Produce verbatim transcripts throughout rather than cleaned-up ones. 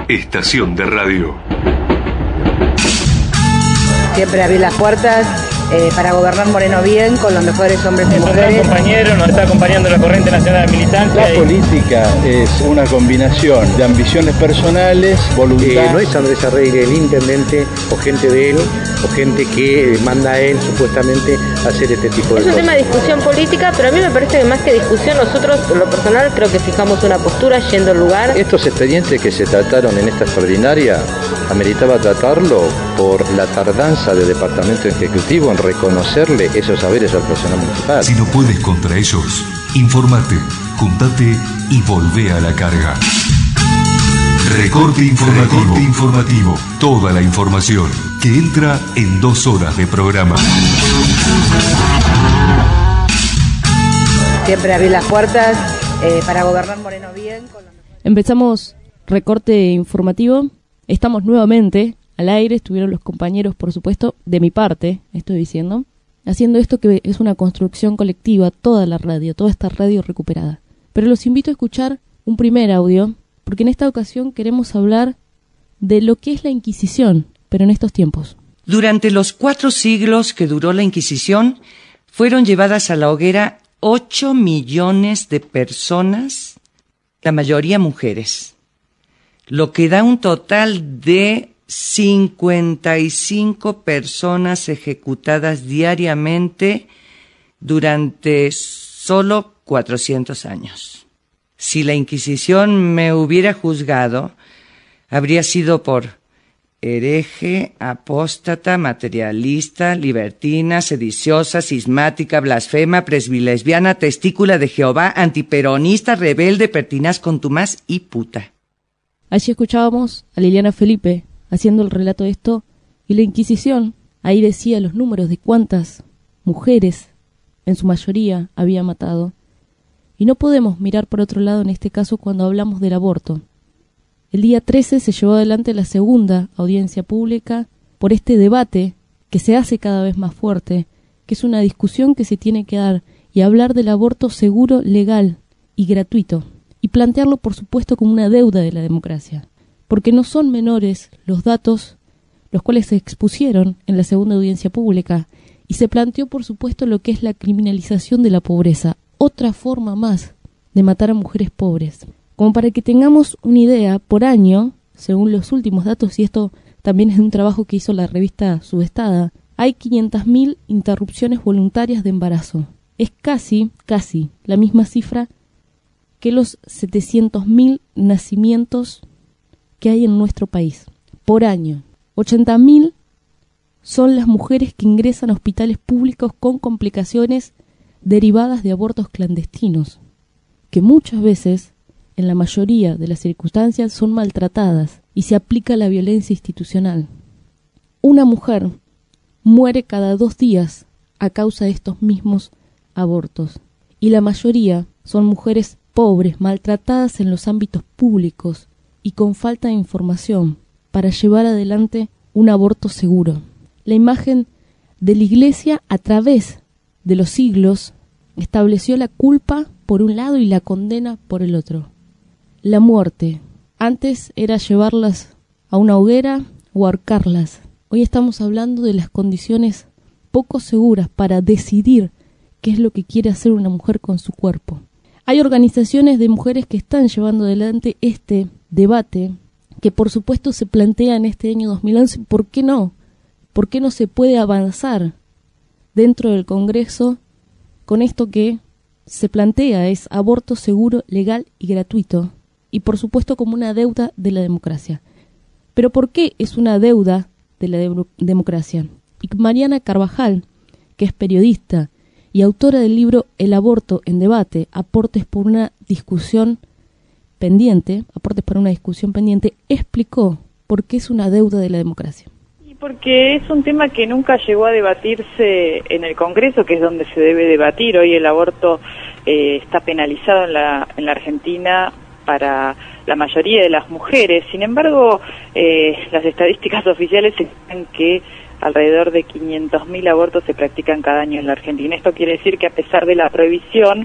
estación de radio. Siempre abrir las puertas eh, para gobernar Moreno bien, con los mejores hombres y mujeres. Nuestro compañero nos está acompañando la corriente nacional de militancia. La y... política es una combinación de ambiciones personales, voluntad. Eh, no es Andrés Arregui el intendente o gente de él o gente que manda a él supuestamente a hacer este tipo de es cosas. Es un tema de discusión política, pero a mí me parece que más que discusión nosotros, en lo personal, creo que fijamos una postura yendo al lugar. Estos expedientes que se trataron en esta extraordinaria ameritaba tratarlo por la tardanza del Departamento Ejecutivo en reconocerle esos saberes al personal municipal. Si no puedes contra ellos, infórmate, juntate y volvé a la carga. Recorte informativo. Recorte informativo. Toda la información que entra en dos horas de programa. Siempre abrir las puertas eh, para gobernar Moreno bien. Con la... Empezamos recorte informativo. Estamos nuevamente al aire. Estuvieron los compañeros, por supuesto, de mi parte, estoy diciendo, haciendo esto que es una construcción colectiva, toda la radio, toda esta radio recuperada. Pero los invito a escuchar un primer audio, porque en esta ocasión queremos hablar de lo que es la Inquisición, pero en estos tiempos. Durante los cuatro siglos que duró la Inquisición, fueron llevadas a la hoguera ocho millones de personas, la mayoría mujeres, lo que da un total de cincuenta y cinco personas ejecutadas diariamente durante solo cuatrocientos años. Si la Inquisición me hubiera juzgado, habría sido por hereje, apóstata, materialista, libertina, sediciosa, cismática, blasfema, presbilesbiana, testícula de Jehová, antiperonista, rebelde, pertinaz, contumaz y puta. Allí escuchábamos a Liliana Felipe haciendo el relato de esto, y la Inquisición ahí decía los números de cuántas mujeres, en su mayoría, había matado. Y no podemos mirar por otro lado en este caso cuando hablamos del aborto. El día trece se llevó adelante la segunda audiencia pública por este debate que se hace cada vez más fuerte, que es una discusión que se tiene que dar y hablar del aborto seguro, legal y gratuito, y plantearlo por supuesto como una deuda de la democracia, porque no son menores los datos los cuales se expusieron en la segunda audiencia pública, y se planteó por supuesto lo que es la criminalización de la pobreza, otra forma más de matar a mujeres pobres. Como para que tengamos una idea, por año, según los últimos datos, y esto también es de un trabajo que hizo la revista Subestada, hay quinientas mil interrupciones voluntarias de embarazo. Es casi, casi la misma cifra que los setecientos mil nacimientos que hay en nuestro país, por año. ochenta mil son las mujeres que ingresan a hospitales públicos con complicaciones derivadas de abortos clandestinos, que muchas veces, en la mayoría de las circunstancias, son maltratadas y se aplica la violencia institucional. Una mujer muere cada dos días a causa de estos mismos abortos, y la mayoría son mujeres pobres, maltratadas en los ámbitos públicos y con falta de información para llevar adelante un aborto seguro. La imagen de la Iglesia, a través de los siglos, estableció la culpa por un lado y la condena por el otro. La muerte. Antes era llevarlas a una hoguera o ahorcarlas. Hoy estamos hablando de las condiciones poco seguras para decidir qué es lo que quiere hacer una mujer con su cuerpo. Hay organizaciones de mujeres que están llevando adelante este debate, que por supuesto se plantea en este año dos mil once. ¿Por qué no? ¿Por qué no se puede avanzar dentro del Congreso con esto que se plantea? Es aborto seguro, legal y gratuito, y por supuesto como una deuda de la democracia. ¿Pero por qué es una deuda de la de- democracia? Y Mariana Carvajal, que es periodista y autora del libro El aborto en debate, aportes por una discusión pendiente, aportes para una discusión pendiente, explicó por qué es una deuda de la democracia. Porque es un tema que nunca llegó a debatirse en el Congreso, que es donde se debe debatir. Hoy el aborto eh, está penalizado en la, en la Argentina para la mayoría de las mujeres. Sin embargo, eh, las estadísticas oficiales indican que alrededor de quinientos mil abortos se practican cada año en la Argentina. Esto quiere decir que a pesar de la prohibición,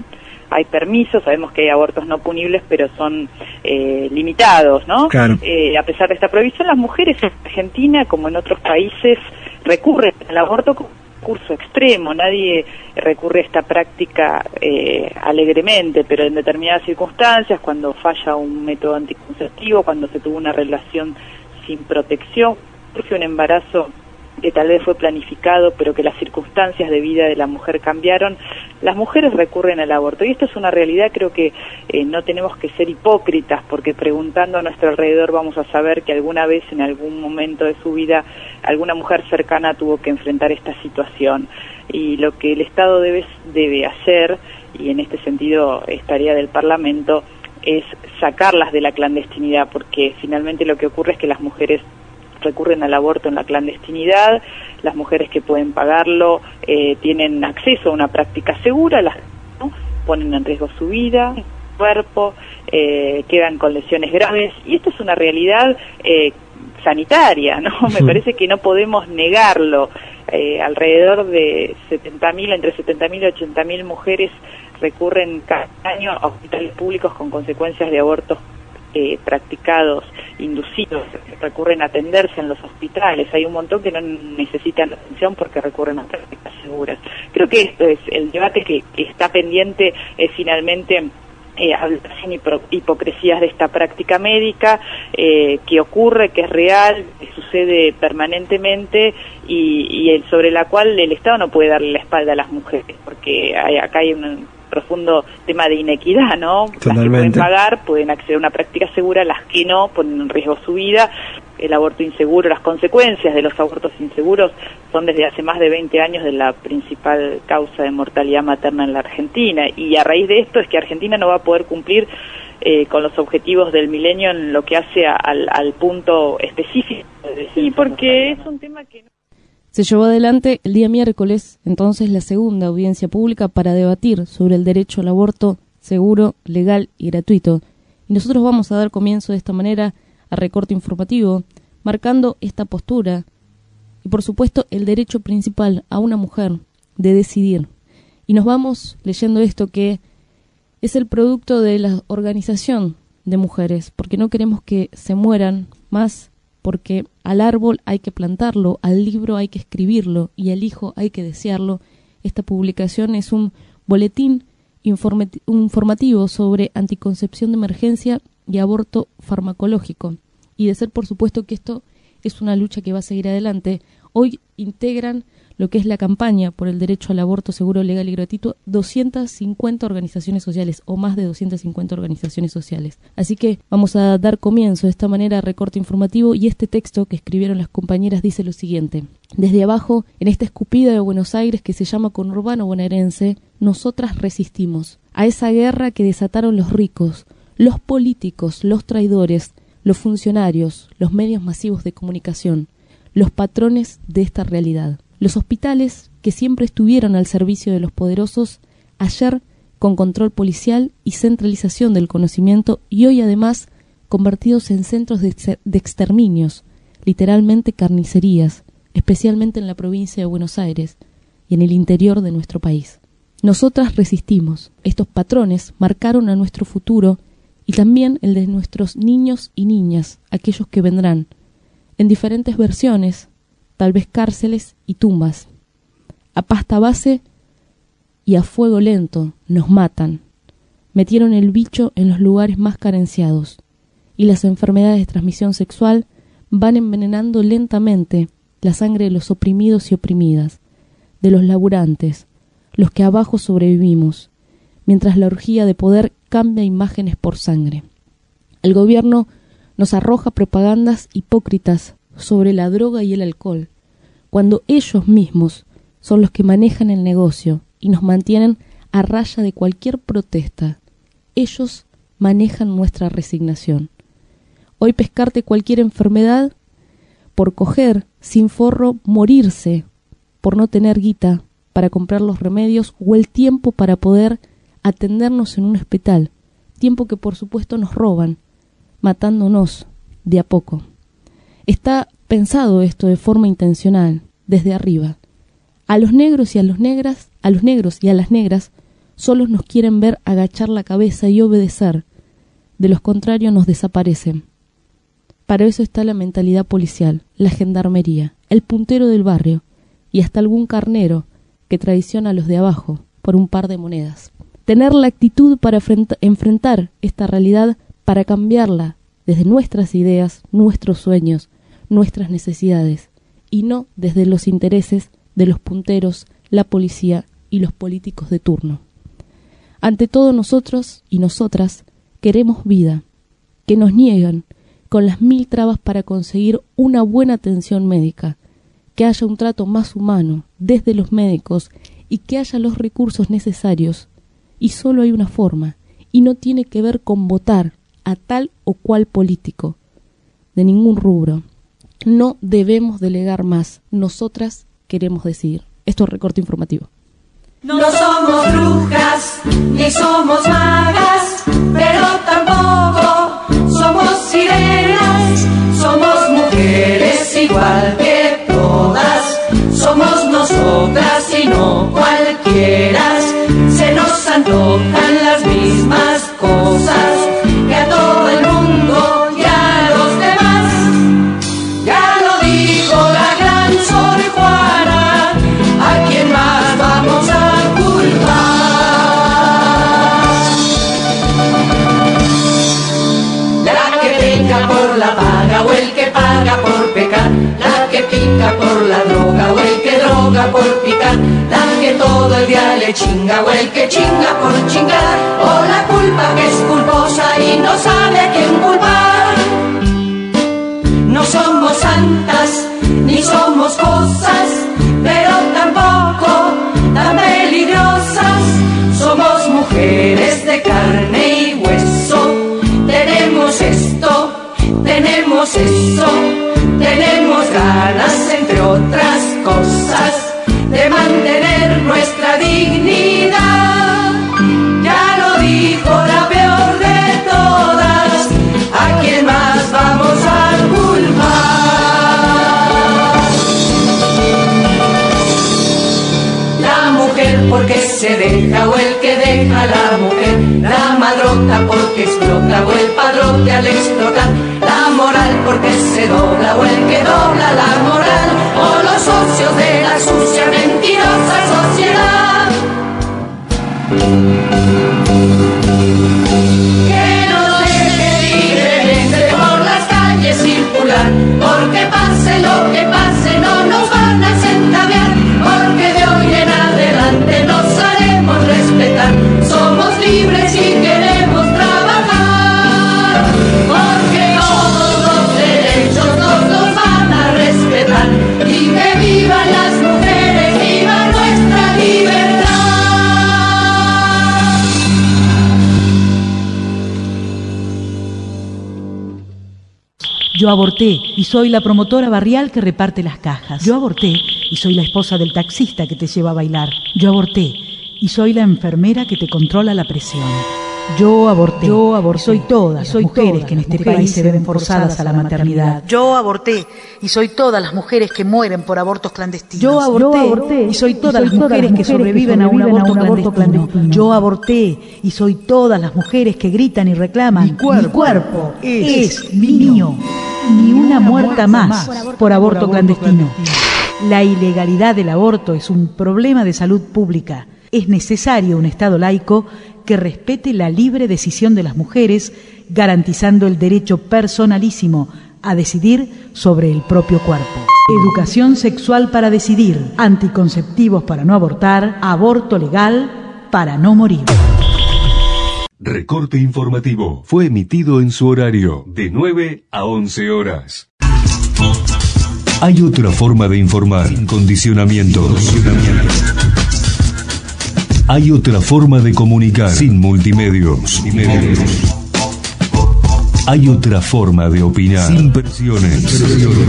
hay permisos, sabemos que hay abortos no punibles, pero son eh, limitados, ¿no? Claro. Eh, a pesar de esta prohibición, las mujeres en Argentina, como en otros países, recurren al aborto como recurso extremo. Nadie recurre a esta práctica eh, alegremente, pero en determinadas circunstancias, cuando falla un método anticonceptivo, cuando se tuvo una relación sin protección, surge un embarazo que tal vez fue planificado, pero que las circunstancias de vida de la mujer cambiaron, las mujeres recurren al aborto. Y esto es una realidad. Creo que eh, no tenemos que ser hipócritas, porque preguntando a nuestro alrededor vamos a saber que alguna vez, en algún momento de su vida, alguna mujer cercana tuvo que enfrentar esta situación. Y lo que el Estado debe, debe hacer, y en este sentido es tarea del Parlamento, es sacarlas de la clandestinidad, porque finalmente lo que ocurre es que las mujeres recurren al aborto en la clandestinidad. Las mujeres que pueden pagarlo eh, tienen acceso a una práctica segura, las ¿no? ponen en riesgo su vida, su cuerpo, eh, quedan con lesiones graves, y esto es una realidad eh, sanitaria, ¿no? Me parece que no podemos negarlo. Eh, alrededor de setenta mil, entre setenta mil y ochenta mil mujeres recurren cada año a hospitales públicos con consecuencias de abortos Eh, practicados, inducidos, recurren a atenderse en los hospitales. Hay un montón que no necesitan atención porque recurren a prácticas seguras. Creo que esto es el debate que, que está pendiente, es finalmente eh, hablar sin hipocresías de esta práctica médica eh, que ocurre, que es real, que sucede permanentemente y, y el, sobre la cual el Estado no puede darle la espalda a las mujeres, porque hay, acá hay un profundo tema de inequidad, ¿no? Totalmente. Las que pueden pagar pueden acceder a una práctica segura, las que no ponen en riesgo su vida. El aborto inseguro, las consecuencias de los abortos inseguros son desde hace más de veinte años de la principal causa de mortalidad materna en la Argentina, y a raíz de esto es que Argentina no va a poder cumplir eh, con los objetivos del milenio en lo que hace a, al, al punto específico. Sí, porque es un tema que no... Se llevó adelante el día miércoles, entonces, la segunda audiencia pública para debatir sobre el derecho al aborto seguro, legal y gratuito. Y nosotros vamos a dar comienzo de esta manera a Recorte Informativo, marcando esta postura y, por supuesto, el derecho principal a una mujer de decidir. Y nos vamos leyendo esto, que es el producto de la organización de mujeres, porque no queremos que se mueran más, porque al árbol hay que plantarlo, al libro hay que escribirlo y al hijo hay que desearlo. Esta publicación es un boletín informativo sobre anticoncepción de emergencia y aborto farmacológico. Y de ser, por supuesto, que esto es una lucha que va a seguir adelante, hoy integran lo que es la campaña por el derecho al aborto seguro, legal y gratuito, doscientas cincuenta organizaciones sociales, o más de doscientas cincuenta organizaciones sociales. Así que vamos a dar comienzo de esta manera a Recorte Informativo, y este texto que escribieron las compañeras dice lo siguiente: desde abajo, en esta escupida de Buenos Aires que se llama conurbano bonaerense, nosotras resistimos a esa guerra que desataron los ricos, los políticos, los traidores, los funcionarios, los medios masivos de comunicación, los patrones de esta realidad. Los hospitales, que siempre estuvieron al servicio de los poderosos, ayer con control policial y centralización del conocimiento, y hoy además convertidos en centros de, de exterminios, literalmente carnicerías, especialmente en la provincia de Buenos Aires y en el interior de nuestro país. Nosotras resistimos. Estos patrones marcaron a nuestro futuro y también el de nuestros niños y niñas, aquellos que vendrán, en diferentes versiones, tal vez cárceles y tumbas. A pasta base y a fuego lento nos matan. Metieron el bicho en los lugares más carenciados, y las enfermedades de transmisión sexual van envenenando lentamente la sangre de los oprimidos y oprimidas, de los laburantes, los que abajo sobrevivimos, mientras la orgía de poder cambia imágenes por sangre. El gobierno nos arroja propagandas hipócritas sobre la droga y el alcohol, cuando ellos mismos son los que manejan el negocio y nos mantienen a raya de cualquier protesta. Ellos manejan nuestra resignación. Hoy pescarte cualquier enfermedad por coger sin forro, morirse por no tener guita para comprar los remedios o el tiempo para poder atendernos en un hospital, tiempo que por supuesto nos roban, matándonos de a poco. Está pensado esto de forma intencional, desde arriba. A los negros y a las negras, a los negros y a las negras Solos nos quieren ver agachar la cabeza y obedecer. De los contrarios nos desaparecen. Para eso está la mentalidad policial, la gendarmería, el puntero del barrio y hasta algún carnero que traiciona a los de abajo por un par de monedas. Tener la actitud para enfrentar esta realidad, para cambiarla desde nuestras ideas, nuestros sueños, nuestras necesidades, y no desde los intereses de los punteros, la policía y los políticos de turno. Ante todo, nosotros y nosotras queremos vida, que nos niegan con las mil trabas para conseguir una buena atención médica, que haya un trato más humano desde los médicos y que haya los recursos necesarios. Y solo hay una forma, y no tiene que ver con votar a tal o cual político, de ningún rubro. No debemos delegar más, nosotras queremos decidir. Esto es Recorte Informativo. No somos brujas, ni somos magas, pero tampoco somos sirenas. Somos mujeres igual que todas, somos nosotras y no cualquiera. Se nos antojan las mismas cosas que a todo el mundo y a los demás. Ya lo dijo la gran Sor Juana, ¿a quién más vamos a culpar? La que peca por la paga o el que paga por pecar, la que pica por la droga o el que droga por picar, la que todo el día le chinga o el que chinga por chingar, o la culpa que es culposa y no sabe a quién culpar. No somos santas ni somos cosas, pero tampoco tan peligrosas. Somos mujeres de carne y hueso. Tenemos esto, tenemos eso, tenemos ganas, entre otras cosas, de mantener nuestra dignidad. Ya lo dijo la peor de todas, ¿a quién más vamos a culpar? La mujer porque se deja o el que deja a la mujer, la madrota porque explota o el padrote al explotar, la moral porque se dobla o el que dobla la moral, o los socios de la sucia mentirosa sociedad. Que nos deje libremente por las calles circular, porque pase lo que pase no nos van a centavear, porque de hoy en adelante nos haremos respetar. Somos libres y queremos trabajar, porque todos los derechos nos los van a respetar. Y que vivan las mujeres, viva nuestra libertad. Yo aborté y soy la promotora barrial que reparte las cajas. Yo aborté y soy la esposa del taxista que te lleva a bailar. Yo aborté y soy la enfermera que te controla la presión. Yo aborté. Yo aborté. Soy todas soy las mujeres todas que en este país se ven forzadas a la maternidad. Yo aborté y soy todas las mujeres que mueren por abortos clandestinos. Yo aborté, Yo aborté y soy todas y soy las mujeres, mujeres que sobreviven, que sobreviven a un aborto, a un aborto clandestino. clandestino. Yo aborté y soy todas las mujeres que gritan y reclaman. Mi cuerpo, mi cuerpo es, es mío. Ni una muerta más por aborto clandestino. La ilegalidad del aborto es un problema de salud pública. Es necesario un Estado laico que respete la libre decisión de las mujeres, garantizando el derecho personalísimo a decidir sobre el propio cuerpo. Educación sexual para decidir, anticonceptivos para no abortar, aborto legal para no morir. Recorte informativo fue emitido en su horario de nueve a once horas. Hay otra forma de informar sin condicionamientos. Hay otra forma de comunicar sin multimedios. Hay otra forma de opinar sin presiones.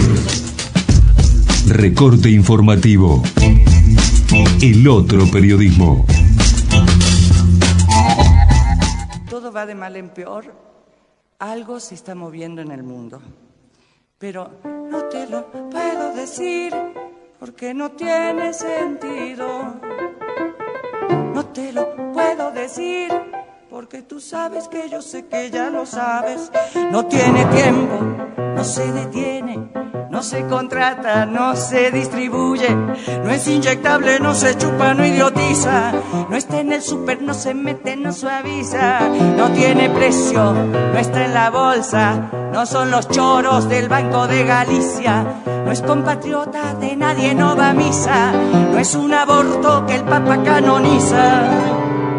Recorte informativo. El otro periodismo. Todo va de mal en peor. Algo se está moviendo en el mundo. Pero no te lo puedo decir porque no tiene sentido. No te lo puedo decir, porque tú sabes que yo sé que ya lo sabes. No tiene tiempo, no se detiene, no se contrata, no se distribuye, no es inyectable, no se chupa, no idiotiza, no está en el súper, no se mete, no suaviza, no tiene precio, no está en la bolsa, no son los choros del Banco de Galicia, no es compatriota de nadie, no va a misa, no es un aborto que el Papa canoniza.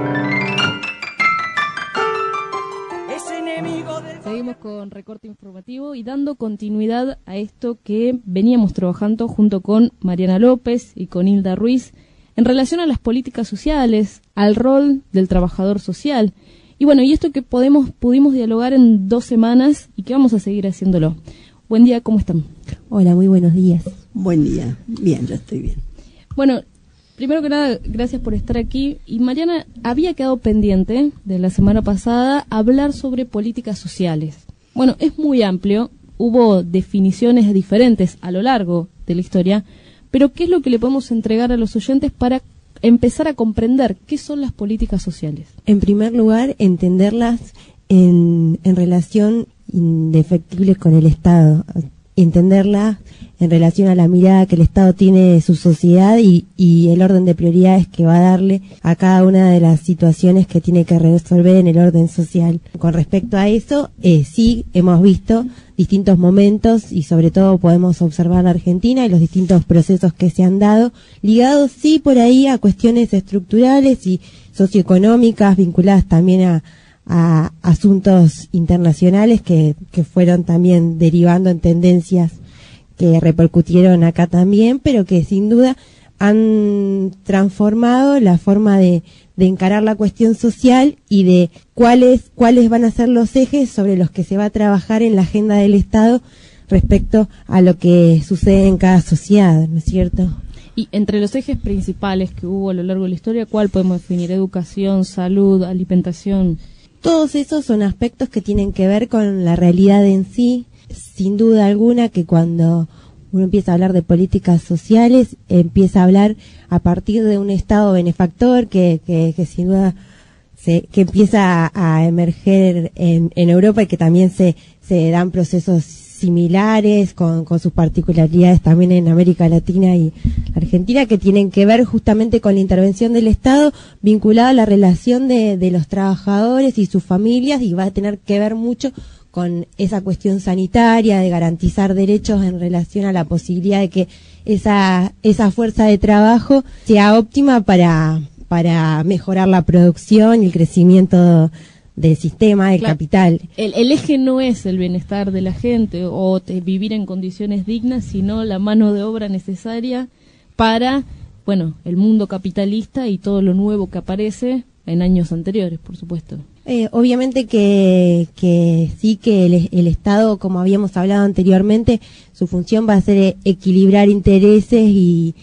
Seguimos con Recorte Informativo y dando continuidad a esto que veníamos trabajando junto con Mariana López y con Hilda Ruiz en relación a las políticas sociales, al rol del trabajador social. Y bueno, y esto que podemos pudimos dialogar en dos semanas y que vamos a seguir haciéndolo. Buen día, ¿cómo están? Hola, muy buenos días. Buen día. Bien, yo estoy bien. Bueno, primero que nada, gracias por estar aquí. Y Mariana, había quedado pendiente de la semana pasada hablar sobre políticas sociales. Bueno, es muy amplio, hubo definiciones diferentes a lo largo de la historia, pero ¿qué es lo que le podemos entregar a los oyentes para empezar a comprender qué son las políticas sociales? En primer lugar, entenderlas en, en relación indefectible con el Estado, entenderlas en relación a la mirada que el Estado tiene de su sociedad y, y el orden de prioridades que va a darle a cada una de las situaciones que tiene que resolver en el orden social. Con respecto a eso, eh, sí hemos visto distintos momentos y sobre todo podemos observar la Argentina y los distintos procesos que se han dado, ligados sí por ahí a cuestiones estructurales y socioeconómicas vinculadas también a a asuntos internacionales que, que fueron también derivando en tendencias que repercutieron acá también, pero que sin duda han transformado la forma de, de encarar la cuestión social y de cuáles, cuáles van a ser los ejes sobre los que se va a trabajar en la agenda del Estado respecto a lo que sucede en cada sociedad, ¿no es cierto? Y entre los ejes principales que hubo a lo largo de la historia, ¿cuál podemos definir? Educación, salud, alimentación. Todos esos son aspectos que tienen que ver con la realidad en sí. Sin duda alguna que cuando uno empieza a hablar de políticas sociales, empieza a hablar a partir de un Estado benefactor que, que, que sin duda se, que empieza a, a emerger en, en Europa y que también se, se dan procesos similares con, con sus particularidades también en América Latina y Argentina, que tienen que ver justamente con la intervención del Estado vinculada a la relación de, de los trabajadores y sus familias, y va a tener que ver mucho con esa cuestión sanitaria, de garantizar derechos en relación a la posibilidad de que esa, esa fuerza de trabajo sea óptima para, para mejorar la producción y el crecimiento del sistema, del claro, capital. El, el eje no es el bienestar de la gente o te, vivir en condiciones dignas, sino la mano de obra necesaria para, bueno, el mundo capitalista y todo lo nuevo que aparece en años anteriores, por supuesto. Eh, obviamente que, que sí que el, el Estado, como habíamos hablado anteriormente, su función va a ser equilibrar intereses y,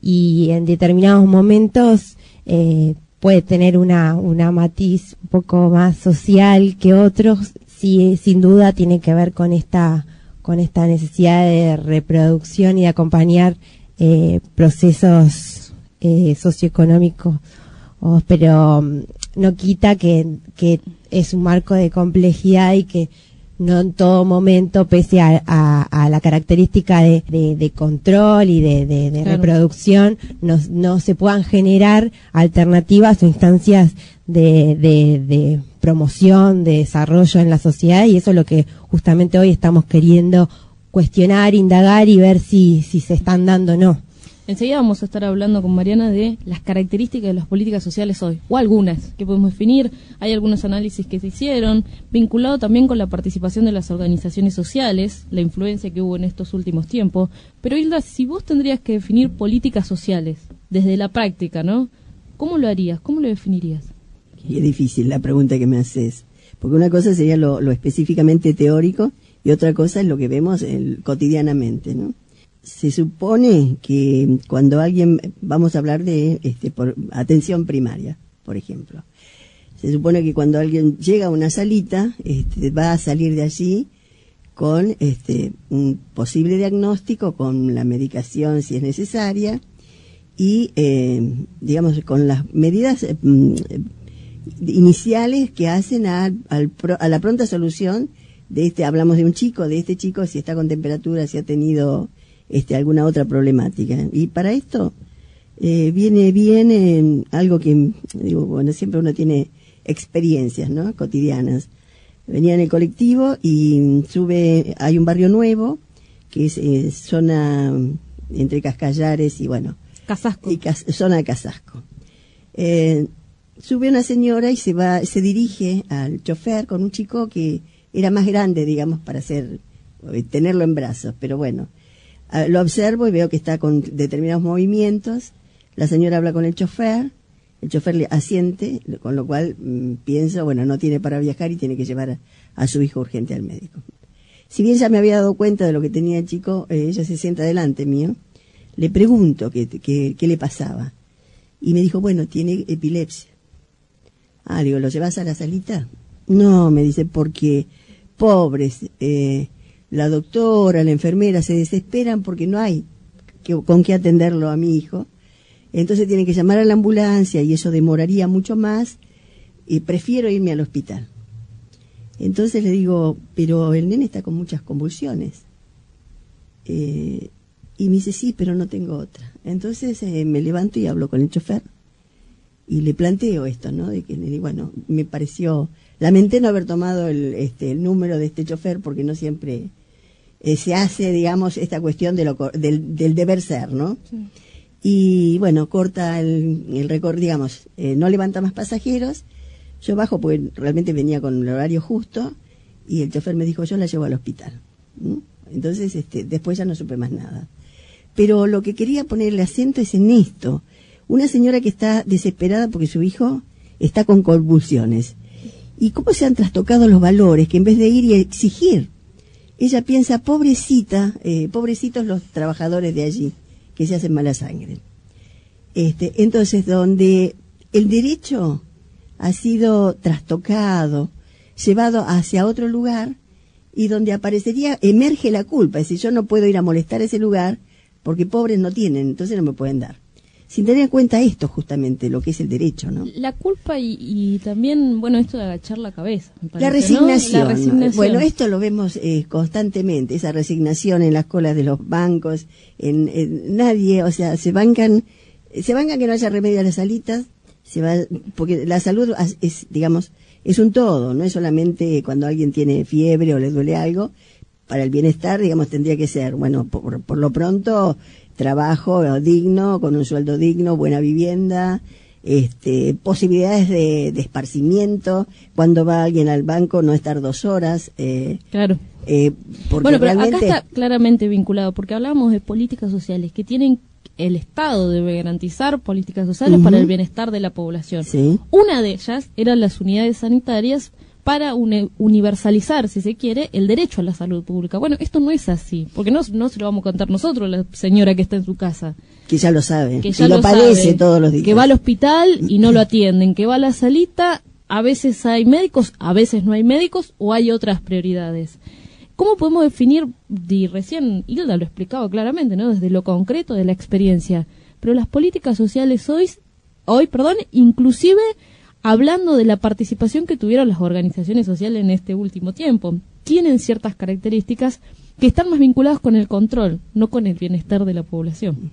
y en determinados momentos eh, puede tener una, una matiz un poco más social que otros. Sí, sin duda tiene que ver con esta, con esta necesidad de reproducción y de acompañar eh, procesos eh, socioeconómicos, oh, pero no quita que, que es un marco de complejidad y que no en todo momento, pese a, a, a la característica de, de, de control y de, de, de claro. reproducción, no, no se puedan generar alternativas o instancias de, de, de promoción, de desarrollo en la sociedad, y eso es lo que justamente hoy estamos queriendo cuestionar, indagar y ver si, si se están dando o no. Enseguida vamos a estar hablando con Mariana de las características de las políticas sociales hoy, o algunas que podemos definir. Hay algunos análisis que se hicieron, vinculado también con la participación de las organizaciones sociales, la influencia que hubo en estos últimos tiempos. Pero Hilda, si vos tendrías que definir políticas sociales desde la práctica, ¿no? ¿Cómo lo harías? ¿Cómo lo definirías? Y es difícil la pregunta que me haces, porque una cosa sería lo, lo específicamente teórico y otra cosa es lo que vemos el, cotidianamente, ¿no? Se supone que cuando alguien, vamos a hablar de este, por, atención primaria, por ejemplo, se supone que cuando alguien llega a una salita, este, va a salir de allí con este, un posible diagnóstico, con la medicación si es necesaria y, eh, digamos, con las medidas eh, iniciales que hacen a, al, a la pronta solución de este, hablamos de un chico, de este chico, si está con temperatura, si ha tenido este, alguna otra problemática. Y para esto eh, viene bien en algo que, digo, bueno, siempre uno tiene experiencias, ¿no? Cotidianas. Venía en el colectivo y sube, hay un barrio nuevo, que es eh, zona entre Cascallares y, bueno, Casasco. Y Cas zona de Casasco. Eh, sube una señora y se va, se dirige al chofer con un chico que era más grande, digamos, para hacer, tenerlo en brazos, pero bueno, eh, lo observo y veo que está con determinados movimientos. La señora habla con el chofer, el chofer le asiente, con lo cual mmm, pienso, bueno, no tiene para viajar y tiene que llevar a, a su hijo urgente al médico. Si bien ya me había dado cuenta de lo que tenía el chico, eh, ella se sienta delante mío, le pregunto qué, qué, qué le pasaba. Y me dijo, bueno, tiene epilepsia. Ah, digo, ¿lo llevas a la salita? No, me dice, porque pobres, eh, la doctora, la enfermera se desesperan porque no hay que, con qué atenderlo a mi hijo. Entonces tienen que llamar a la ambulancia y eso demoraría mucho más y prefiero irme al hospital. Entonces le digo, pero el nene está con muchas convulsiones. Eh, y me dice, sí, pero no tengo otra. Entonces eh, me levanto y hablo con el chofer y le planteo esto, ¿no? De que le digo, bueno, me pareció, lamenté no haber tomado el, este, el número de este chofer porque no siempre eh, se hace, digamos, esta cuestión de lo, del, del deber ser, ¿no? Sí. Y bueno, corta el, el récord, digamos, eh, no levanta más pasajeros. Yo bajo porque realmente venía con el horario justo y el chofer me dijo, yo la llevo al hospital. ¿Mm? Entonces, este, después ya no supe más nada. Pero lo que quería ponerle acento es en esto. Una señora que está desesperada porque su hijo está con convulsiones. ¿Y cómo se han trastocado los valores? Que en vez de ir y exigir, ella piensa, pobrecita, eh, pobrecitos los trabajadores de allí, que se hacen mala sangre. Este, entonces, donde el derecho ha sido trastocado, llevado hacia otro lugar, y donde aparecería, emerge la culpa, es decir, yo no puedo ir a molestar ese lugar, porque pobres no tienen, entonces no me pueden dar. Sin tener en cuenta esto, justamente, lo que es el derecho, ¿no? La culpa y, y también, bueno, esto de agachar la cabeza. Me parece, la, resignación, ¿no? La resignación. Bueno, esto lo vemos eh, constantemente, esa resignación en las colas de los bancos, en, en nadie, o sea, se bancan, se bancan que no haya remedio a las salitas, se va, porque la salud es, digamos, es un todo, no es solamente cuando alguien tiene fiebre o le duele algo. Para el bienestar, digamos, tendría que ser, bueno, por, por lo pronto, trabajo digno, con un sueldo digno, buena vivienda, este, posibilidades de, de esparcimiento, cuando va alguien al banco no estar dos horas. Eh, claro. Eh, porque bueno, pero realmente... acá está claramente vinculado, porque hablamos de políticas sociales que tienen, el Estado debe garantizar políticas sociales uh-huh. para el bienestar de la población. Sí. Una de ellas eran las unidades sanitarias para une, universalizar, si se quiere, el derecho a la salud pública. Bueno, esto no es así, porque no, no se lo vamos a contar nosotros, la señora que está en su casa. Que ya lo sabe, que ya lo, lo padece sabe, todos los días. Que va al hospital y no lo atienden, que va a la salita, a veces hay médicos, a veces no hay médicos, o hay otras prioridades. ¿Cómo podemos definir, y recién Hilda lo explicaba claramente, ¿no? Desde lo concreto de la experiencia, pero las políticas sociales hoy, hoy, perdón, inclusive hablando de la participación que tuvieron las organizaciones sociales en este último tiempo, tienen ciertas características que están más vinculadas con el control, no con el bienestar de la población.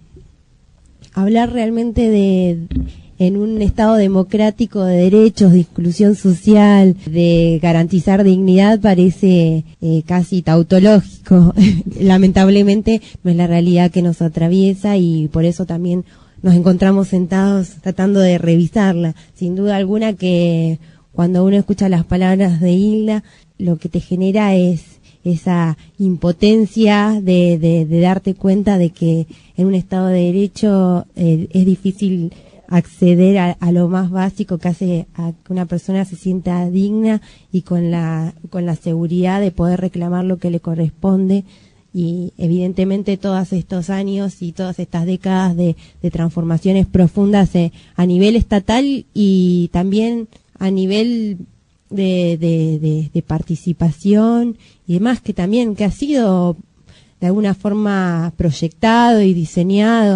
Hablar realmente de, en un Estado democrático de derechos, de inclusión social, de garantizar dignidad, parece eh, casi tautológico. Lamentablemente no es la realidad que nos atraviesa y por eso también nos encontramos sentados tratando de revisarla. Sin duda alguna que cuando uno escucha las palabras de Hilda, lo que te genera es esa impotencia de, de, de darte cuenta de que en un Estado de Derecho eh, es difícil acceder a, a lo más básico que hace a que una persona se sienta digna y con la, con la seguridad de poder reclamar lo que le corresponde. Y evidentemente todos estos años y todas estas décadas de, de transformaciones profundas eh, a nivel estatal y también a nivel de, de, de, de participación y demás, que también que ha sido de alguna forma proyectado y diseñado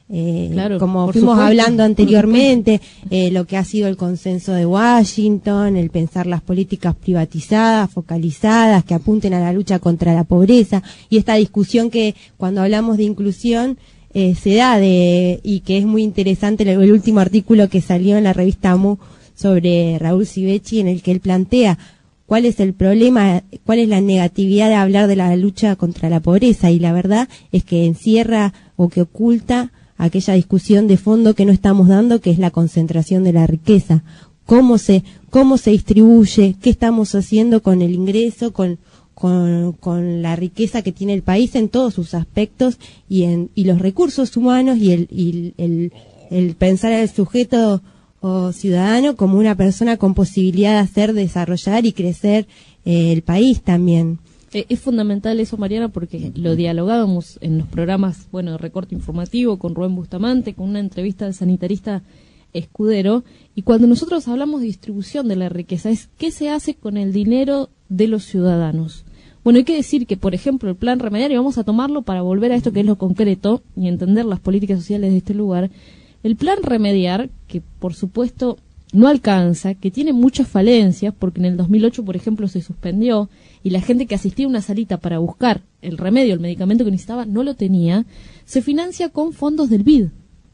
eh, Claro, como por fuimos supuesto, hablando por anteriormente, eh, lo que ha sido el consenso de Washington, el pensar las políticas privatizadas, focalizadas, que apunten a la lucha contra la pobreza, y esta discusión que cuando hablamos de inclusión eh, se da de, y que es muy interesante el, el último artículo que salió en la revista M U sobre Raúl Civechi, en el que él plantea cuál es el problema, cuál es la negatividad de hablar de la lucha contra la pobreza, y la verdad es que encierra o que oculta aquella discusión de fondo que no estamos dando, que es la concentración de la riqueza. Cómo se, cómo se distribuye, qué estamos haciendo con el ingreso, con, con, con la riqueza que tiene el país en todos sus aspectos, y en, y los recursos humanos, y el, y el, el pensar al sujeto o ciudadano como una persona con posibilidad de hacer, desarrollar y crecer eh, el país también. Es fundamental eso, Mariana, porque lo dialogábamos en los programas, bueno, de Recorte Informativo con Rubén Bustamante, con una entrevista del sanitarista Escudero, y cuando nosotros hablamos de distribución de la riqueza, es qué se hace con el dinero de los ciudadanos. Bueno, hay que decir que, por ejemplo, el plan Remediar, y vamos a tomarlo para volver a esto que es lo concreto y entender las políticas sociales de este lugar, el plan Remediar, que por supuesto no alcanza, que tiene muchas falencias, porque en el dos mil ocho, por ejemplo, se suspendió, y la gente que asistía a una salita para buscar el remedio, el medicamento que necesitaba, no lo tenía, se financia con fondos del B I D.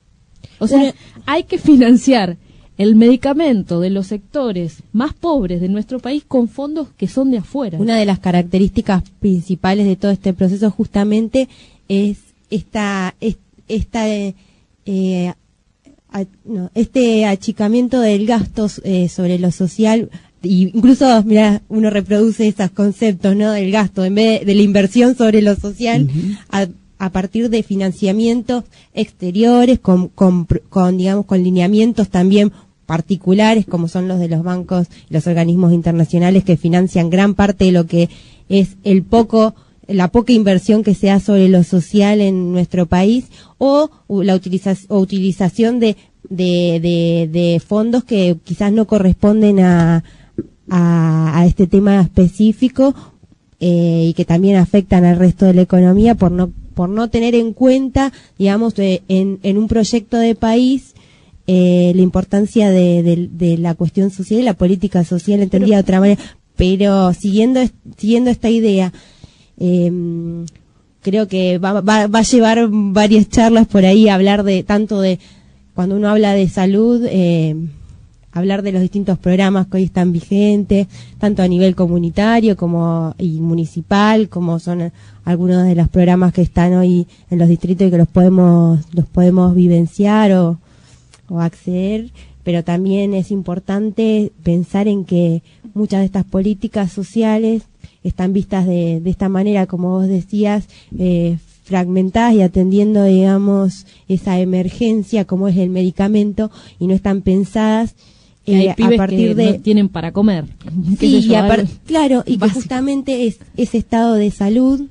O sea, bueno, hay que financiar el medicamento de los sectores más pobres de nuestro país con fondos que son de afuera. Una de las características principales de todo este proceso justamente es esta, esta eh, eh, a, no, este achicamiento del gasto eh, sobre lo social. Y incluso, mira, uno reproduce esos conceptos, ¿no? Del gasto, en vez de, de la inversión sobre lo social, uh-huh. a, a partir de financiamientos exteriores, con, con, con, digamos, con lineamientos también particulares, como son los de los bancos y los organismos internacionales que financian gran parte de lo que es el poco, la poca inversión que se da sobre lo social en nuestro país, o la utiliza, o utilización de, de, de, de fondos que quizás no corresponden a A, a este tema específico eh, y que también afectan al resto de la economía por no por no tener en cuenta, digamos, de, en, en un proyecto de país eh, la importancia de, de, de la cuestión social y la política social entendida de otra manera. Pero siguiendo siguiendo esta idea, eh, creo que va, va, va a llevar varias charlas por ahí a hablar de tanto de cuando uno habla de salud. Eh, hablar de los distintos programas que hoy están vigentes, tanto a nivel comunitario como y municipal, como son algunos de los programas que están hoy en los distritos y que los podemos los podemos vivenciar o, o acceder, pero también es importante pensar en que muchas de estas políticas sociales están vistas de, de esta manera, como vos decías, eh, fragmentadas y atendiendo, digamos, esa emergencia como es el medicamento, y no están pensadas Eh, hay pibes a partir que de no tienen para comer. Sí, y par- claro, y que justamente es ese estado de salud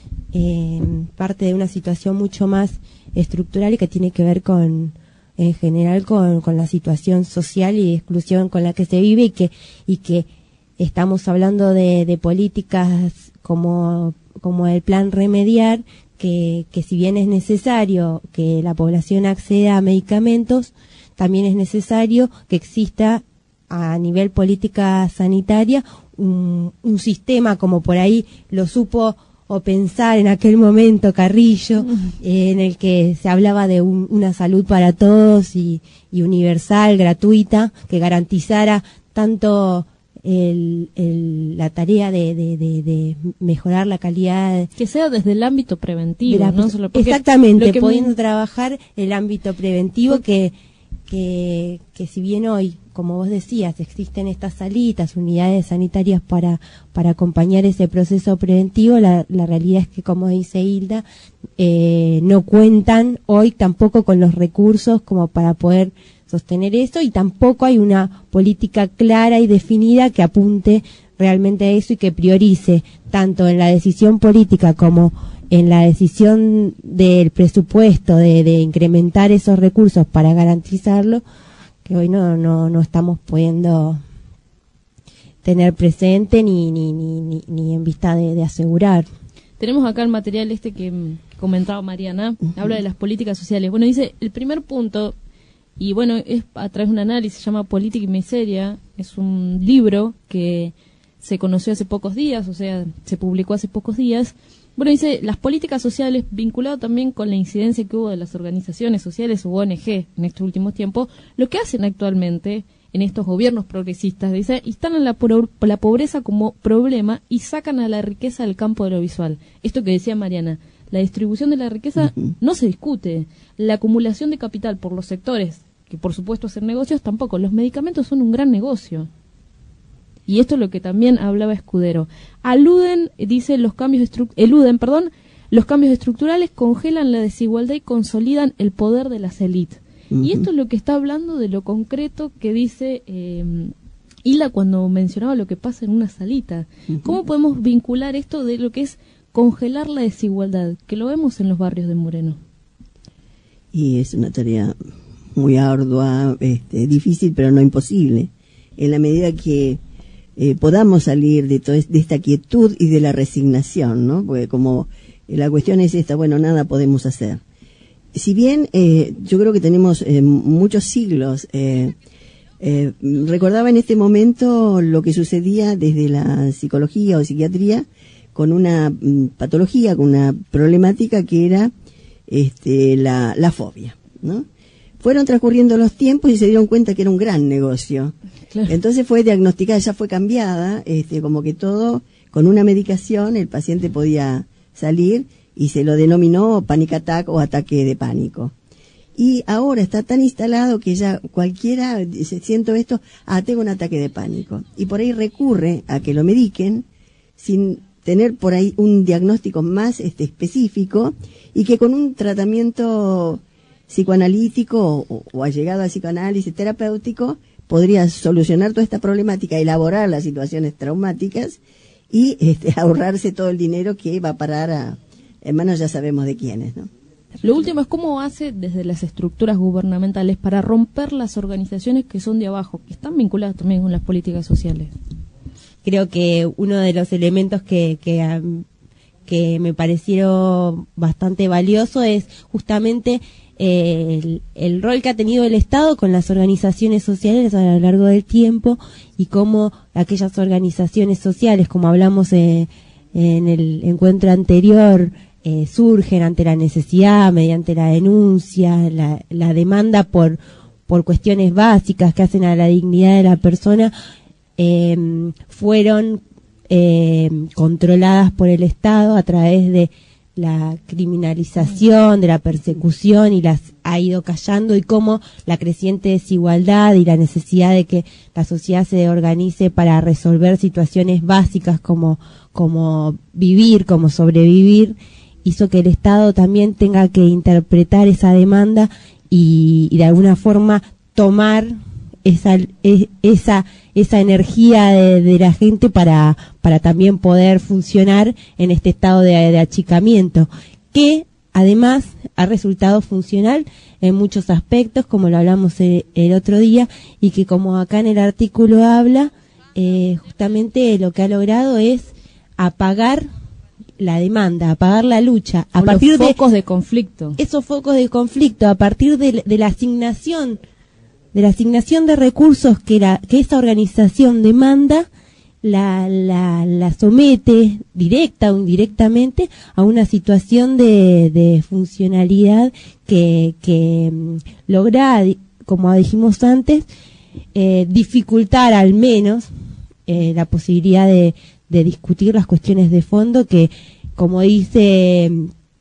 eh, parte de una situación mucho más estructural y que tiene que ver con, en general, con, con la situación social y de exclusión con la que se vive, y que y que estamos hablando de, de políticas como como el plan Remediar, que que si bien es necesario que la población acceda a medicamentos, también es necesario que exista a nivel política sanitaria un, un sistema, como por ahí lo supo o pensar en aquel momento Carrillo, eh, en el que se hablaba de un, una salud para todos y, y universal, gratuita, que garantizara tanto el, el, la tarea de, de, de, de mejorar la calidad de, que sea desde el ámbito preventivo, la, ¿no? Solo exactamente, lo que pudiendo me... trabajar el ámbito preventivo, que Que, que si bien hoy, como vos decías, existen estas salitas, unidades sanitarias para, para acompañar ese proceso preventivo, la, la realidad es que, como dice Hilda, eh, no cuentan hoy tampoco con los recursos como para poder sostener eso, y tampoco hay una política clara y definida que apunte realmente a eso y que priorice tanto en la decisión política como en la decisión del presupuesto de, de incrementar esos recursos para garantizarlo, que hoy no no no estamos pudiendo tener presente ni ni ni ni, ni en vista de, de asegurar. Tenemos acá el material este que comentaba Mariana, uh-huh. habla de las políticas sociales. Bueno, dice, el primer punto, y bueno, es a través de un análisis, se llama Política y Miseria, es un libro que se conoció hace pocos días, o sea, se publicó hace pocos días. Bueno, dice, las políticas sociales, vinculado también con la incidencia que hubo de las organizaciones sociales u O N G en estos últimos tiempos, lo que hacen actualmente en estos gobiernos progresistas, dice, instalan la, pro- la pobreza como problema y sacan a la riqueza del campo de lo visual. Esto que decía Mariana, la distribución de la riqueza uh-huh. no se discute, la acumulación de capital por los sectores, que por supuesto hacen negocios, tampoco. Los medicamentos son un gran negocio. Y esto es lo que también hablaba Escudero. Aluden, dice, los cambios estru- eluden, perdón, los cambios estructurales congelan la desigualdad y consolidan el poder de las élites. Uh-huh. Y esto es lo que está hablando de lo concreto que dice eh, Hila cuando mencionaba lo que pasa en una salita. Uh-huh. ¿Cómo podemos vincular esto de lo que es congelar la desigualdad, que lo vemos en los barrios de Moreno? Y es una tarea muy ardua, este, difícil, pero no imposible. En la medida que Eh, podamos salir de toda de esta quietud y de la resignación, ¿no? Porque como eh, la cuestión es esta, bueno, nada podemos hacer. Si bien eh, yo creo que tenemos eh, muchos siglos, eh, eh, recordaba en este momento lo que sucedía desde la psicología o psiquiatría con una mm, patología, con una problemática que era este, la, la fobia, ¿no? Fueron transcurriendo los tiempos y se dieron cuenta que era un gran negocio. Claro. Entonces fue diagnosticada, ya fue cambiada, este, como que todo, con una medicación el paciente podía salir y se lo denominó panic attack o ataque de pánico. Y ahora está tan instalado que ya cualquiera dice, siento esto, ah, tengo un ataque de pánico. Y por ahí recurre a que lo mediquen sin tener por ahí un diagnóstico más este, específico y que con un tratamiento psicoanalítico o, o allegado al psicoanálisis terapéutico podría solucionar toda esta problemática, elaborar las situaciones traumáticas y este, ahorrarse todo el dinero que va a parar a, en manos ya sabemos de quiénes, ¿no? Lo último es cómo hace desde las estructuras gubernamentales para romper las organizaciones que son de abajo, que están vinculadas también con las políticas sociales. Creo que uno de los elementos que, que, um, que me parecieron bastante valioso es justamente eh, el, el rol que ha tenido el Estado con las organizaciones sociales a lo largo del tiempo y cómo aquellas organizaciones sociales, como hablamos eh, en el encuentro anterior, Eh, surgen ante la necesidad, mediante la denuncia, la, la demanda por, por cuestiones básicas que hacen a la dignidad de la persona, eh, fueron eh, controladas por el Estado a través de la criminalización, de la persecución, y las ha ido callando, y cómo la creciente desigualdad y la necesidad de que la sociedad se organice para resolver situaciones básicas como, como vivir, como sobrevivir, hizo que el Estado también tenga que interpretar esa demanda y, y de alguna forma tomar esa esa esa energía de, de la gente para para también poder funcionar en este estado de, de achicamiento, que además ha resultado funcional en muchos aspectos, como lo hablamos el, el otro día, y que, como acá en el artículo habla, eh, justamente lo que ha logrado es apagar la demanda, apagar la lucha, a o partir los focos de, de conflicto. Esos focos de conflicto, a partir de, de la asignación, de la asignación de recursos que la, que esa organización demanda, la, la, la somete directa o indirectamente a una situación de, de funcionalidad que, que um, logra, como dijimos antes, eh, dificultar al menos eh, la posibilidad de de discutir las cuestiones de fondo que, como dice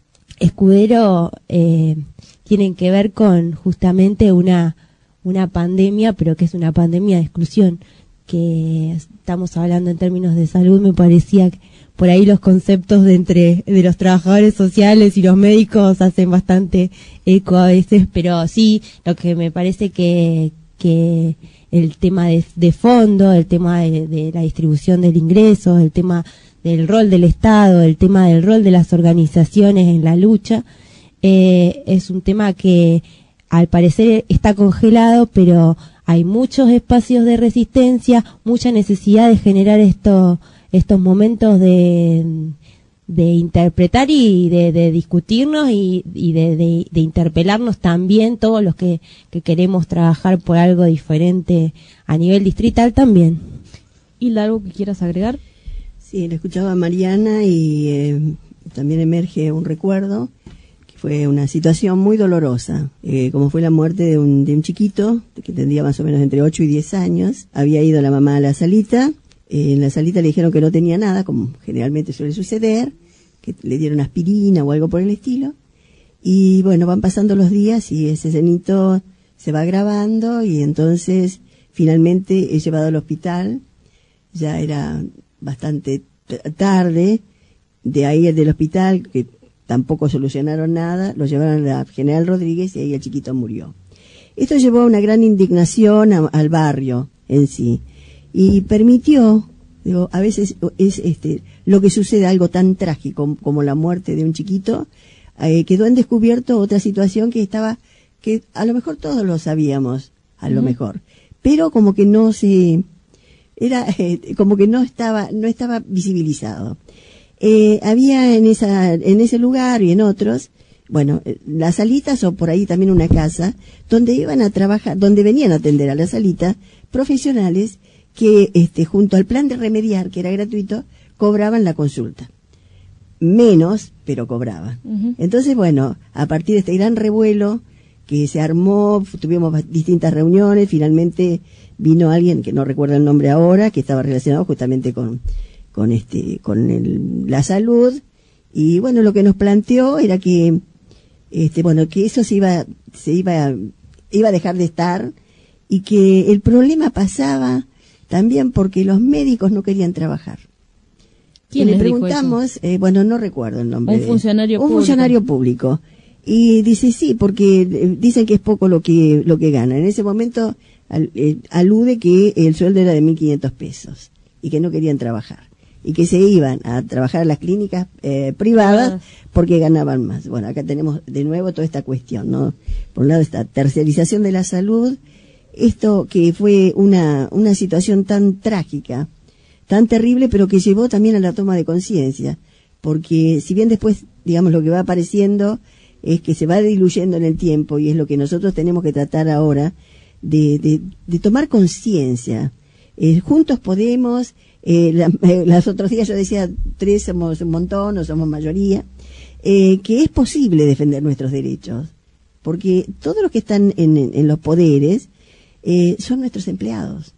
Escudero, eh, tienen que ver con justamente una una pandemia, pero que es una pandemia de exclusión, que estamos hablando en términos de salud. Me parecía que por ahí los conceptos de entre de los trabajadores sociales y los médicos hacen bastante eco a veces, pero sí, lo que me parece que que el tema de, de fondo, el tema de, de la distribución del ingreso, el tema del rol del Estado, el tema del rol de las organizaciones en la lucha, eh, es un tema que al parecer está congelado, pero hay muchos espacios de resistencia, mucha necesidad de generar esto, estos momentos de, de interpretar y de, de discutirnos y, y de, de, de interpelarnos también todos los que, que queremos trabajar por algo diferente a nivel distrital también. ¿Hilda, algo que quieras agregar? Sí, le escuchaba a Mariana y eh, también emerge un recuerdo, que fue una situación muy dolorosa, eh, como fue la muerte de un, de un chiquito, que tendría más o menos entre ocho y diez años. Había ido la mamá a la salita, eh, en la salita le dijeron que no tenía nada, como generalmente suele suceder, que le dieron aspirina o algo por el estilo, y bueno, van pasando los días y ese cenito se va agravando y entonces finalmente es llevado al hospital. Ya era bastante tarde, de ahí del hospital, que tampoco solucionaron nada, lo llevaron a la General Rodríguez y ahí el chiquito murió. Esto llevó a una gran indignación a, al barrio en sí y permitió, digo, a veces es este lo que sucede, algo tan trágico como la muerte de un chiquito, eh, quedó en descubierto otra situación que estaba, que a lo mejor todos lo sabíamos, a lo uh-huh. mejor, pero como que no se, era eh, como que no estaba, no estaba visibilizado. Eh, había en esa, en ese lugar y en otros, bueno, las salitas o por ahí también una casa, donde iban a trabajar, donde venían a atender a la salita profesionales que, este, junto al plan de remediar, que era gratuito, cobraban la consulta. Menos, pero cobraban. Uh-huh. Entonces, bueno, a partir de este gran revuelo que se armó, tuvimos distintas reuniones, finalmente vino alguien, que no recuerdo el nombre ahora, que estaba relacionado justamente con, con este, con el, la salud, y bueno, lo que nos planteó era que, este, bueno, que eso se iba, se iba, iba a dejar de estar, y que el problema pasaba también porque los médicos no querían trabajar. ¿Quién le preguntamos, eh, bueno, no recuerdo el nombre. Un funcionario de, público. Un funcionario público. Y dice sí, porque eh, dicen que es poco lo que lo que gana. En ese momento al, eh, alude que el sueldo era de mil quinientos pesos y que no querían trabajar. Y que se iban a trabajar a las clínicas eh, privadas porque ganaban más. Bueno, acá tenemos de nuevo toda esta cuestión, ¿no? Por un lado, esta tercerización de la salud, esto que fue una, una situación tan trágica, tan terrible, pero que llevó también a la toma de conciencia, porque si bien después, digamos, lo que va apareciendo es que se va diluyendo en el tiempo, y es lo que nosotros tenemos que tratar ahora, de, de, de tomar conciencia. Eh, juntos podemos, eh, la, eh, los otros días yo decía, tres somos un montón, o somos mayoría, eh, que es posible defender nuestros derechos, porque todos los que están en, en, en los poderes eh, son nuestros empleados.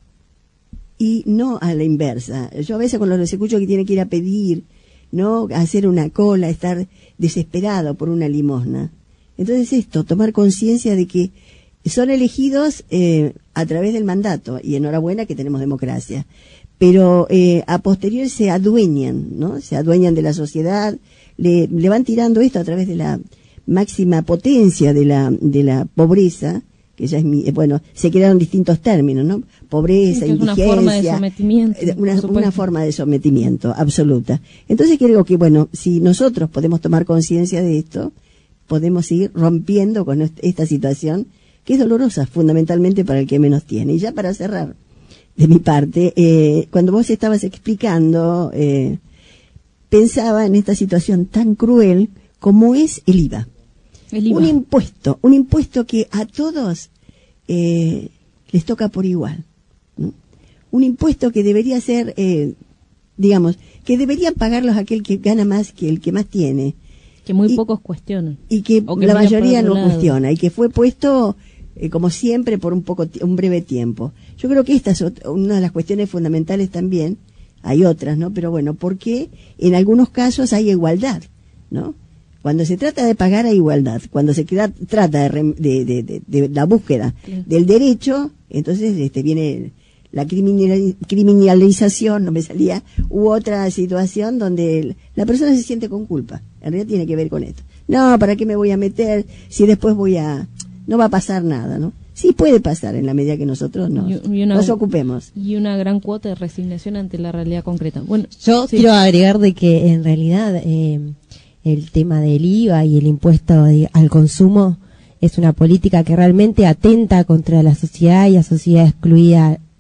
Y no a la inversa. Yo a veces cuando los escucho que tienen que ir a pedir, ¿no? A hacer una cola, estar desesperado por una limosna. Entonces esto, tomar conciencia de que son elegidos eh, a través del mandato, y enhorabuena que tenemos democracia, pero eh, a posteriori se adueñan, ¿no? Se adueñan de la sociedad, le, le van tirando esto a través de la máxima potencia de la, de la pobreza, que ya es mi, bueno, se crearon distintos términos, ¿no? Pobreza, sí, indigencia, una forma de sometimiento, una, una forma de sometimiento absoluta. Entonces creo que, bueno, si nosotros podemos tomar conciencia de esto, podemos ir rompiendo con esta situación que es dolorosa, fundamentalmente para el que menos tiene. Y ya para cerrar, de mi parte, eh, cuando vos estabas explicando, eh, pensaba en esta situación tan cruel como es el I V A. El I V A. Un impuesto, un impuesto que a todos eh, les toca por igual, ¿no? Un impuesto que debería ser, eh, digamos, que deberían pagarlos aquel que gana más que el que más tiene. Que muy y, pocos cuestionan. Y que, que la mayoría no lado. cuestiona, y que fue puesto, eh, como siempre, por un poco, un breve tiempo. Yo creo que esta es otra, una de las cuestiones fundamentales también. Hay otras, ¿no? Pero bueno, porque en algunos casos hay igualdad, ¿no? Cuando se trata de pagar hay igualdad, cuando se queda, trata de, de, de, de, de la búsqueda sí. del derecho, entonces este viene la criminal, criminalización, no me salía, u otra situación donde el, la persona se siente con culpa. En realidad tiene que ver con esto. No, ¿para qué me voy a meter si después voy a... no va a pasar nada, ¿no? Sí puede pasar en la medida que nosotros nos, y una, nos ocupemos. Y una gran cuota de resignación ante la realidad concreta. Bueno, yo sí. quiero agregar de que en realidad... Eh, el tema del I V A y el impuesto de, al consumo es una política que realmente atenta contra la sociedad y la sociedad excluida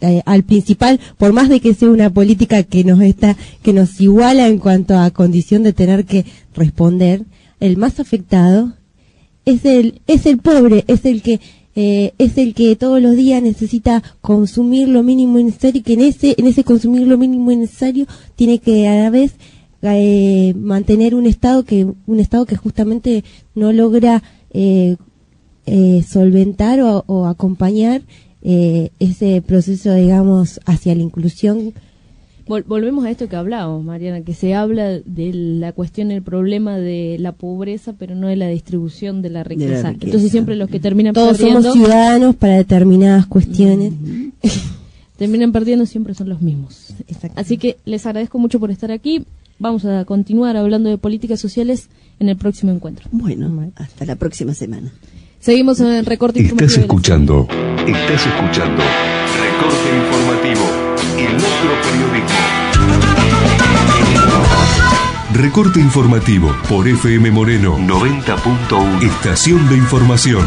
eh, al principal, por más de que sea una política que nos está, que nos iguala en cuanto a condición de tener que responder, el más afectado es el, es el pobre, es el que Eh, es el que todos los días necesita consumir lo mínimo necesario, y que en ese en ese consumir lo mínimo necesario tiene que a la vez eh, mantener un estado que un estado que justamente no logra eh, eh, solventar o, o acompañar eh, ese proceso, digamos, hacia la inclusión. Vol- volvemos a esto que hablábamos, Mariana, que se habla de la cuestión, el problema de la pobreza, pero no de la distribución de la riqueza. De la riqueza. Entonces siempre los que terminan Todos perdiendo... somos ciudadanos para determinadas cuestiones. Mm-hmm. Terminan perdiendo siempre son los mismos. Así que les agradezco mucho por estar aquí. Vamos a continuar hablando de políticas sociales en el próximo encuentro. Bueno, hasta la próxima semana. Seguimos en Recorte Informativo. Estás Informativo. escuchando, estás escuchando Recorte Informativo, el otro periodismo. Recorte Informativo por F M Moreno noventa punto uno. Estación de información.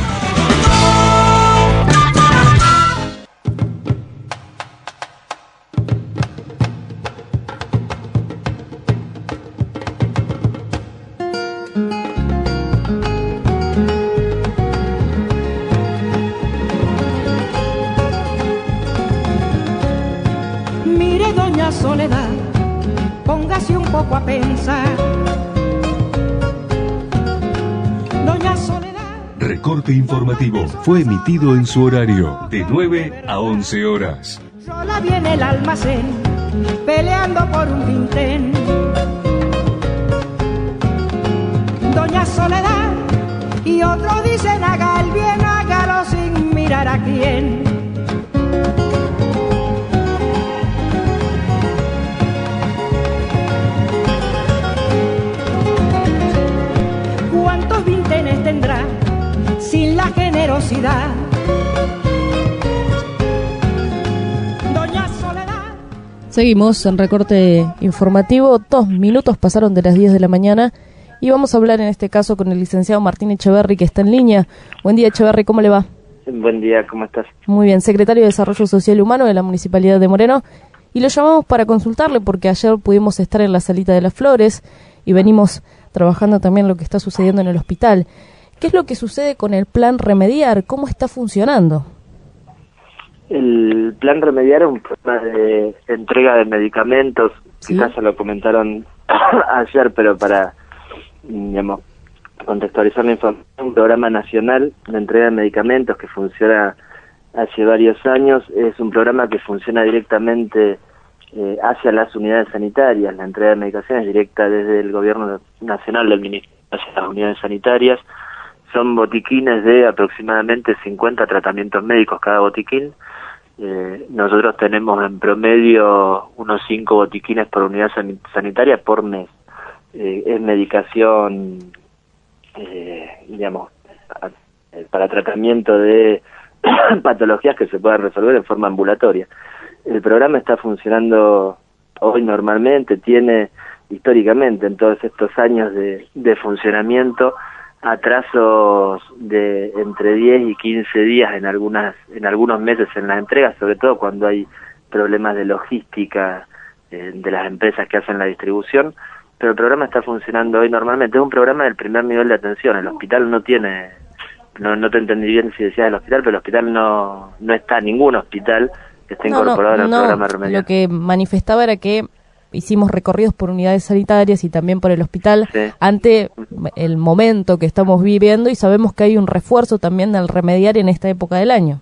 Mire, doña Soledad, póngase un poco a pensar. Doña Soledad. Recorte Informativo fue emitido en su horario de nueve a once horas. Sola viene el almacén, peleando por un vintén. Doña Soledad, y otros dicen haga el bien, hágalo sin mirar a quién. ¿Cuántos vintenes tendrá sin la generosidad? Doña Soledad. Seguimos en Recorte Informativo. Dos minutos pasaron de las diez de la mañana y vamos a hablar en este caso con el licenciado Martín Echeverri, que está en línea. Buen día, Echeverri, ¿cómo le va? Buen día, ¿cómo estás? Muy bien, secretario de Desarrollo Social y Humano de la Municipalidad de Moreno. Y lo llamamos para consultarle porque ayer pudimos estar en la Salita de las Flores y venimos trabajando también lo que está sucediendo en el hospital. ¿Qué es lo que sucede con el plan Remediar? ¿Cómo está funcionando? El plan Remediar es un programa de entrega de medicamentos, ¿sí? Quizás se lo comentaron ayer, pero para, digamos, contextualizar la información, un programa nacional de entrega de medicamentos que funciona hace varios años. Es un programa que funciona directamente eh, hacia las unidades sanitarias. La entrega de medicaciones directa desde el gobierno nacional del ministerio hacia las unidades sanitarias. Son botiquines de aproximadamente cincuenta tratamientos médicos cada botiquín. Eh, nosotros tenemos en promedio unos cinco botiquines por unidad san- sanitaria por mes. Eh, es medicación, eh, digamos, a, eh, para tratamiento de patologías que se puedan resolver en forma ambulatoria. El programa está funcionando hoy normalmente, tiene históricamente en todos estos años de, de funcionamiento atrasos de entre diez y quince días en algunas en algunos meses en las entregas, sobre todo cuando hay problemas de logística eh, de las empresas que hacen la distribución, pero el programa está funcionando hoy normalmente. Es un programa del primer nivel de atención. El hospital no tiene, no no te entendí bien si decías el hospital, pero el hospital no no está, ningún hospital está No, incorporado no, al no. programa Remediar. Lo que manifestaba era que hicimos recorridos por unidades sanitarias y también por el hospital Sí. ante el momento que estamos viviendo, y sabemos que hay un refuerzo también del Remediar en esta época del año.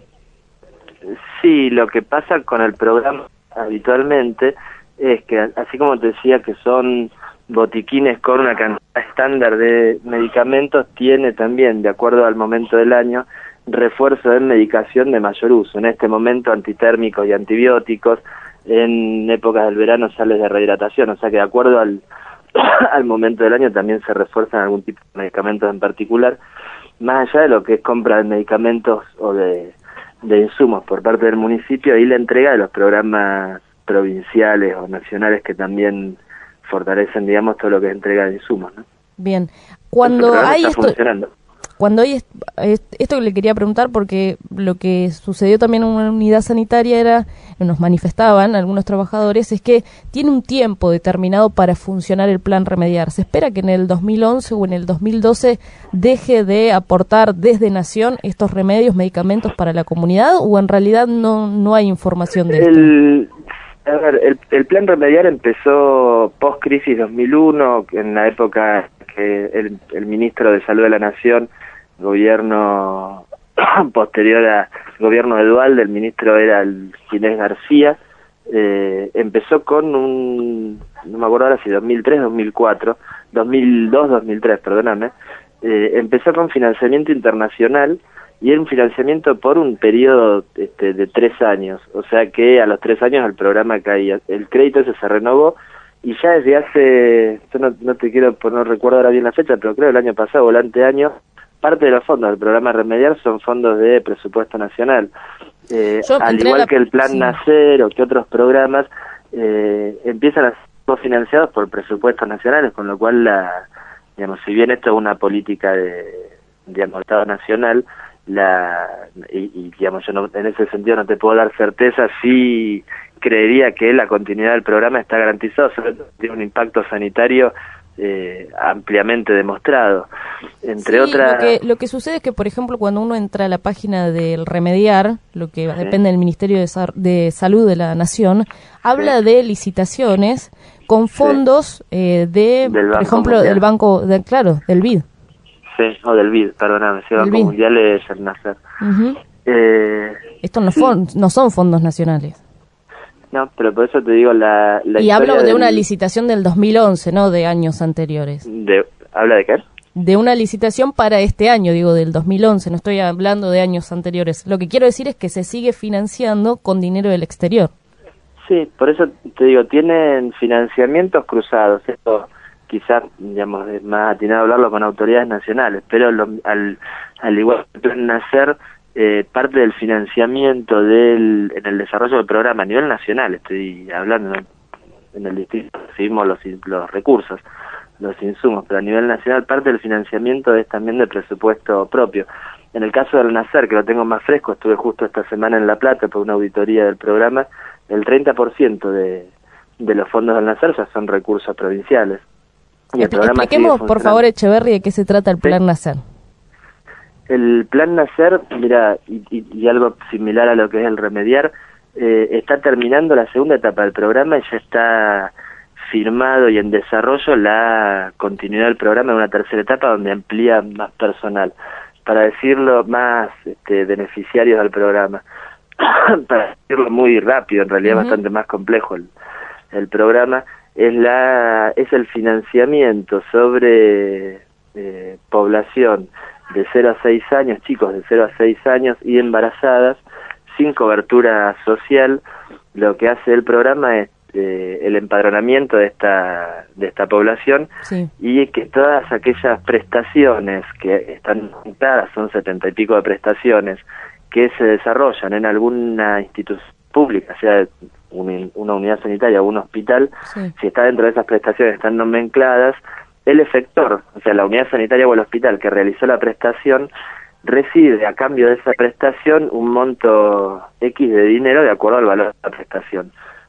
Sí, lo que pasa con el programa habitualmente es que, así como te decía que son botiquines con una cantidad estándar de medicamentos, tiene también, de acuerdo al momento del año, refuerzo de medicación de mayor uso. En este momento antitérmicos y antibióticos, en épocas del verano sales de rehidratación, o sea que de acuerdo al, al momento del año también se refuerzan algún tipo de medicamentos en particular, más allá de lo que es compra de medicamentos o de, de insumos por parte del municipio y la entrega de los programas provinciales o nacionales que también fortalecen, digamos, todo lo que es entrega de insumos, ¿no? Bien, El cuando programa hay está esto, funcionando. cuando hay est- est- esto que le quería preguntar, porque lo que sucedió también en una unidad sanitaria era, nos manifestaban algunos trabajadores, es que tiene un tiempo determinado para funcionar el plan Remediar. ¿Se espera que en el dos mil once o en el dos mil doce deje de aportar desde Nación estos remedios, medicamentos para la comunidad, o en realidad no, no hay información de esto? El, a ver, el, el plan Remediar empezó post-crisis dos mil uno, en la época que el, el ministro de Salud de la Nación, gobierno posterior al gobierno de Duhalde, el ministro era el Ginés García, eh, empezó con un, no me acuerdo ahora si dos mil tres, dos mil cuatro, dos mil dos, dos mil tres, perdóname, eh, empezó con financiamiento internacional, y era un financiamiento por un periodo este, de tres años, o sea que a los tres años el programa caía, el crédito ese se renovó, y ya desde hace, yo no, no te quiero, no recuerdo ahora bien la fecha, pero creo el año pasado o el anteaño, parte de los fondos del programa Remediar son fondos de presupuesto nacional. Eh, al igual la... que el Plan sí. Nacer o que otros programas, eh, empiezan a ser financiados por presupuestos nacionales, con lo cual, la, digamos, si bien esto es una política de, digamos, Estado nacional, la y, y digamos, yo no, en ese sentido no te puedo dar certeza, sí creería que la continuidad del programa está garantizado, sobre todo tiene un impacto sanitario Eh, ampliamente demostrado, entre sí, otras. Lo que, lo que sucede es que, por ejemplo, cuando uno entra a la página del Remediar, lo que sí. depende del Ministerio de, Sa- de Salud de la Nación, habla sí. de licitaciones con fondos sí. eh, de, del por ejemplo, mundial. del banco, de, claro, del B I D. Sí, o del B I D, perdóname, si el Banco Mundial es el Nacer. Uh-huh. Eh, Estos no, sí. fon- no son fondos nacionales. No, pero por eso te digo la, la y hablo de del... una licitación del dos mil once, no de años anteriores. De, ¿Habla de qué? De una licitación para este año, digo, del dos mil once, no estoy hablando de años anteriores. Lo que quiero decir es que se sigue financiando con dinero del exterior. Sí, por eso te digo, tienen financiamientos cruzados. Esto quizás, digamos, es más atinado hablarlo con autoridades nacionales, pero lo, al, al igual que pueden hacer... Eh, parte del financiamiento del en el desarrollo del programa a nivel nacional, estoy hablando, ¿no? En el distrito recibimos los, los recursos, los insumos, pero a nivel nacional parte del financiamiento es también del presupuesto propio. En el caso del Nacer, que lo tengo más fresco, estuve justo esta semana en La Plata por una auditoría del programa, el treinta por ciento de, de los fondos del Nacer ya son recursos provinciales. Y el programa Expliquemos, por favor, Echeverri, de qué se trata el Plan ¿Sí? Nacer. El Plan Nacer, mira, y, y, y algo similar a lo que es el Remediar, eh, está terminando la segunda etapa del programa y ya está firmado y en desarrollo la continuidad del programa en una tercera etapa donde amplía más personal. Para decirlo, más este, beneficiarios del programa. Para decirlo muy rápido, en realidad uh-huh. bastante más complejo el, el programa, es, la, es el financiamiento sobre eh, población de cero a seis años, chicos de cero a seis años y embarazadas, sin cobertura social. Lo que hace el programa es eh, el empadronamiento de esta de esta población sí. y que todas aquellas prestaciones que están juntadas, son setenta y pico de prestaciones, que se desarrollan en alguna institución pública, sea un, una unidad sanitaria o un hospital, sí. si está dentro de esas prestaciones, están nomencladas, el efector, o sea, la unidad sanitaria o el hospital que realizó la prestación, recibe a cambio de esa prestación un monto X de dinero de acuerdo al valor de la prestación.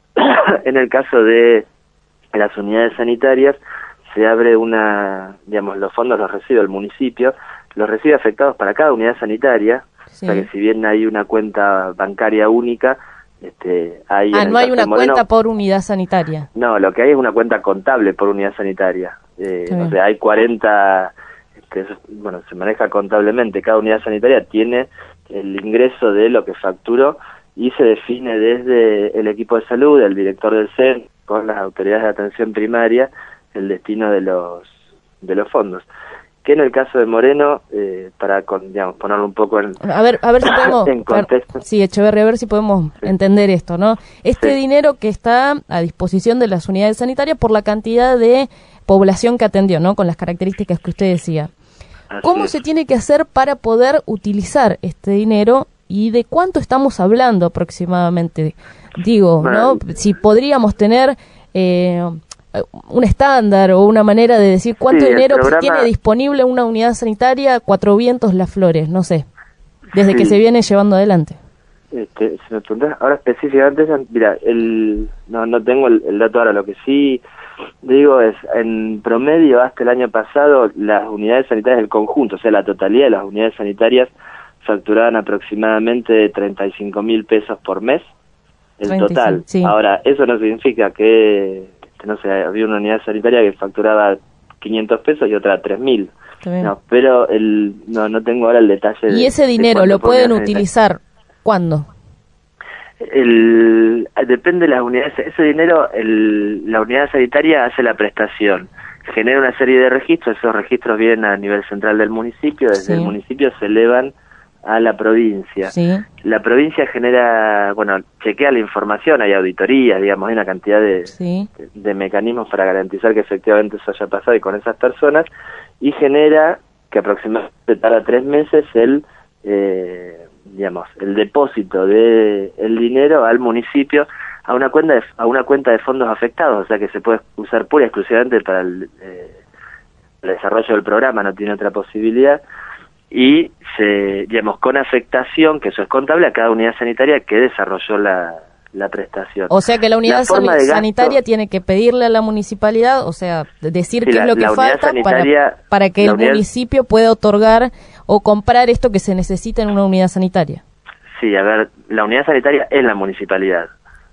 En el caso de las unidades sanitarias, se abre una, digamos, los fondos los recibe el municipio, los recibe afectados para cada unidad sanitaria, sí. o sea que si bien hay una cuenta bancaria única, este, hay... Ah, no hay una Moreno, cuenta por unidad sanitaria. No, lo que hay es una cuenta contable por unidad sanitaria. Eh, o sea, hay cuarenta, este, bueno, se maneja contablemente, cada unidad sanitaria tiene el ingreso de lo que facturó y se define desde el equipo de salud, el director del C E N, con las autoridades de atención primaria, el destino de los de los fondos. Que en el caso de Moreno, eh, para con, digamos, ponerlo un poco en a ver a ver si podemos en contexto. Sí, Echeverri, a ver si podemos sí. entender esto, ¿no? Este sí. dinero que está a disposición de las unidades sanitarias por la cantidad de población que atendió, ¿no? Con las características que usted decía. Así ¿Cómo es. se tiene que hacer para poder utilizar este dinero y de cuánto estamos hablando aproximadamente? Digo, bueno. ¿no? Si podríamos tener, eh, un estándar o una manera de decir cuánto Sí, el dinero programa- tiene disponible una unidad sanitaria Cuatro Vientos Las Flores, no sé, desde Sí. que se viene llevando adelante? Este, si me preguntás ahora específicamente, esa- mira, el, no, no tengo el, el dato ahora, lo que sí digo es, en promedio hasta el año pasado, las unidades sanitarias del conjunto, o sea, la totalidad de las unidades sanitarias facturaban aproximadamente treinta y cinco mil pesos por mes, el treinta y cinco, total. sí. Ahora, eso no significa que, que, no sé, había una unidad sanitaria que facturaba quinientos pesos y otra tres mil. Está bien. No, pero el, no, no tengo ahora el detalle. ¿Y de- ese de dinero cuánto lo por pueden unidad sanitaria. utilizar cuándo? El, depende de las unidades. Ese dinero, el, la unidad sanitaria hace la prestación, genera una serie de registros, esos registros vienen a nivel central del municipio, desde Sí. el municipio se elevan a la provincia. Sí. La provincia genera, bueno, chequea la información, hay auditorías, digamos, hay una cantidad de, Sí. de, de mecanismos para garantizar que efectivamente eso haya pasado y con esas personas, y genera, que aproximadamente tarda tres meses, el... Eh, digamos, el depósito de el dinero al municipio a una cuenta de, a una cuenta de fondos afectados, o sea que se puede usar pura y exclusivamente para el, eh, el desarrollo del programa, no tiene otra posibilidad, y se, digamos, con afectación, que eso es contable, a cada unidad sanitaria que desarrolló la, la prestación. O sea que la unidad forma sani- de gasto- sanitaria tiene que pedirle a la municipalidad, o sea, decir Sí, qué la- es lo que la unidad falta sanitaria- para, para que la el unidad- municipio pueda otorgar o comprar esto que se necesita en una unidad sanitaria. Sí, a ver, la unidad sanitaria es la municipalidad.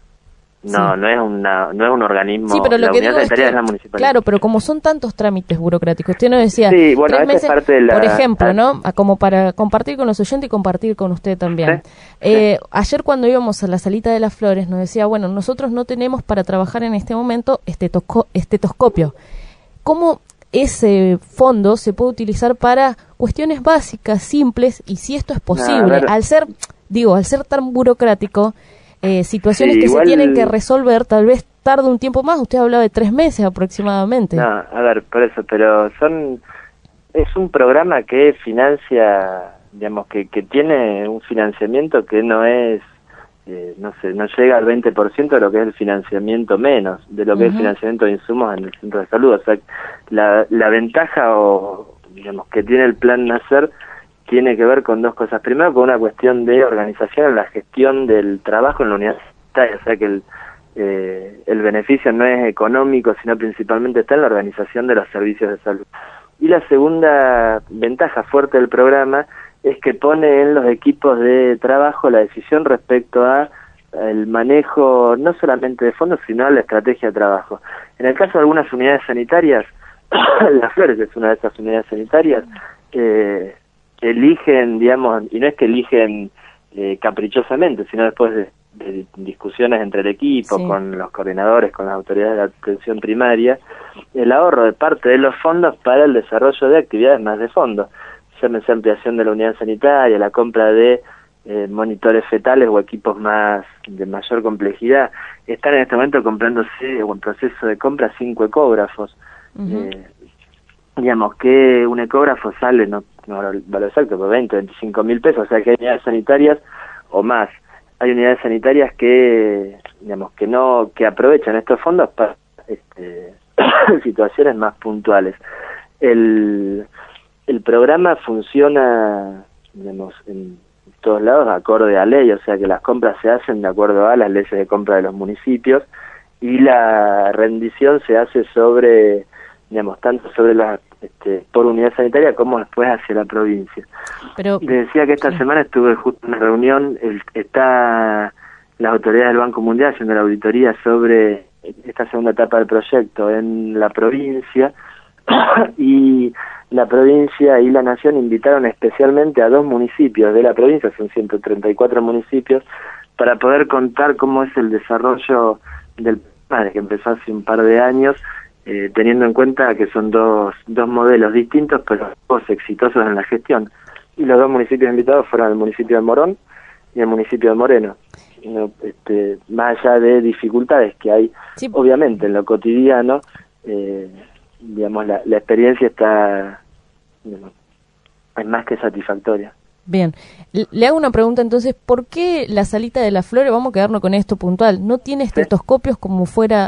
No, Sí. no es una, no es un organismo. Sí, pero lo la que unidad digo es sanitaria que, es la municipalidad. claro, pero como son tantos trámites burocráticos, usted nos decía, Sí, bueno, tres esa es meses, parte de la- por ejemplo, ah. ¿no? A- Como para compartir con los oyentes y compartir con usted también. Eh, ayer cuando íbamos a la salita de las flores nos decía, bueno, nosotros no tenemos para trabajar en este momento estetosco- estetoscopio. ¿Cómo ese fondo se puede utilizar para cuestiones básicas, simples, y si esto es posible? ver. Al ser, digo, al ser tan burocrático, eh, situaciones Sí, que igual- se tienen que resolver, tal vez tarde un tiempo más. Usted hablaba de tres meses aproximadamente. No, a ver, por eso, pero son es un programa que financia, digamos, que, que tiene un financiamiento que no es, eh, no sé, no llega al veinte por ciento de lo que es el financiamiento menos, de lo que es el Ujú. financiamiento de insumos en el centro de salud. O sea, la, la ventaja o, digamos, que tiene el plan Nacer tiene que ver con dos cosas. Primero, con una cuestión de organización en la gestión del trabajo en la unidad sanitaria, o sea que el Eh, el beneficio no es económico, sino principalmente está en la organización de los servicios de salud. Y la segunda ventaja fuerte del programa es que pone en los equipos de trabajo la decisión respecto a el manejo no solamente de fondos, sino a la estrategia de trabajo. En el caso de algunas unidades sanitarias, Las Flores es una de esas unidades sanitarias, eh, eligen, digamos, y no es que eligen eh, caprichosamente, sino después de de discusiones entre el equipo, Sí. con los coordinadores, con las autoridades de la atención primaria, el ahorro de parte de los fondos para el desarrollo de actividades más de fondo, llámese ampliación de la unidad sanitaria, la compra de eh, monitores fetales o equipos más de mayor complejidad. Están en este momento comprándose, o en proceso de compra, cinco ecógrafos. Ujú. Eh, digamos que un ecógrafo sale, no, no el valor exacto, pero veinte, veinticinco mil pesos, o sea que hay unidades sanitarias o más. Hay unidades sanitarias que, digamos, que no, que aprovechan estos fondos para este, situaciones más puntuales. El, el programa funciona, digamos, en todos lados acorde a ley, o sea que las compras se hacen de acuerdo a las leyes de compra de los municipios y la rendición se hace sobre, digamos, tanto sobre la este, por unidad sanitaria como después hacia la provincia. Pero Le decía que esta semana estuve justo en una reunión, el, está las autoridades del Banco Mundial haciendo la auditoría sobre esta segunda etapa del proyecto en la provincia y la provincia y la nación invitaron especialmente a dos municipios de la provincia, son ciento treinta y cuatro municipios, para poder contar cómo es el desarrollo del programa que empezó hace un par de años, eh, teniendo en cuenta que son dos, dos modelos distintos, pero dos exitosos en la gestión. Y los dos municipios invitados fueron el municipio de Morón y el municipio de Moreno. No, este, más allá de dificultades que hay, sí, obviamente, en lo cotidiano, eh, digamos, la, la experiencia está, digamos, es más que satisfactoria. Bien, L- le hago una pregunta entonces, ¿por qué la salita de las flores, vamos a quedarnos con esto puntual, no tiene estetoscopios como fuera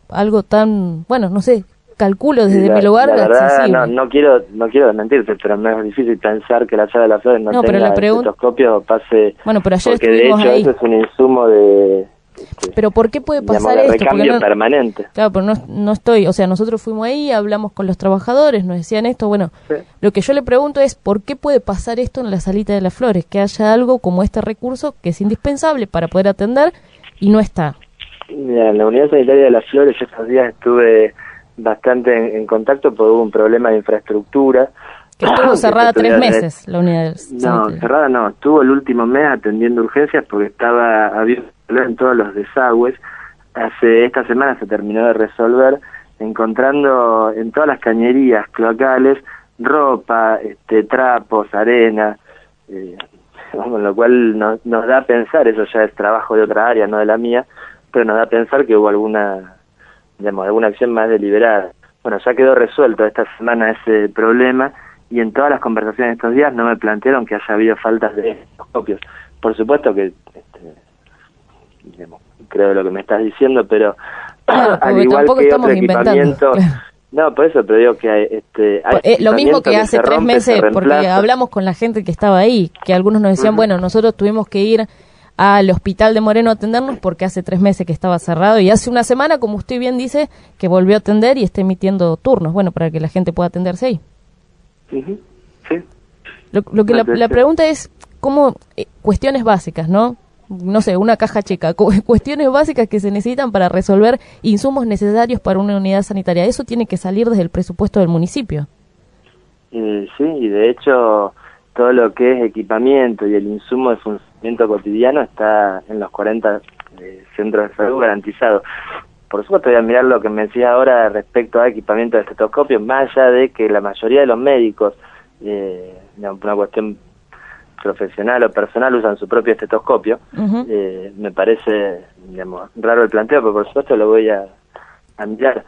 algo tan, bueno, no sé, calculo desde la, mi lugar la verdad, accesible. no, no quiero no quiero desmentirte, pero me es difícil pensar que la sala de las flores no, No, pero tenga la pregun- estetoscopio o pase, Bueno, pero ayer porque de estuvimos hecho ahí. eso es un insumo de, Pero ¿por qué puede digamos, pasar de esto? Porque recambio no- permanente. Claro, pero no, no estoy, o sea, nosotros fuimos ahí, hablamos con los trabajadores, nos decían esto, bueno, Sí. lo que yo le pregunto es, ¿por qué puede pasar esto en la salita de las flores? Que haya algo como este recurso que es indispensable para poder atender y no está. Mira, en la unidad sanitaria de las flores estos días estuve bastante en, en contacto porque hubo un problema de infraestructura. Que estuvo cerrada se tres tuvieron- meses la unidad No, sanitaria. cerrada no, estuvo el último mes atendiendo urgencias porque estaba abierto en todos los desagües. Hace esta semana se terminó de resolver, encontrando en todas las cañerías cloacales ropa, este, trapos, arena, eh, con lo cual no, nos da a pensar, eso ya es trabajo de otra área, no de la mía, pero nos da a pensar que hubo alguna, digamos, alguna acción más deliberada. Bueno, ya quedó resuelto esta semana ese problema y en todas las conversaciones de estos días no me plantearon que haya habido faltas de estetoscopios. Por supuesto que, este, digamos, creo lo que me estás diciendo, pero Claro, al porque igual tampoco que estamos otro inventando, equipamiento, claro. no, por eso, pero digo que hay, este, hay Eh, lo mismo equipamiento que hace se tres rompe, meses, se porque reemplaza. hablamos con la gente que estaba ahí, que algunos nos decían, Ujú. bueno, nosotros tuvimos que ir al hospital de Moreno a atendernos porque hace tres meses que estaba cerrado y hace una semana, como usted bien dice, que volvió a atender y está emitiendo turnos, bueno, para que la gente pueda atenderse ahí. Ujú, sí. Lo, lo que la, Entonces, la pregunta es, ¿cómo? Eh, cuestiones básicas, ¿no? No sé, una caja chica, cu- cuestiones básicas que se necesitan para resolver insumos necesarios para una unidad sanitaria. Eso tiene que salir desde el presupuesto del municipio. Eh, sí, y de hecho todo lo que es equipamiento y el insumo de funcionamiento cotidiano está en los cuarenta eh, centros de salud garantizado. Por supuesto voy a mirar lo que me decía ahora respecto a equipamiento de estetoscopio, más allá de que la mayoría de los médicos, eh, digamos, por una cuestión profesional o personal, usan su propio estetoscopio. Ujú. Eh, me parece, digamos, raro el planteo, pero por supuesto lo voy a, a mirar.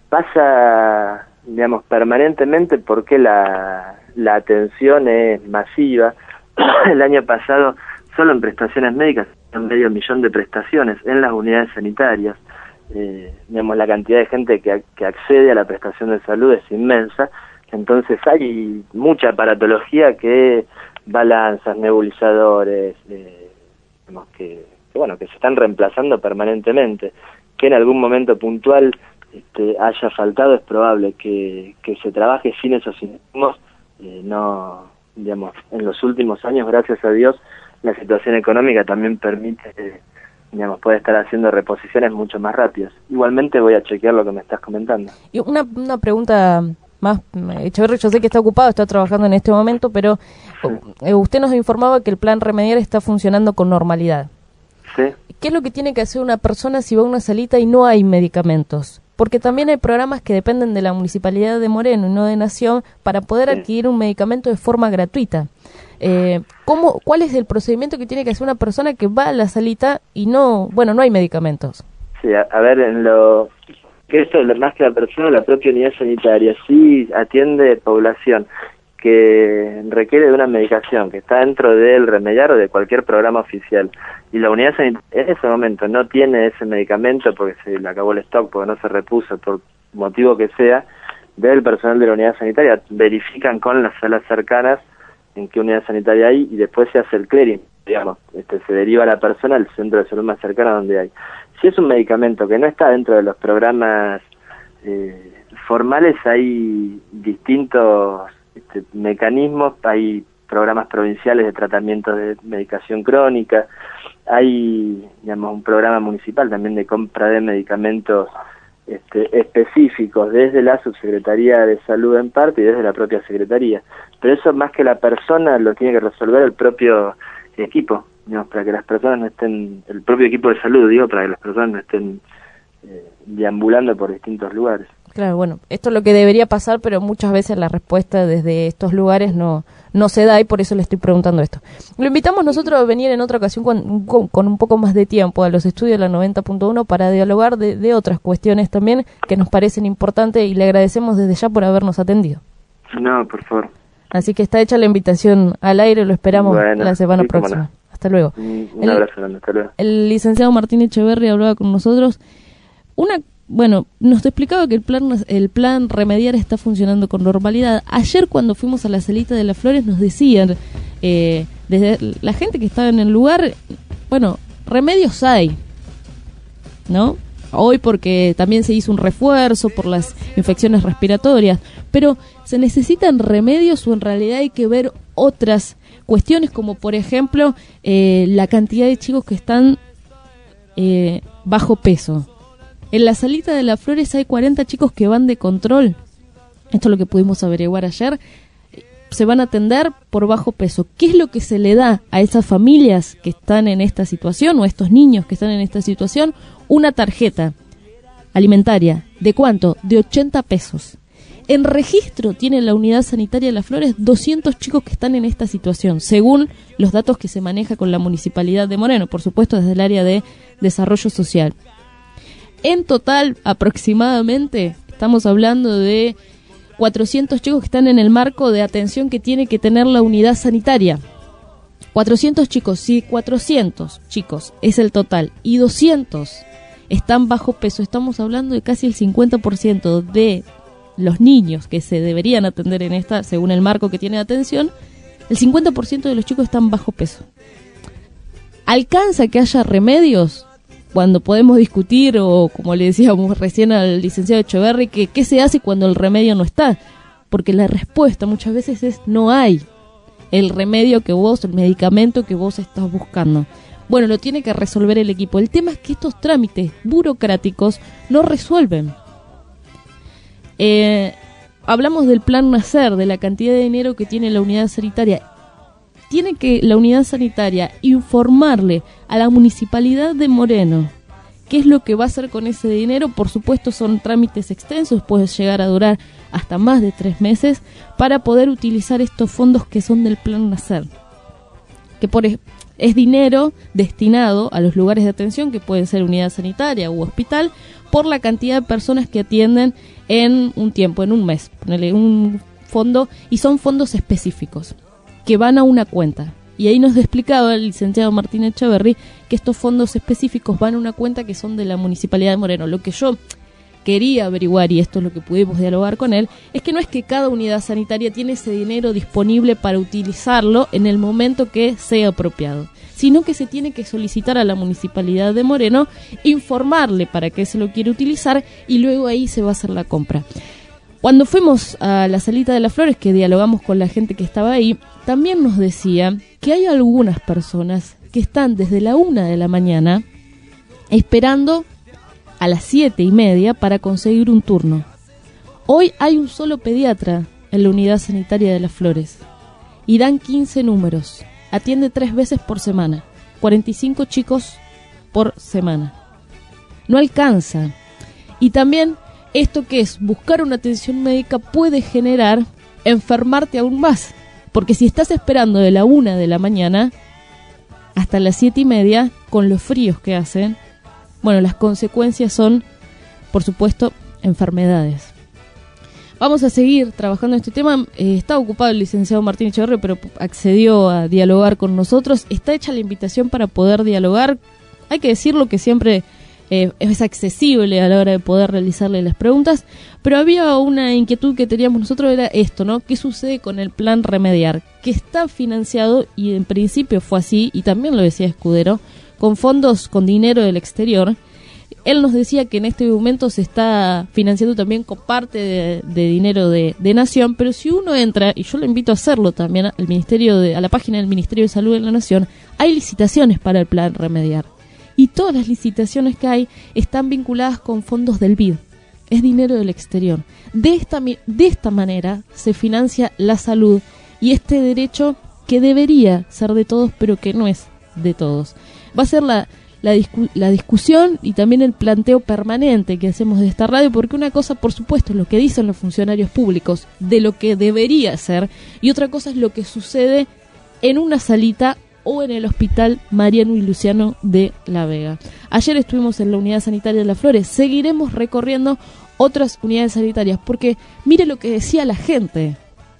Pasa, digamos, permanentemente porque la, la atención es masiva. El año pasado, solo en prestaciones médicas, medio millón de prestaciones en las unidades sanitarias. Eh, digamos, la cantidad de gente que, que accede a la prestación de salud es inmensa. Entonces hay mucha aparatología que balanzas, nebulizadores, eh, digamos que, que bueno, que se están reemplazando permanentemente. Que en algún momento puntual este, haya faltado, es probable que, que se trabaje sin esos insumos. Eh, no, digamos, en los últimos años, gracias a Dios, la situación económica también permite, eh, digamos, poder estar haciendo reposiciones mucho más rápidas. Igualmente voy a chequear lo que me estás comentando. Y una, una pregunta más, Echeverri, yo sé que está ocupado, está trabajando en este momento, pero eh, usted nos informaba que el plan Remediar está funcionando con normalidad. Sí. ¿Qué es lo que tiene que hacer una persona si va a una salita y no hay medicamentos? Porque también hay programas que dependen de la Municipalidad de Moreno y no de Nación para poder Sí. adquirir un medicamento de forma gratuita. Eh, ¿cómo, ¿Cuál es el procedimiento que tiene que hacer una persona que va a la salita y no, bueno, no hay medicamentos? Sí, a, a ver, en lo que esto es más que la persona, la propia unidad sanitaria, sí atiende población que requiere de una medicación que está dentro del Remediar o de cualquier programa oficial, y la unidad sanitaria en ese momento no tiene ese medicamento porque se le acabó el stock, porque no se repuso, por motivo que sea, del personal de la unidad sanitaria verifican con las salas cercanas en qué unidad sanitaria hay y después se hace el clearing, digamos, este, se deriva a la persona al centro de salud más cercano donde hay. Si es un medicamento que no está dentro de los programas eh, formales, hay distintos este, mecanismos, hay programas provinciales de tratamiento de medicación crónica, hay, digamos, un programa municipal también de compra de medicamentos este, específicos desde la Subsecretaría de Salud en parte y desde la propia Secretaría. Pero eso más que la persona lo tiene que resolver el propio equipo, digamos, para que las personas no estén, el propio equipo de salud, digo, para que las personas no estén eh, deambulando por distintos lugares. Claro, bueno, esto es lo que debería pasar, pero muchas veces la respuesta desde estos lugares no, no se da y por eso le estoy preguntando esto. Lo invitamos nosotros a venir en otra ocasión con, con, con un poco más de tiempo a los estudios de la noventa punto uno para dialogar de, de otras cuestiones también que nos parecen importantes y le agradecemos desde ya por habernos atendido. No, por favor. Así que está hecha la invitación al aire, lo esperamos Bueno, la semana sí, cómo próxima. no. Hasta luego. Un, un El- abrazo grande, hasta luego. El licenciado Martín Echeverri hablaba con nosotros. Una bueno, nos explicaba que el plan, el plan Remediar está funcionando con normalidad. Ayer cuando fuimos a la salita de las Flores nos decían, eh, desde la gente que estaba en el lugar, bueno, remedios hay, ¿no? Hoy porque también se hizo un refuerzo por las infecciones respiratorias, pero ¿se necesitan remedios o en realidad hay que ver otras cuestiones como por ejemplo eh, la cantidad de chicos que están eh, bajo peso? En la salita de las Flores hay cuarenta chicos que van de control. Esto es lo que pudimos averiguar ayer. Se van a atender por bajo peso. ¿Qué es lo que se le da a esas familias que están en esta situación o a estos niños que están en esta situación? Una tarjeta alimentaria. ¿De cuánto? De ochenta pesos. En registro tiene la unidad sanitaria de Las Flores doscientos chicos que están en esta situación, según los datos que se maneja con la Municipalidad de Moreno, por supuesto desde el área de desarrollo social. En total, aproximadamente, estamos hablando de cuatrocientos chicos que están en el marco de atención que tiene que tener la unidad sanitaria. cuatrocientos chicos, sí, cuatrocientos chicos es el total, y doscientos están bajo peso. Estamos hablando de casi el cincuenta por ciento de los niños que se deberían atender en esta, según el marco que tiene de atención, el cincuenta por ciento de los chicos están bajo peso. ¿Alcanza que haya remedios? Cuando podemos discutir, o como le decíamos recién al licenciado Echeverri, que qué se hace cuando el remedio no está, porque la respuesta muchas veces es no hay el remedio que vos, el medicamento que vos estás buscando. Bueno, lo tiene que resolver el equipo. El tema es que estos trámites burocráticos no resuelven. Eh, hablamos del plan Nacer, de la cantidad de dinero que tiene la unidad sanitaria. Tiene que la unidad sanitaria informarle a la Municipalidad de Moreno qué es lo que va a hacer con ese dinero. Por supuesto son trámites extensos, puede llegar a durar hasta más de tres meses para poder utilizar estos fondos que son del plan Nacer, que por, es dinero destinado a los lugares de atención que pueden ser unidad sanitaria u hospital por la cantidad de personas que atienden en un tiempo, en un mes, ponele un fondo, y son fondos específicos que van a una cuenta. Y ahí nos explicaba el licenciado Martín Echeverri que estos fondos específicos van a una cuenta que son de la Municipalidad de Moreno. Lo que yo quería averiguar, y esto es lo que pudimos dialogar con él, es que no es que cada unidad sanitaria tiene ese dinero disponible para utilizarlo en el momento que sea apropiado, sino que se tiene que solicitar a la Municipalidad de Moreno, informarle para qué se lo quiere utilizar y luego ahí se va a hacer la compra. Cuando fuimos a la salita de las Flores, que dialogamos con la gente que estaba ahí, también nos decía que hay algunas personas que están desde la una de la mañana esperando a las siete y media para conseguir un turno. Hoy hay un solo pediatra en la unidad sanitaria de Las Flores y dan quince números. Atiende tres veces por semana, cuarenta y cinco chicos por semana. No alcanza. Y también esto que es buscar una atención médica puede generar enfermarte aún más, porque si estás esperando de la una de la mañana hasta las siete y media, con los fríos que hacen, bueno, las consecuencias son, por supuesto, enfermedades. Vamos a seguir trabajando en este tema. Eh, está ocupado el licenciado Martín Echeverri, pero accedió a dialogar con nosotros. Está hecha la invitación para poder dialogar. Hay que decirlo que siempre eh, es accesible a la hora de poder realizarle las preguntas, pero había una inquietud que teníamos nosotros, era esto, ¿no? ¿Qué sucede con el plan Remediar? Que está financiado, y en principio fue así, y también lo decía Escudero, con fondos, con dinero del exterior. Él nos decía que en este momento se está financiando también con parte de, de dinero de, de Nación, pero si uno entra, y yo lo invito a hacerlo también al Ministerio de, a la página del Ministerio de Salud de la Nación, hay licitaciones para el plan Remediar. Y todas las licitaciones que hay están vinculadas con fondos del B I D. Es dinero del exterior. De esta, de esta manera se financia la salud y este derecho que debería ser de todos, pero que no es de todos. Va a ser la, la, discu la discusión y también el planteo permanente que hacemos de esta radio, porque una cosa, por supuesto, es lo que dicen los funcionarios públicos de lo que debería ser, y otra cosa es lo que sucede en una salita o en el Hospital Mariano y Luciano de La Vega. Ayer estuvimos en la unidad sanitaria de Las Flores, seguiremos recorriendo otras unidades sanitarias, porque mire lo que decía la gente.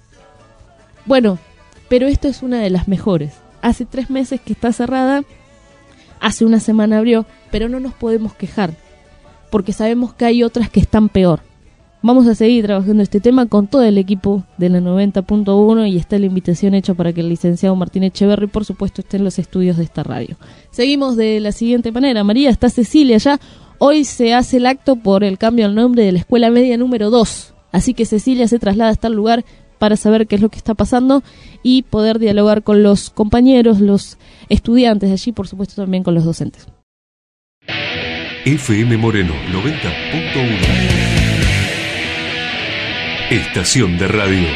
Bueno, pero esta es una de las mejores. Hace tres meses que está cerrada, hace una semana abrió, pero no nos podemos quejar. porque sabemos que hay otras que están peor. Vamos a seguir trabajando este tema con todo el equipo de la noventa punto uno y está la invitación hecha para que el licenciado Martín Echeverry, por supuesto, esté en los estudios de esta radio. Seguimos de la siguiente manera. María, está Cecilia ya. Hoy se hace el acto por el cambio al nombre de la escuela media número dos. Así que Cecilia se traslada hasta el lugar para saber qué es lo que está pasando y poder dialogar con los compañeros, los estudiantes de allí, por supuesto también con los docentes. F M Moreno noventa punto uno. Estación de radio.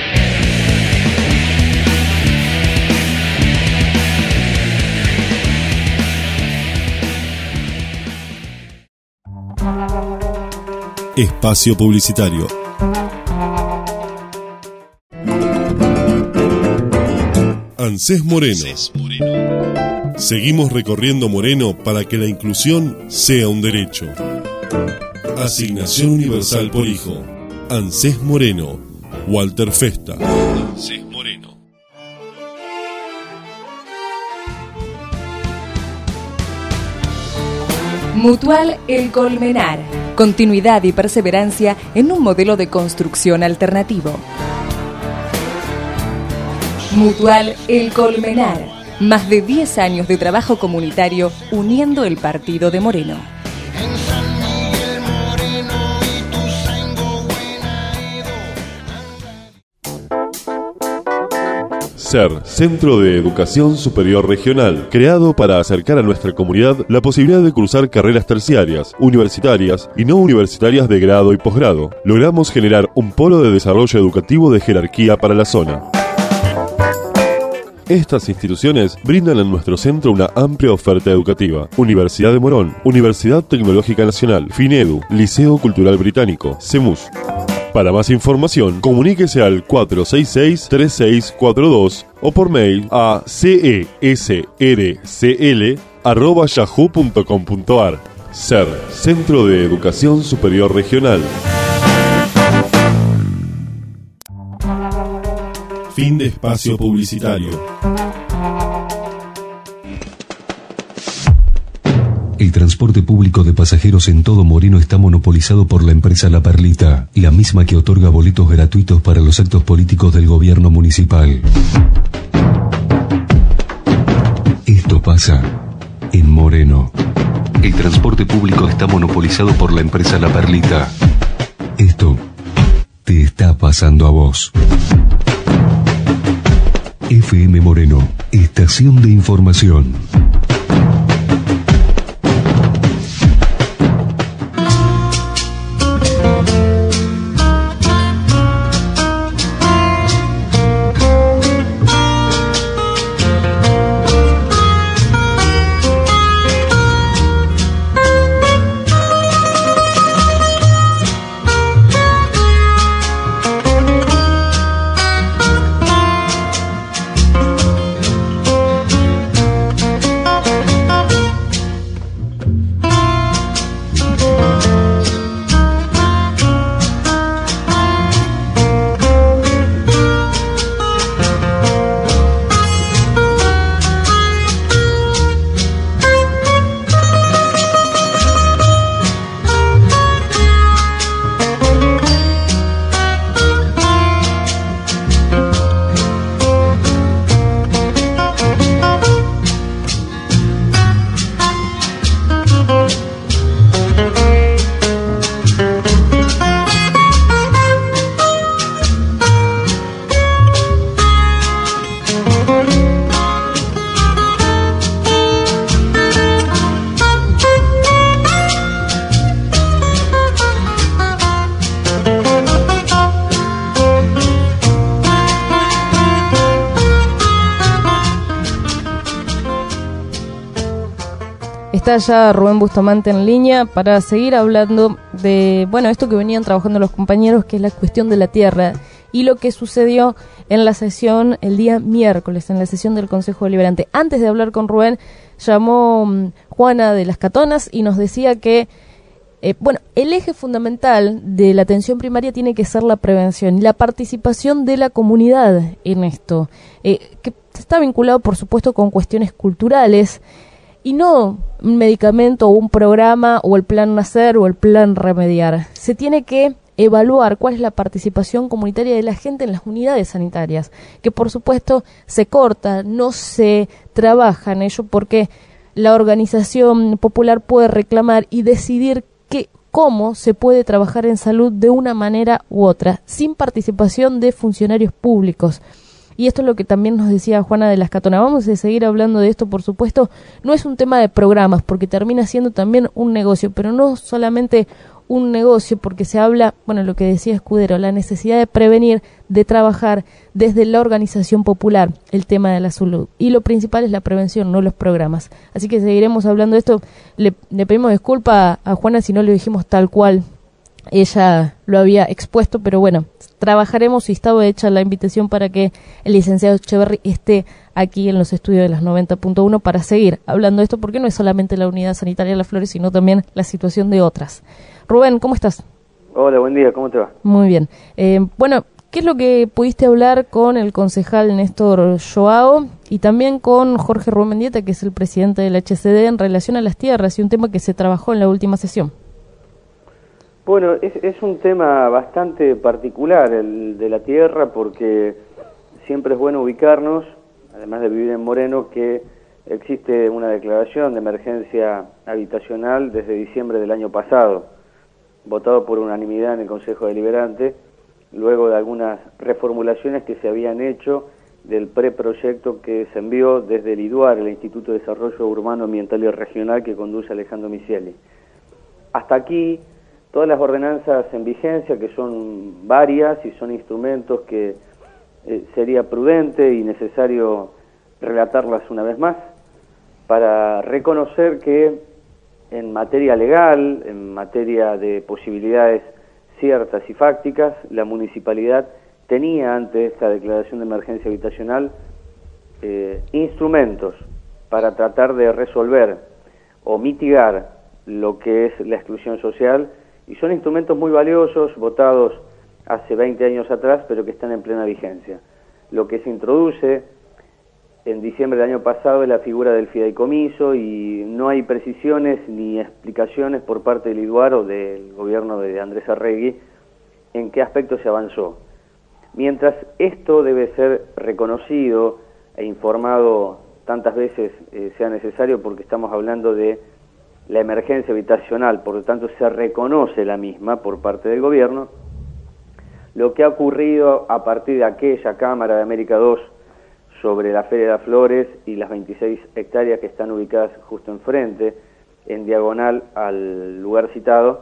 Espacio publicitario. ANSES Moreno. Seguimos recorriendo Moreno para que la inclusión sea un derecho. Asignación universal por hijo. ANSES Moreno. Walter Festa. ANSES Moreno. Mutual El Colmenar. Continuidad y perseverancia en un modelo de construcción alternativo. Mutual El Colmenar. Más de diez años de trabajo comunitario uniendo el partido de Moreno. SER, Centro de Educación Superior Regional, creado para acercar a nuestra comunidad la posibilidad de cursar carreras terciarias, universitarias y no universitarias de grado y posgrado. Logramos generar un polo de desarrollo educativo de jerarquía para la zona. Estas instituciones brindan en nuestro centro una amplia oferta educativa. Universidad de Morón, Universidad Tecnológica Nacional, FINEDU, Liceo Cultural Británico, CEMUS. Para más información, comuníquese al cuatro seis seis, tres seis cuatro dos o por mail a cesrcl arroba yahoo punto com punto ar. SER, Centro de Educación Superior Regional. Fin de espacio publicitario. El transporte público de pasajeros en todo Moreno está monopolizado por la empresa La Perlita, la misma que otorga boletos gratuitos para los actos políticos del gobierno municipal. Esto pasa en Moreno. El transporte público está monopolizado por la empresa La Perlita. Esto te está pasando a vos. F M Moreno, estación de información. Está ya Rubén Bustamante en línea para seguir hablando de, bueno, esto que venían trabajando los compañeros, que es la cuestión de la tierra y lo que sucedió en la sesión el día miércoles, en la sesión del Consejo Deliberante. Antes de hablar con Rubén, llamó um, Juana de las Catonas y nos decía que, eh, bueno, el eje fundamental de la atención primaria tiene que ser la prevención y la participación de la comunidad en esto, eh, que está vinculado, por supuesto, con cuestiones culturales. y no un medicamento o un programa o el plan Nacer o el plan Remediar. Se tiene que evaluar cuál es la participación comunitaria de la gente en las unidades sanitarias, que por supuesto se corta, no se trabaja en ello porque la organización popular puede reclamar y decidir que, cómo se puede trabajar en salud de una manera u otra, sin participación de funcionarios públicos. Y esto es lo que también nos decía Juana de las Catonas. Vamos a seguir hablando de esto, por supuesto. No es un tema de programas, porque termina siendo también un negocio, pero no solamente un negocio, porque se habla, bueno, lo que decía Escudero, la necesidad de prevenir, de trabajar desde la organización popular el tema de la salud. Y lo principal es la prevención, no los programas. Así que seguiremos hablando de esto. Le, le pedimos disculpa a Juana si no le dijimos tal cual ella lo había expuesto, pero bueno, trabajaremos y estaba hecha la invitación para que el licenciado Echeverry esté aquí en los estudios de las noventa punto uno para seguir hablando de esto, porque no es solamente la unidad sanitaria de Las Flores, sino también la situación de otras. Rubén, ¿cómo estás? Hola, buen día, ¿cómo te va? Muy bien. Eh, bueno, ¿qué es lo que pudiste hablar con el concejal Néstor Joao y también con Jorge Rubén Mendieta, que es el presidente del H C D, en relación a las tierras y un tema que se trabajó en la última sesión? Bueno, es, es un tema bastante particular el de la tierra, porque siempre es bueno ubicarnos, además de vivir en Moreno, que existe una declaración de emergencia habitacional desde diciembre del año pasado, votado por unanimidad en el Consejo Deliberante, luego de algunas reformulaciones que se habían hecho del preproyecto que se envió desde el IDUAR, el Instituto de Desarrollo Urbano, Ambiental y Regional, que conduce Alejandro Misieli. Hasta aquí, todas las ordenanzas en vigencia, que son varias y son instrumentos que eh, sería prudente y necesario relatarlas una vez más, para reconocer que en materia legal, en materia de posibilidades ciertas y fácticas, la municipalidad tenía ante esta declaración de emergencia habitacional eh, instrumentos para tratar de resolver o mitigar lo que es la exclusión social, y son instrumentos muy valiosos, votados hace veinte años atrás, pero que están en plena vigencia. Lo que se introduce en diciembre del año pasado es la figura del fideicomiso, y no hay precisiones ni explicaciones por parte del IDUAR o del gobierno de Andrés Arregui en qué aspecto se avanzó. Mientras esto debe ser reconocido e informado tantas veces eh, sea necesario, porque estamos hablando de la emergencia habitacional, por lo tanto se reconoce la misma por parte del gobierno, lo que ha ocurrido a partir de aquella Cámara de América dos sobre la Feria de las Flores y las veintiséis hectáreas que están ubicadas justo enfrente, en diagonal al lugar citado,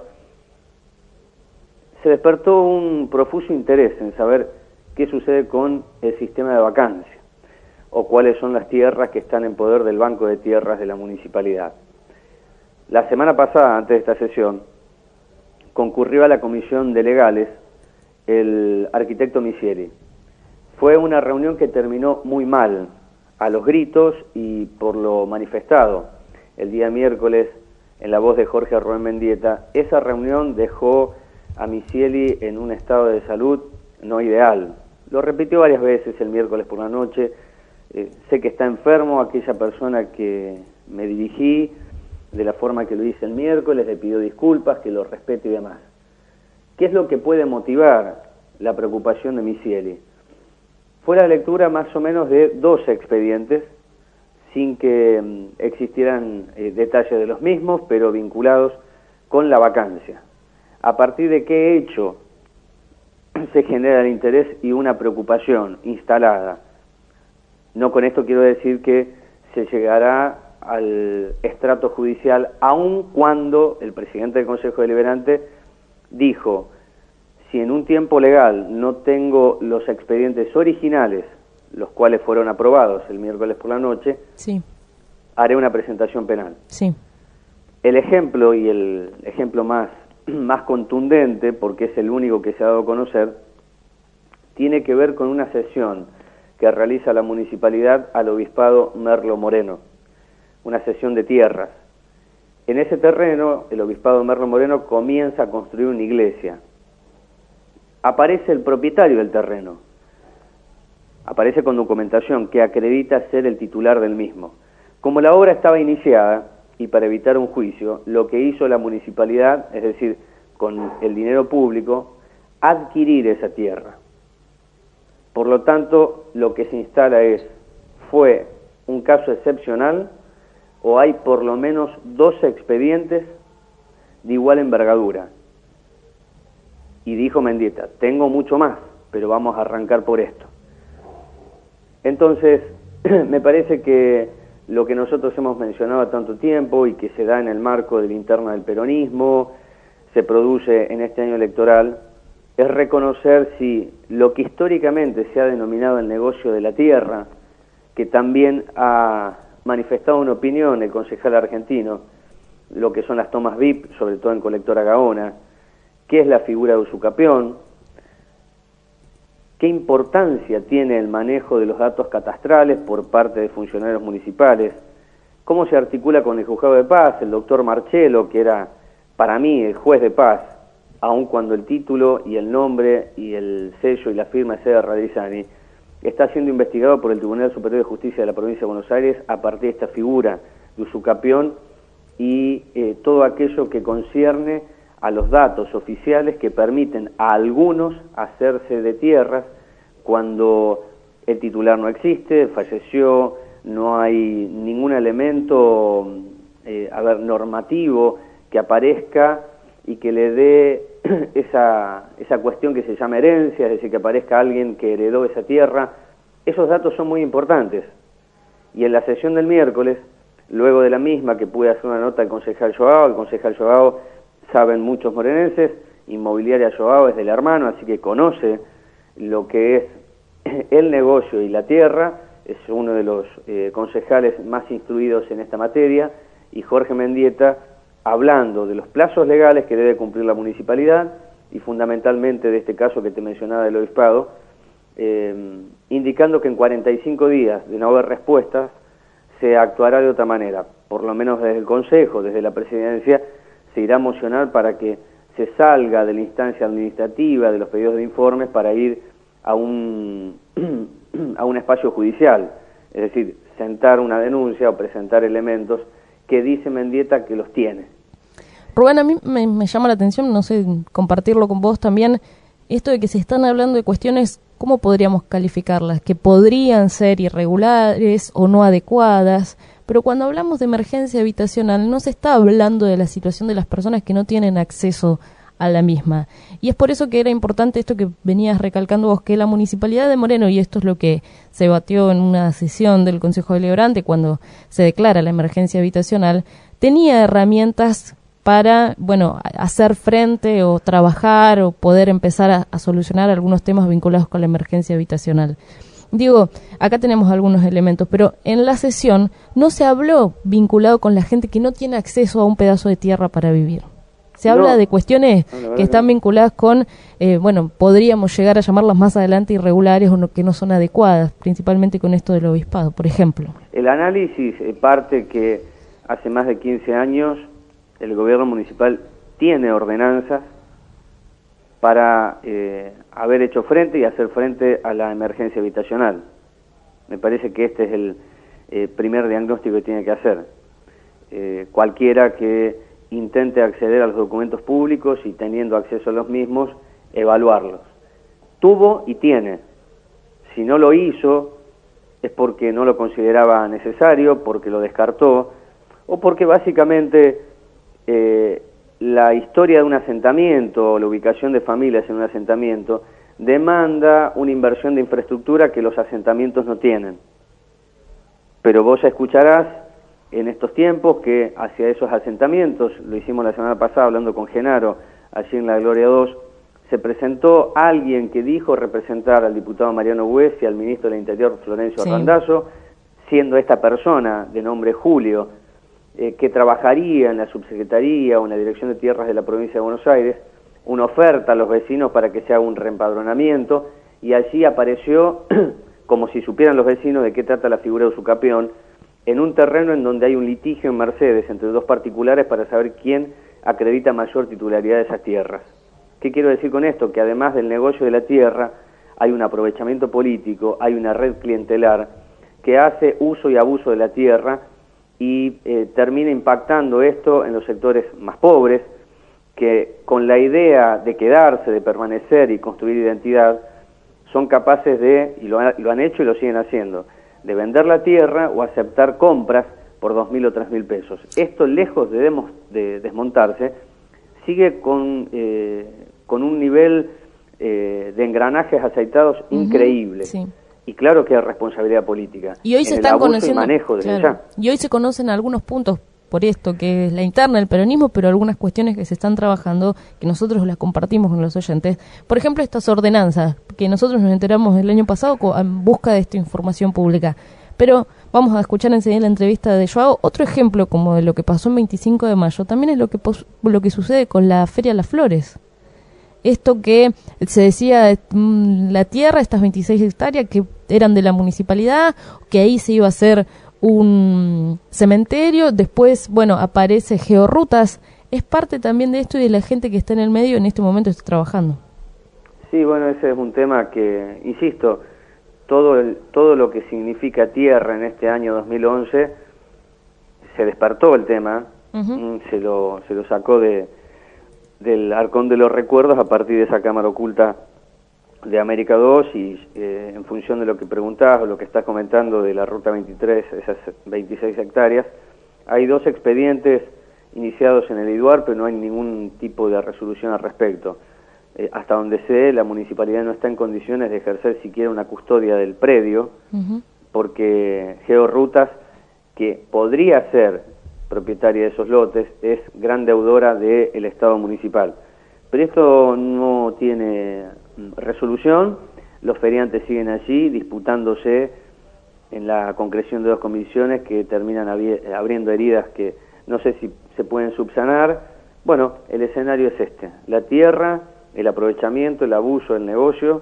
se despertó un profuso interés en saber qué sucede con el sistema de vacancia, o cuáles son las tierras que están en poder del Banco de Tierras de la municipalidad. La semana pasada, antes de esta sesión, concurrió a la comisión de legales el arquitecto Misieli. Fue una reunión que terminó muy mal, a los gritos y por lo manifestado el día miércoles en la voz de Jorge Rubén Mendieta. Esa reunión dejó a Misieli en un estado de salud no ideal. Lo repitió varias veces el miércoles por la noche. Eh, sé que está enfermo, aquella persona que me dirigí, de la forma que lo hice el miércoles, le pidió disculpas, que lo respete y demás. ¿Qué es lo que puede motivar la preocupación de Misieli? Fue la lectura más o menos de dos expedientes, sin que mm, existieran eh, detalles de los mismos, pero vinculados con la vacancia. ¿A partir de qué hecho se genera el interés y una preocupación instalada? No con esto quiero decir que se llegará al estrato judicial, aun cuando el presidente del Consejo Deliberante dijo: si en un tiempo legal no tengo los expedientes originales, los cuales fueron aprobados el miércoles por la noche, sí, haré una presentación penal. Sí. El ejemplo, y el ejemplo más, más contundente, porque es el único que se ha dado a conocer, tiene que ver con una sesión que realiza la municipalidad al obispado Merlo Moreno, una sesión de tierras. En ese terreno, el obispado Merlo Moreno comienza a construir una iglesia. Aparece el propietario del terreno, aparece con documentación que acredita ser el titular del mismo, Como la obra estaba iniciada, y para evitar un juicio, lo que hizo la municipalidad, es decir, con el dinero público, adquirir esa tierra. Por lo tanto, lo que se instala es, ¿fue un caso excepcional o hay por lo menos dos expedientes de igual envergadura? Y dijo Mendieta, tengo mucho más, pero vamos a arrancar por esto. Entonces, me parece que lo que nosotros hemos mencionado a tanto tiempo y que se da en el marco de la interna del peronismo, se produce en este año electoral, es reconocer si lo que históricamente se ha denominado el negocio de la tierra, que también ha manifestado una opinión el concejal argentino, lo que son las tomas V I P, sobre todo en Colectora Gaona, qué es la figura de usucapión, qué importancia tiene el manejo de los datos catastrales por parte de funcionarios municipales, cómo se articula con el juzgado de paz, el doctor Marchello, que era para mí el juez de paz, aun cuando el título y el nombre y el sello y la firma es de Radrizani, está siendo investigado por el Tribunal Superior de Justicia de la Provincia de Buenos Aires a partir de esta figura de usucapión y eh, todo aquello que concierne a los datos oficiales que permiten a algunos hacerse de tierras cuando el titular no existe, falleció, no hay ningún elemento eh, a ver, normativo que aparezca y que le dé esa, esa cuestión que se llama herencia, es decir, que aparezca alguien que heredó esa tierra. Esos datos son muy importantes. Y en la sesión del miércoles, luego de la misma, que pude hacer una nota al concejal Joao, el concejal Joao, saben muchos morenenses, Inmobiliaria Joao es del hermano, así que conoce lo que es el negocio y la tierra, es uno de los eh, concejales más instruidos en esta materia, y Jorge Mendieta, hablando de los plazos legales que debe cumplir la municipalidad, y fundamentalmente de este caso que te mencionaba del obispado, eh, indicando que en cuarenta y cinco días de no haber respuestas, se actuará de otra manera, por lo menos desde el Consejo, desde la Presidencia, se irá a mocionar para que se salga de la instancia administrativa, de los pedidos de informes, para ir a un, a un espacio judicial, es decir, sentar una denuncia o presentar elementos que dice Mendieta que los tiene. Rubén, a mí me, me llama la atención, no sé, compartirlo con vos también, esto de que se están hablando de cuestiones, ¿cómo podríamos calificarlas? Que podrían ser irregulares o no adecuadas, pero cuando hablamos de emergencia habitacional no se está hablando de la situación de las personas que no tienen acceso a la misma. Y es por eso que era importante esto que venías recalcando vos, que la Municipalidad de Moreno, y esto es lo que se debatió en una sesión del Consejo Deliberante cuando se declara la emergencia habitacional, tenía herramientas para, bueno, hacer frente o trabajar o poder empezar a, a solucionar algunos temas vinculados con la emergencia habitacional. Digo, acá tenemos algunos elementos, pero en la sesión no se habló vinculado con la gente que no tiene acceso a un pedazo de tierra para vivir. Se habla no. de cuestiones no, que están vinculadas con, eh, bueno, podríamos llegar a llamarlas más adelante irregulares o no, que no son adecuadas, principalmente con esto del obispado, por ejemplo. El análisis eh, parte que hace más de quince años el gobierno municipal tiene ordenanzas para eh, haber hecho frente y hacer frente a la emergencia habitacional. Me parece que este es el eh, primer diagnóstico que tiene que hacer. Eh, cualquiera que intente acceder a los documentos públicos y teniendo acceso a los mismos, evaluarlos. Tuvo y tiene. Si no lo hizo, es porque no lo consideraba necesario, porque lo descartó, o porque básicamente eh, la historia de un asentamiento, la ubicación de familias en un asentamiento, demanda una inversión de infraestructura que los asentamientos no tienen. Pero vos ya escucharás en estos tiempos que hacia esos asentamientos, lo hicimos la semana pasada hablando con Genaro, allí en la Gloria dos, se presentó alguien que dijo representar al diputado Mariano Bues y al ministro del Interior Florencio sí. Randazzo, siendo esta persona de nombre Julio, eh, que trabajaría en la subsecretaría o en la Dirección de Tierras de la Provincia de Buenos Aires, una oferta a los vecinos para que se haga un reempadronamiento, y allí apareció, como si supieran los vecinos de qué trata la figura de usucapión, en un terreno en donde hay un litigio en Mercedes entre dos particulares para saber quién acredita mayor titularidad de esas tierras. ¿Qué quiero decir con esto? Que además del negocio de la tierra, hay un aprovechamiento político, hay una red clientelar que hace uso y abuso de la tierra y eh, termina impactando esto en los sectores más pobres, que con la idea de quedarse, de permanecer y construir identidad, son capaces de, y lo, ha, lo han hecho y lo siguen haciendo, de vender la tierra o aceptar compras por dos mil o tres mil pesos. Esto, lejos de, demos, de desmontarse, sigue con, eh, con un nivel eh, de engranajes aceitados uh-huh, increíble. Sí. Y claro que hay responsabilidad política. Y hoy se en están el abuso conociendo, y manejo desde claro, ya. Y hoy se conocen algunos puntos por esto, que es la interna del peronismo, pero algunas cuestiones que se están trabajando, que nosotros las compartimos con los oyentes. Por ejemplo, estas ordenanzas, que nosotros nos enteramos el año pasado en busca de esta información pública. Pero vamos a escuchar enseguida la entrevista de Joao. Otro ejemplo como de lo que pasó en veinticinco de mayo, también es lo que, lo que sucede con la Feria Las Flores. Esto que se decía, la tierra, estas veintiséis hectáreas que eran de la municipalidad, que ahí se iba a hacer un cementerio, después, bueno, aparece Georrutas, es parte también de esto y de la gente que está en el medio en este momento está trabajando. Sí, bueno, ese es un tema que, insisto, todo el, todo lo que significa tierra en este año dos mil once, se despertó el tema, uh-huh. se lo se lo sacó de del arcón de los recuerdos a partir de esa cámara oculta de América dos y eh, en función de lo que preguntabas o lo que estás comentando de la Ruta veintitrés, esas veintiséis hectáreas, hay dos expedientes iniciados en el IDUAR, pero no hay ningún tipo de resolución al respecto. Eh, hasta donde sé, la municipalidad no está en condiciones de ejercer siquiera una custodia del predio, uh-huh. porque Georrutas, que podría ser propietaria de esos lotes, es gran deudora del Estado municipal. Pero esto no tiene resolución, los feriantes siguen allí disputándose en la concreción de dos comisiones que terminan abriendo heridas que no sé si se pueden subsanar. Bueno, el escenario es este, la tierra, el aprovechamiento, el abuso, el negocio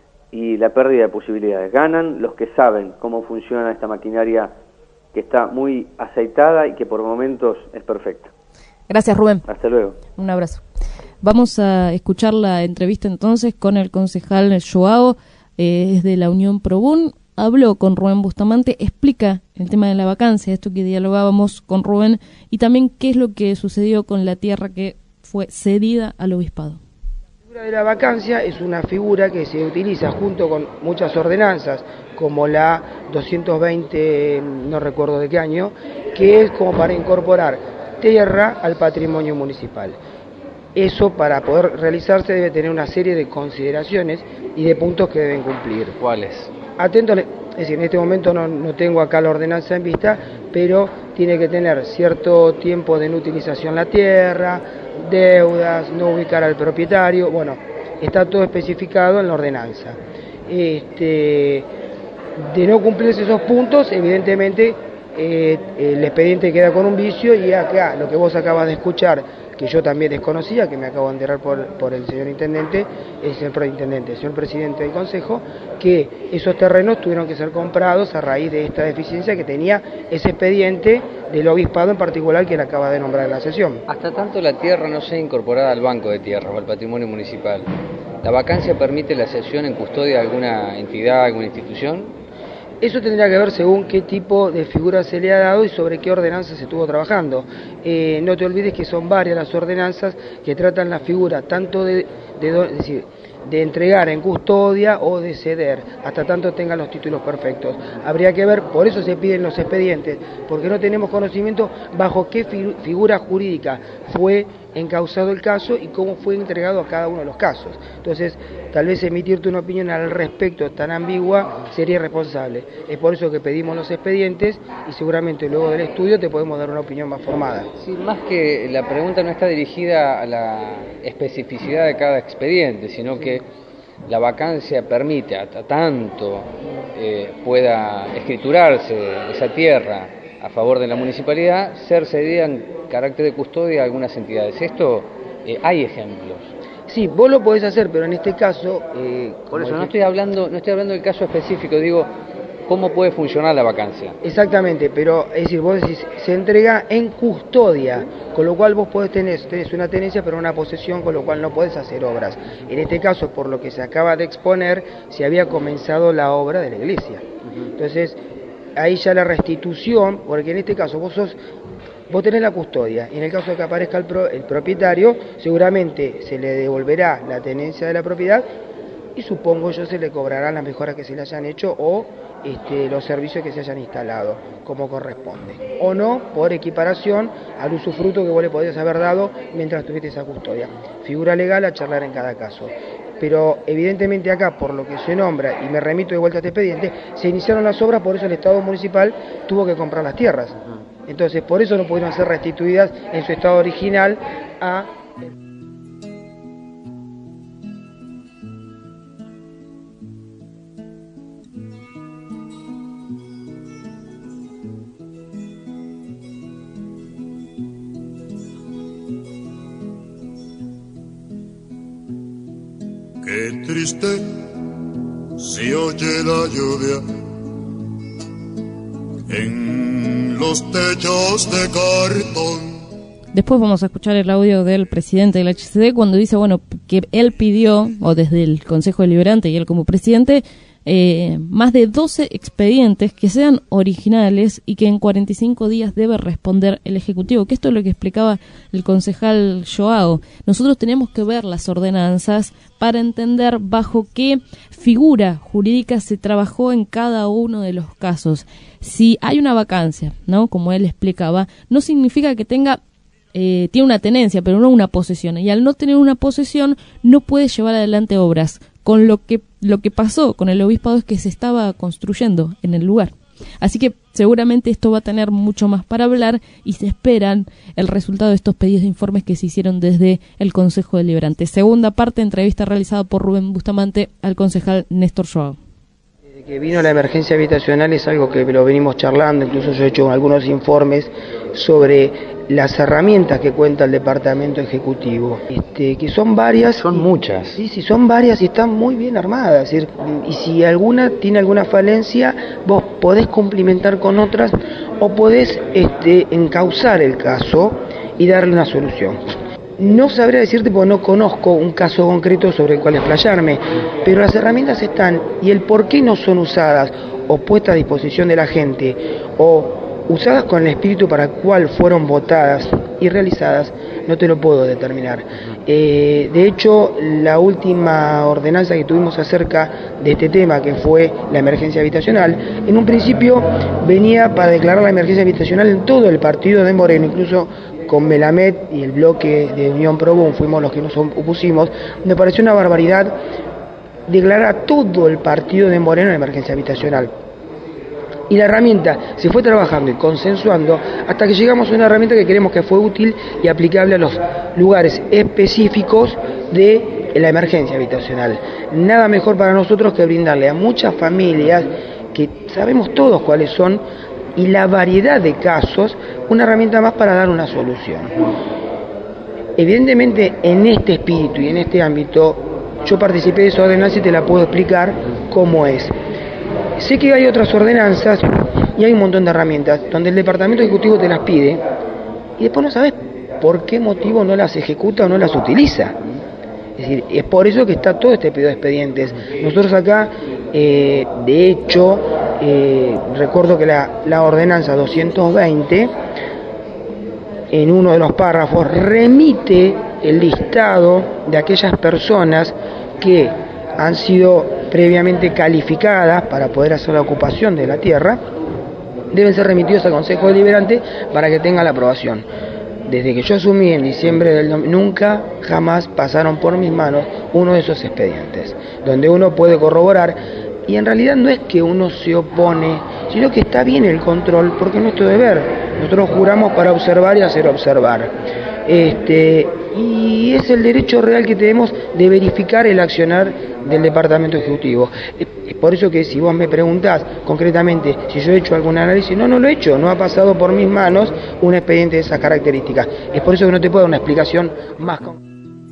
y la pérdida de posibilidades. Ganan los que saben cómo funciona esta maquinaria que está muy aceitada y que por momentos es perfecta. Gracias, Rubén. Hasta luego. Un abrazo. Vamos a escuchar la entrevista entonces con el concejal Joao, eh, es de la Unión Probún. Habló con Rubén Bustamante, explica el tema de la vacancia, esto que dialogábamos con Rubén, y también qué es lo que sucedió con la tierra que fue cedida al obispado. La figura de la vacancia es una figura que se utiliza junto con muchas ordenanzas, como la doscientos veinte, no recuerdo de qué año, que es como para incorporar tierra al patrimonio municipal. Eso, para poder realizarse, debe tener una serie de consideraciones y de puntos que deben cumplir. ¿Cuáles? Atento, es decir, en este momento no, no tengo acá la ordenanza en vista, pero tiene que tener cierto tiempo de no utilización la tierra, deudas, no ubicar al propietario, bueno, está todo especificado en la ordenanza. Este, de no cumplirse esos puntos, evidentemente eh, el expediente queda con un vicio y acá, lo que vos acabas de escuchar, que yo también desconocía, que me acabo de enterar por, por el señor intendente, el señor intendente, el señor presidente del consejo, que esos terrenos tuvieron que ser comprados a raíz de esta deficiencia que tenía ese expediente del obispado en particular que le acaba de nombrar en la sesión. Hasta tanto la tierra no sea incorporada al banco de tierra o al patrimonio municipal, ¿la vacancia permite la cesión en custodia de alguna entidad, alguna institución? Eso tendría que ver según qué tipo de figura se le ha dado y sobre qué ordenanza se estuvo trabajando. Eh, no te olvides que son varias las ordenanzas que tratan la figura tanto de, de, es decir, de entregar en custodia o de ceder, hasta tanto tengan los títulos perfectos. Habría que ver, por eso se piden los expedientes, porque no tenemos conocimiento bajo qué fi figura jurídica fue encausado el caso y cómo fue entregado a cada uno de los casos. Entonces, tal vez emitirte una opinión al respecto tan ambigua sería irresponsable. Es por eso que pedimos los expedientes y seguramente luego del estudio te podemos dar una opinión más formada. Sí, más que la pregunta no está dirigida a la especificidad de cada expediente, sino que la vacancia permite, hasta tanto eh, pueda escriturarse esa tierra a favor de la municipalidad, ser cedida en carácter de custodia a algunas entidades. Esto eh, hay ejemplos. Sí, vos lo podés hacer, pero en este caso... Eh, Por eso no estoy hablando, no estoy hablando del caso específico, digo, ¿cómo puede funcionar la vacancia? Exactamente, pero es decir, vos decís, se entrega en custodia, con lo cual vos podés tener tenés una tenencia, pero una posesión, con lo cual no podés hacer obras. En este caso, por lo que se acaba de exponer, se había comenzado la obra de la iglesia. Uh-huh. Entonces, ahí ya la restitución, porque en este caso vos sos, vos tenés la custodia, y en el caso de que aparezca el, pro, el propietario, seguramente se le devolverá la tenencia de la propiedad, y supongo yo se le cobrarán las mejoras que se le hayan hecho o este, los servicios que se hayan instalado, como corresponde. O no, por equiparación al usufructo que vos le podías haber dado mientras tuviste esa custodia. Figura legal a charlar en cada caso. Pero evidentemente acá, por lo que se nombra, y me remito de vuelta a este expediente, se iniciaron las obras, por eso el Estado municipal tuvo que comprar las tierras. Entonces, por eso no pudieron ser restituidas en su estado original a... Qué triste se oye la lluvia en los techos de cartón. Después vamos a escuchar el audio del presidente del H C D cuando dice, bueno, que él pidió, o desde el Consejo Deliberante y él como presidente, eh, más de doce expedientes que sean originales y que en cuarenta y cinco días debe responder el Ejecutivo, que esto es lo que explicaba el concejal Joao. Nosotros tenemos que ver las ordenanzas para entender bajo qué figura jurídica se trabajó en cada uno de los casos. Si hay una vacancia, ¿no?, como él explicaba, no significa que tenga Eh, tiene una tenencia, pero no una posesión, y al no tener una posesión no puede llevar adelante obras. Con lo que lo que pasó con el obispado es que se estaba construyendo en el lugar. Así que seguramente esto va a tener mucho más para hablar y se esperan el resultado de estos pedidos de informes que se hicieron desde el Consejo Deliberante. Segunda parte, entrevista realizada por Rubén Bustamante al concejal Néstor Joao. Desde que vino la emergencia habitacional es algo que lo venimos charlando, incluso yo he hecho algunos informes sobre las herramientas que cuenta el Departamento Ejecutivo, este, que son varias. Son muchas. Sí, sí, son varias y están muy bien armadas. Es decir, y si alguna tiene alguna falencia, vos podés cumplimentar con otras o podés este, encauzar el caso y darle una solución. No sabría decirte porque no conozco un caso concreto sobre el cual explayarme, pero las herramientas están y el por qué no son usadas o puestas a disposición de la gente o usadas con el espíritu para el cual fueron votadas y realizadas, no te lo puedo determinar. Eh, de hecho, la última ordenanza que tuvimos acerca de este tema, que fue la emergencia habitacional, en un principio venía para declarar la emergencia habitacional en todo el partido de Moreno, incluso con Melamed y el bloque de Unión Pro Boom fuimos los que nos opusimos. Me pareció una barbaridad declarar a todo el partido de Moreno en emergencia habitacional. Y la herramienta se fue trabajando y consensuando hasta que llegamos a una herramienta que creemos que fue útil y aplicable a los lugares específicos de la emergencia habitacional. Nada mejor para nosotros que brindarle a muchas familias, que sabemos todos cuáles son, y la variedad de casos, una herramienta más para dar una solución. Evidentemente, en este espíritu y en este ámbito, yo participé de esa ordenanza y te la puedo explicar cómo es. Sé que hay otras ordenanzas y hay un montón de herramientas donde el Departamento Ejecutivo te las pide y después no sabes por qué motivo no las ejecuta o no las utiliza. Es decir, es por eso que está todo este pedido de expedientes. Nosotros acá, eh, de hecho, eh, recuerdo que la, la ordenanza doscientos veinte, en uno de los párrafos, remite el listado de aquellas personas que han sido previamente calificadas para poder hacer la ocupación de la tierra, deben ser remitidos al Consejo Deliberante para que tenga la aprobación. Desde que yo asumí en diciembre del nunca jamás pasaron por mis manos uno de esos expedientes, donde uno puede corroborar, y en realidad no es que uno se opone, sino que está bien el control, porque es nuestro deber. Nosotros juramos para observar y hacer observar. Este, y es el derecho real que tenemos de verificar el accionar del Departamento Ejecutivo. Es por eso que si vos me preguntás concretamente si yo he hecho algún análisis, no, no lo he hecho, no ha pasado por mis manos un expediente de esas características. Es por eso que no te puedo dar una explicación más concreta.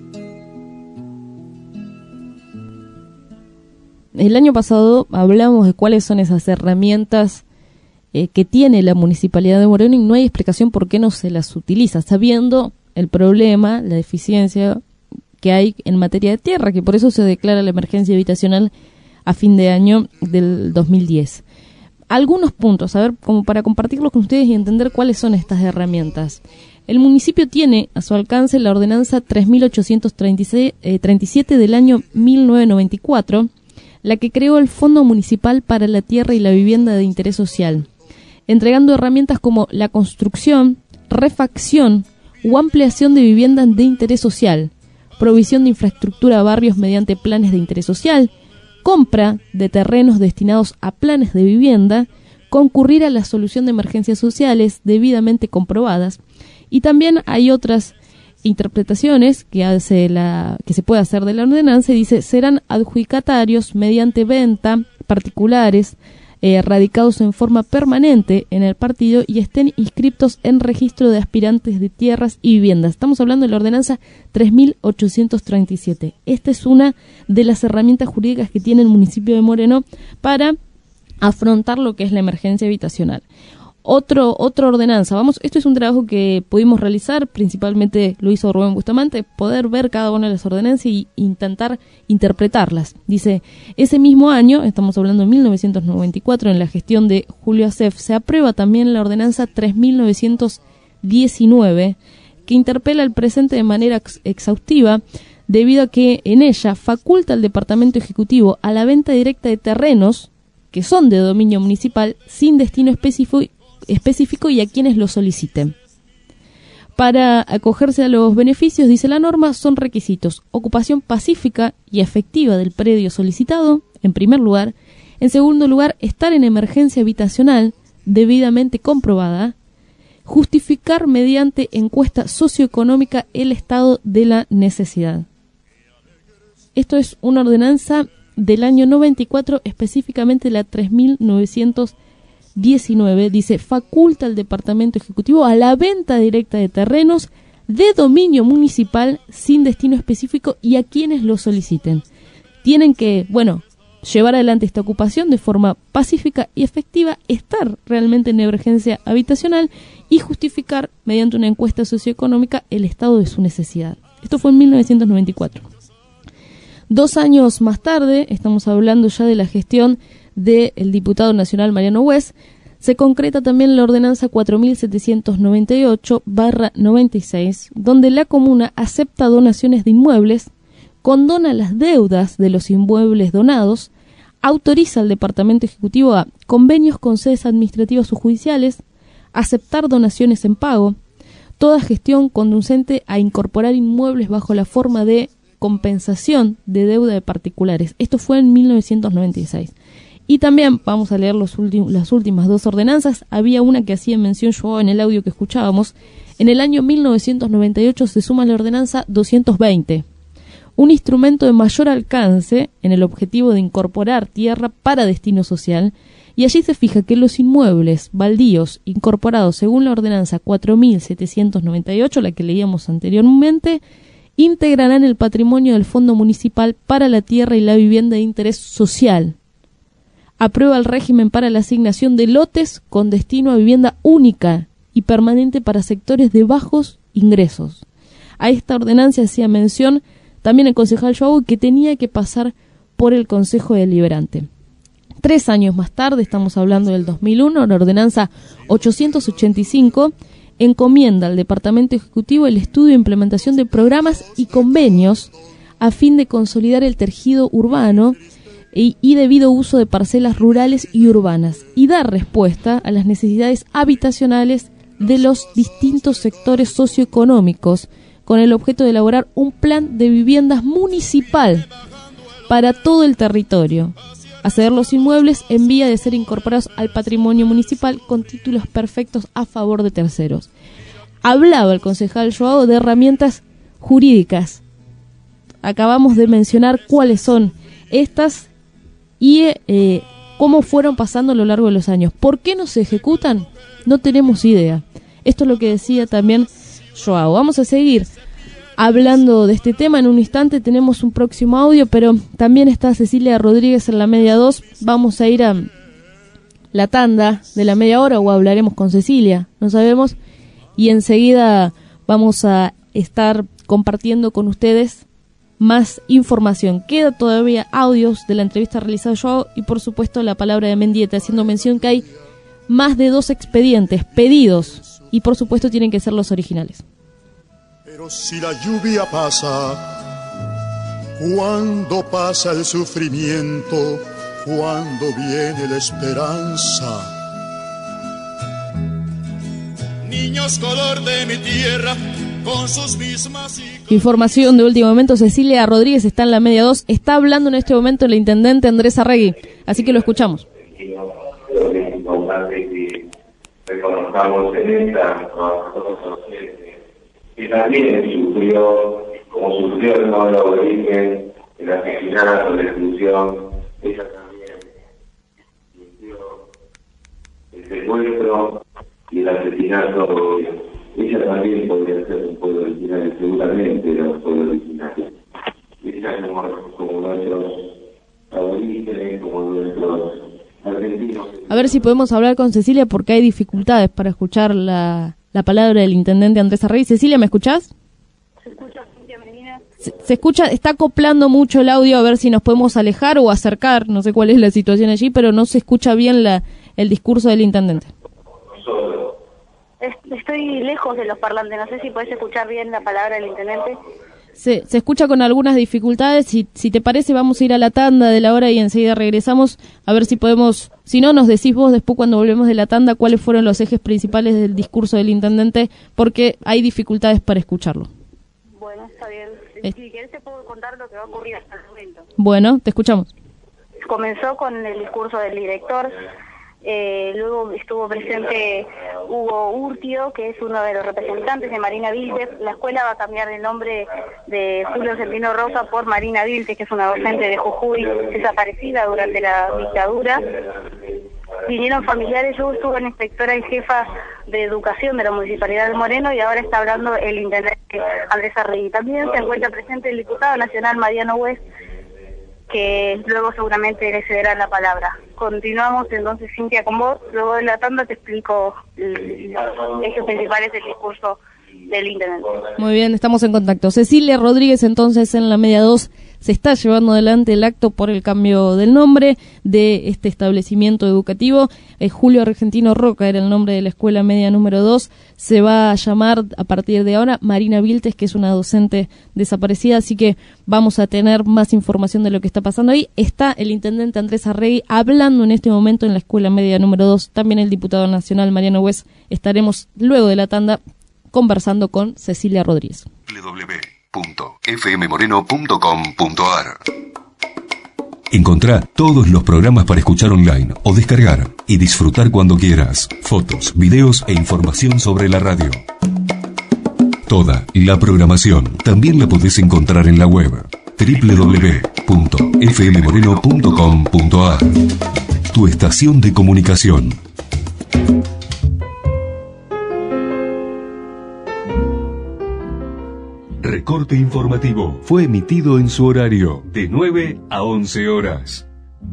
El año pasado hablamos de cuáles son esas herramientas eh, que tiene la Municipalidad de Moreno y no hay explicación por qué no se las utiliza, sabiendo el problema, la deficiencia que hay en materia de tierra, que por eso se declara la emergencia habitacional a fin de año del dos mil diez. algunos puntos, a ver, como para compartirlos con ustedes y entender cuáles son estas herramientas. El municipio tiene a su alcance la ordenanza tres mil ochocientos treinta y siete del año mil novecientos noventa y cuatro, la que creó el Fondo Municipal para la Tierra y la Vivienda de Interés Social, entregando herramientas como la construcción, refacción o ampliación de viviendas de interés social, provisión de infraestructura a barrios mediante planes de interés social, compra de terrenos destinados a planes de vivienda, concurrir a la solución de emergencias sociales debidamente comprobadas. Y también hay otras interpretaciones que hace la que se puede hacer de la ordenanza, y dice: serán adjudicatarios mediante venta particulares eh, radicados en forma permanente en el partido y estén inscriptos en registro de aspirantes de tierras y viviendas. Estamos hablando de la ordenanza tres mil ochocientos treinta y siete. Esta es una de las herramientas jurídicas que tiene el municipio de Moreno para afrontar lo que es la emergencia habitacional. Otro, otra ordenanza, vamos, esto es un trabajo que pudimos realizar, principalmente lo hizo Rubén Bustamante, poder ver cada una de las ordenanzas y intentar interpretarlas. Dice: ese mismo año, estamos hablando de mil novecientos noventa y cuatro, en la gestión de Julio Acef, se aprueba también la ordenanza tres mil novecientos diecinueve, que interpela el presente de manera ex exhaustiva, debido a que en ella faculta al Departamento Ejecutivo a la venta directa de terrenos que son de dominio municipal sin destino específico específico y a quienes lo soliciten. Para acogerse a los beneficios, dice la norma, son requisitos: ocupación pacífica y efectiva del predio solicitado, en primer lugar; en segundo lugar, estar en emergencia habitacional debidamente comprobada; justificar mediante encuesta socioeconómica el estado de la necesidad. Esto es una ordenanza del año noventa y cuatro, específicamente la tres mil novecientos diecinueve, dice: faculta al Departamento Ejecutivo a la venta directa de terrenos de dominio municipal sin destino específico y a quienes lo soliciten. Tienen que, bueno, llevar adelante esta ocupación de forma pacífica y efectiva, estar realmente en emergencia habitacional y justificar mediante una encuesta socioeconómica el estado de su necesidad. Esto fue en mil novecientos noventa y cuatro. Dos años más tarde, estamos hablando ya de la gestión del diputado nacional Mariano Wes, se concreta también la ordenanza cuatro mil setecientos noventa y ocho barra noventa y seis, donde la comuna acepta donaciones de inmuebles, condona las deudas de los inmuebles donados, autoriza al Departamento Ejecutivo a convenios con sedes administrativas o judiciales, aceptar donaciones en pago, toda gestión conducente a incorporar inmuebles bajo la forma de compensación de deuda de particulares. Esto fue en mil novecientos noventa y seis. Y también vamos a leer los las últimas dos ordenanzas. Había una que hacía mención yo en el audio que escuchábamos. En el año mil novecientos noventa y ocho se suma la ordenanza doscientos veinte, un instrumento de mayor alcance en el objetivo de incorporar tierra para destino social, y allí se fija que los inmuebles baldíos incorporados según la ordenanza cuatro mil setecientos noventa y ocho, la que leíamos anteriormente, integrarán el patrimonio del Fondo Municipal para la Tierra y la Vivienda de Interés Social. Aprueba el régimen para la asignación de lotes con destino a vivienda única y permanente para sectores de bajos ingresos. A esta ordenanza hacía mención también el concejal Joao, que tenía que pasar por el Consejo Deliberante. Tres años más tarde, estamos hablando del dos mil uno, la ordenanza ochocientos ochenta y cinco encomienda al Departamento Ejecutivo el estudio e implementación de programas y convenios a fin de consolidar el tejido urbano y, y debido uso de parcelas rurales y urbanas, y dar respuesta a las necesidades habitacionales de los distintos sectores socioeconómicos, con el objeto de elaborar un plan de viviendas municipal para todo el territorio, a ceder los inmuebles en vía de ser incorporados al patrimonio municipal con títulos perfectos a favor de terceros. Hablaba el concejal Joao de herramientas jurídicas. Acabamos de mencionar cuáles son estas y eh, cómo fueron pasando a lo largo de los años. ¿Por qué no se ejecutan? No tenemos idea. Esto es lo que decía también Joao. Vamos a seguir hablando de este tema. En un instante tenemos un próximo audio, pero también está Cecilia Rodríguez en la media dos. Vamos a ir a la tanda de la media hora, o hablaremos con Cecilia, no sabemos, y enseguida vamos a estar compartiendo con ustedes más información. Queda todavía audios de la entrevista realizada yo y por supuesto la palabra de Mendieta, haciendo mención que hay más de dos expedientes pedidos y por supuesto tienen que ser los originales. Pero si la lluvia pasa, cuando pasa el sufrimiento, cuando viene la esperanza. Niños color de mi tierra, con sus mismas... Información de último momento, Cecilia Rodríguez está en la media dos, está hablando en este momento el intendente Andrés Arregui, así que lo escuchamos. Creo que es importante que reconozcamos en esta todos que también sufrió, como sufrió el pueblo de origen, el asesinato, la exclusión, ella también sufrió el secuestro y el asesinato. Ella también podría ser un pueblo originario, seguramente era un pueblo originario. Ella como, como nuestros aborígenes, como nuestros argentinos. A ver si podemos hablar con Cecilia porque hay dificultades para escuchar la, la palabra del intendente Andrés Arregui. Cecilia, ¿me escuchás? Se escucha, Cintia Medina. Se, se escucha, está acoplando mucho el audio, a ver si nos podemos alejar o acercar, no sé cuál es la situación allí, pero no se escucha bien la, el discurso del intendente. Estoy lejos de los parlantes, no sé si podés escuchar bien la palabra del intendente. Se, se escucha con algunas dificultades, si, si te parece vamos a ir a la tanda de la hora y enseguida regresamos, a ver si podemos, si no nos decís vos después cuando volvemos de la tanda cuáles fueron los ejes principales del discurso del intendente, porque hay dificultades para escucharlo. Bueno, está bien, Eh. si querés te puedo contar lo que va a ocurrir hasta el momento. Bueno, te escuchamos. Comenzó con el discurso del director. Eh, luego estuvo presente Hugo Urtio, que es uno de los representantes de Marina Vilches. La escuela va a cambiar el nombre de Julio Cepino Roca por Marina Vilches, que es una docente de Jujuy desaparecida durante la dictadura. Vinieron familiares, luego estuvo la inspectora y jefa de educación de la Municipalidad de Moreno y ahora está hablando el intendente Andrés Arregui. También se encuentra presente el diputado nacional Mariano West, que luego seguramente le cederán la palabra. Continuamos entonces, Cintia, con vos. Luego de la tanda te explico los ejes principales del discurso del intendente. Muy bien, estamos en contacto. Cecilia Rodríguez, entonces, en la media dos, se está llevando adelante el acto por el cambio del nombre de este establecimiento educativo. Eh, Julio Argentino Roca era el nombre de la escuela media número dos. Se va a llamar a partir de ahora Marina Vilches, que es una docente desaparecida, así que vamos a tener más información de lo que está pasando ahí. Está el intendente Andrés Arregui hablando en este momento en la escuela media número dos. También el diputado nacional Mariano West. Estaremos luego de la tanda conversando con Cecilia Rodríguez. doble u doble u doble u punto f m moreno punto com punto a r. Encontrá todos los programas para escuchar online o descargar y disfrutar cuando quieras. Fotos, videos e información sobre la radio. Toda la programación también la podés encontrar en la web doble u doble u doble u punto f m moreno punto com punto a r. Tu estación de comunicación. Recorte informativo fue emitido en su horario de nueve a once horas.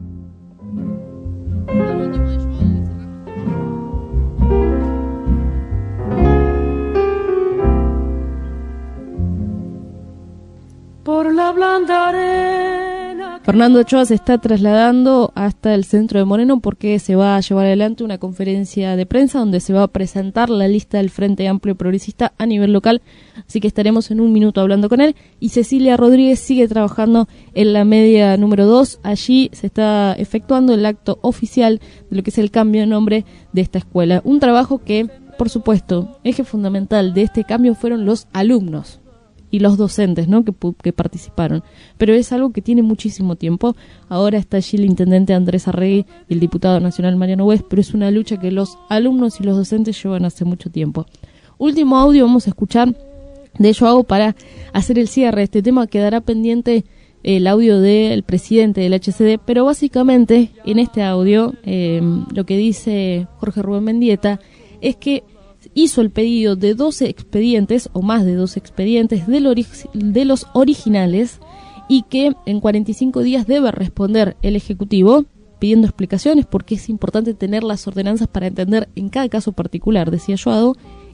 Por la blanda arena. Fernando Ochoa se está trasladando hasta el centro de Moreno porque se va a llevar adelante una conferencia de prensa donde se va a presentar la lista del Frente Amplio Progresista a nivel local, así que estaremos en un minuto hablando con él. Y Cecilia Rodríguez sigue trabajando en la media número dos, allí se está efectuando el acto oficial de lo que es el cambio de nombre de esta escuela. Un trabajo que, por supuesto, eje fundamental de este cambio fueron los alumnos y los docentes, ¿no?, que, que participaron. Pero es algo que tiene muchísimo tiempo. Ahora está allí el intendente Andrés Arregui y el diputado nacional Mariano West, pero es una lucha que los alumnos y los docentes llevan hace mucho tiempo. Último audio vamos a escuchar de Joao para hacer el cierre de este tema. Quedará pendiente el audio del presidente del H C D, pero básicamente en este audio eh, lo que dice Jorge Rubén Mendieta es que hizo el pedido de doce expedientes o más de doce expedientes del ori- de los originales y que en cuarenta y cinco días debe responder el Ejecutivo pidiendo explicaciones porque es importante tener las ordenanzas para entender en cada caso particular, decía Joao,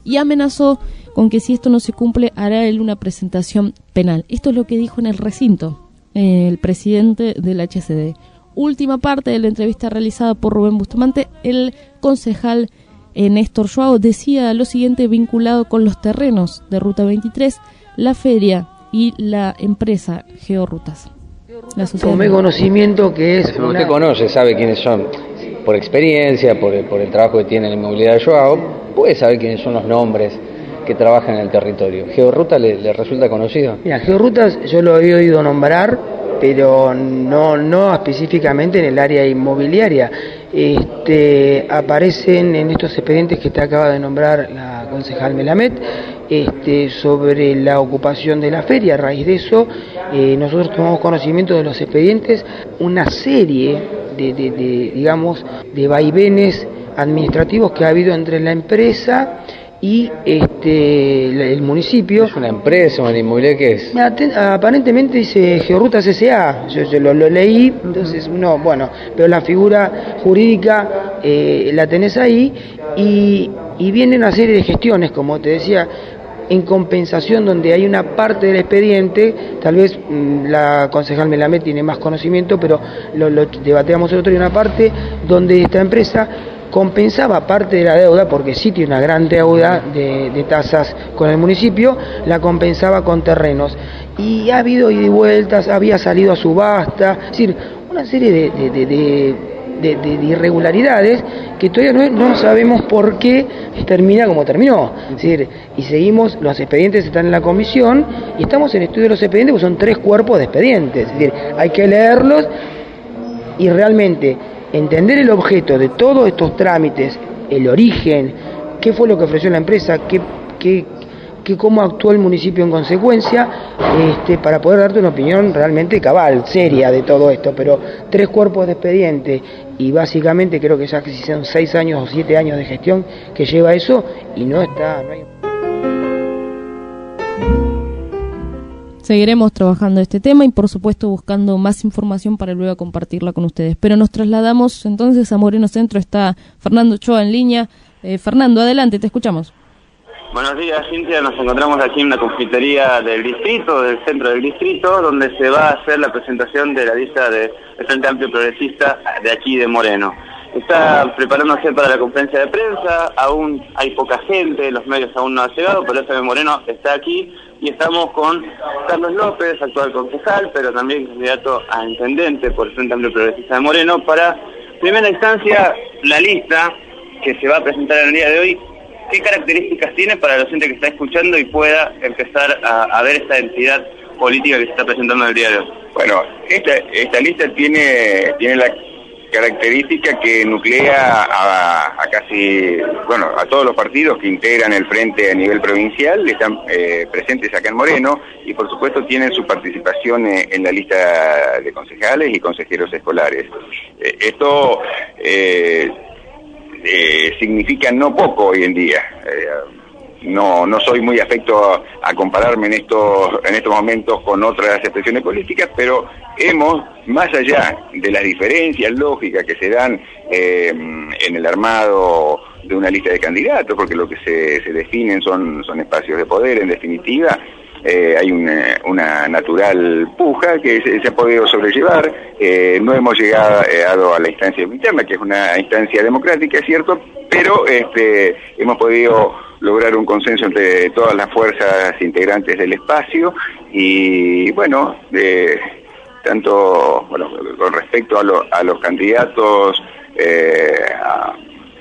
y amenazó con que si esto no se cumple hará él una presentación penal. Esto es lo que dijo en el recinto eh, el presidente del H C D. Última parte de la entrevista realizada por Rubén Bustamante, el concejal eh, Néstor Joao decía lo siguiente vinculado con los terrenos de Ruta veintitrés, la feria y la empresa Georrutas. La Tomé conocimiento que es... Una... Usted conoce, sabe quiénes son, por experiencia, por el, por el trabajo que tiene en la inmobiliaria de Joao, puede saber quiénes son los nombres que trabajan en el territorio. ¿Georrutas le, le resulta conocido? Mira, Georrutas yo lo he oído nombrar, pero no, no específicamente en el área inmobiliaria. Este, aparecen en estos expedientes que te acaba de nombrar la concejal Melamed, este, sobre la ocupación de la feria. A raíz de eso, eh, nosotros tomamos conocimiento de los expedientes, una serie de, de, de, digamos, de vaivenes administrativos que ha habido entre la empresa y este el municipio. ¿Es una empresa, una inmobiliaria que es? Aparentemente dice Georrutas S A, yo, yo lo, lo leí, entonces no, bueno, pero la figura jurídica eh, la tenés ahí y, y viene una serie de gestiones, como te decía, en compensación donde hay una parte del expediente, tal vez mmm, la concejal Melamed tiene más conocimiento, pero lo, lo debatíamos el otro día, una parte donde esta empresa compensaba parte de la deuda, porque sí tiene una gran deuda de, de tasas con el municipio, la compensaba con terrenos. Y ha habido ida y vueltas, había salido a subasta, es decir, una serie de, de, de, de, de, de, de irregularidades que todavía no, no sabemos por qué termina como terminó. Es decir, y seguimos, los expedientes están en la comisión y estamos en estudio de los expedientes, porque son tres cuerpos de expedientes. Es decir, hay que leerlos y realmente entender el objeto de todos estos trámites, el origen, qué fue lo que ofreció la empresa, qué, qué, qué cómo actuó el municipio en consecuencia, este, para poder darte una opinión realmente cabal, seria de todo esto. Pero tres cuerpos de expediente y básicamente creo que ya que son seis años o siete años de gestión que lleva eso y no está... No hay... Seguiremos trabajando este tema y por supuesto buscando más información para luego compartirla con ustedes. Pero nos trasladamos entonces a Moreno Centro, está Fernando Ochoa en línea. Eh, Fernando, adelante, te escuchamos. Buenos días, Cintia. Nos encontramos aquí en una confitería del distrito, del centro del distrito, donde se va a hacer la presentación de la lista del Frente Amplio Progresista de aquí de Moreno. Está preparándose para la conferencia de prensa, aún hay poca gente, los medios aún no han llegado, pero F M Moreno está aquí y estamos con Carlos López, actual concejal, pero también candidato a intendente por el Frente Amplio Progresista de Moreno, para, primera instancia, la lista que se va a presentar en el día de hoy. ¿Qué características tiene para la gente que está escuchando y pueda empezar a, a ver esta entidad política que se está presentando en el día de hoy? Bueno, esta, esta lista tiene, tiene la característica que nuclea a, a casi, bueno, a todos los partidos que integran el frente a nivel provincial, están eh, presentes acá en Moreno y por supuesto tienen su participación eh, en la lista de concejales y consejeros escolares. Eh, esto eh, eh, significa no poco hoy en día. Eh, No, no soy muy afecto a, a compararme en estos, en estos momentos con otras expresiones políticas, pero hemos, más allá de las diferencias lógicas que se dan eh, en el armado de una lista de candidatos, porque lo que se, se definen son, son espacios de poder, en definitiva, eh, hay una, una natural puja que se, se ha podido sobrellevar, eh, no hemos llegado a la instancia interna, que es una instancia democrática, es cierto, pero este, hemos podido lograr un consenso entre todas las fuerzas integrantes del espacio y bueno, eh, tanto bueno con respecto a, lo, a los candidatos eh, a,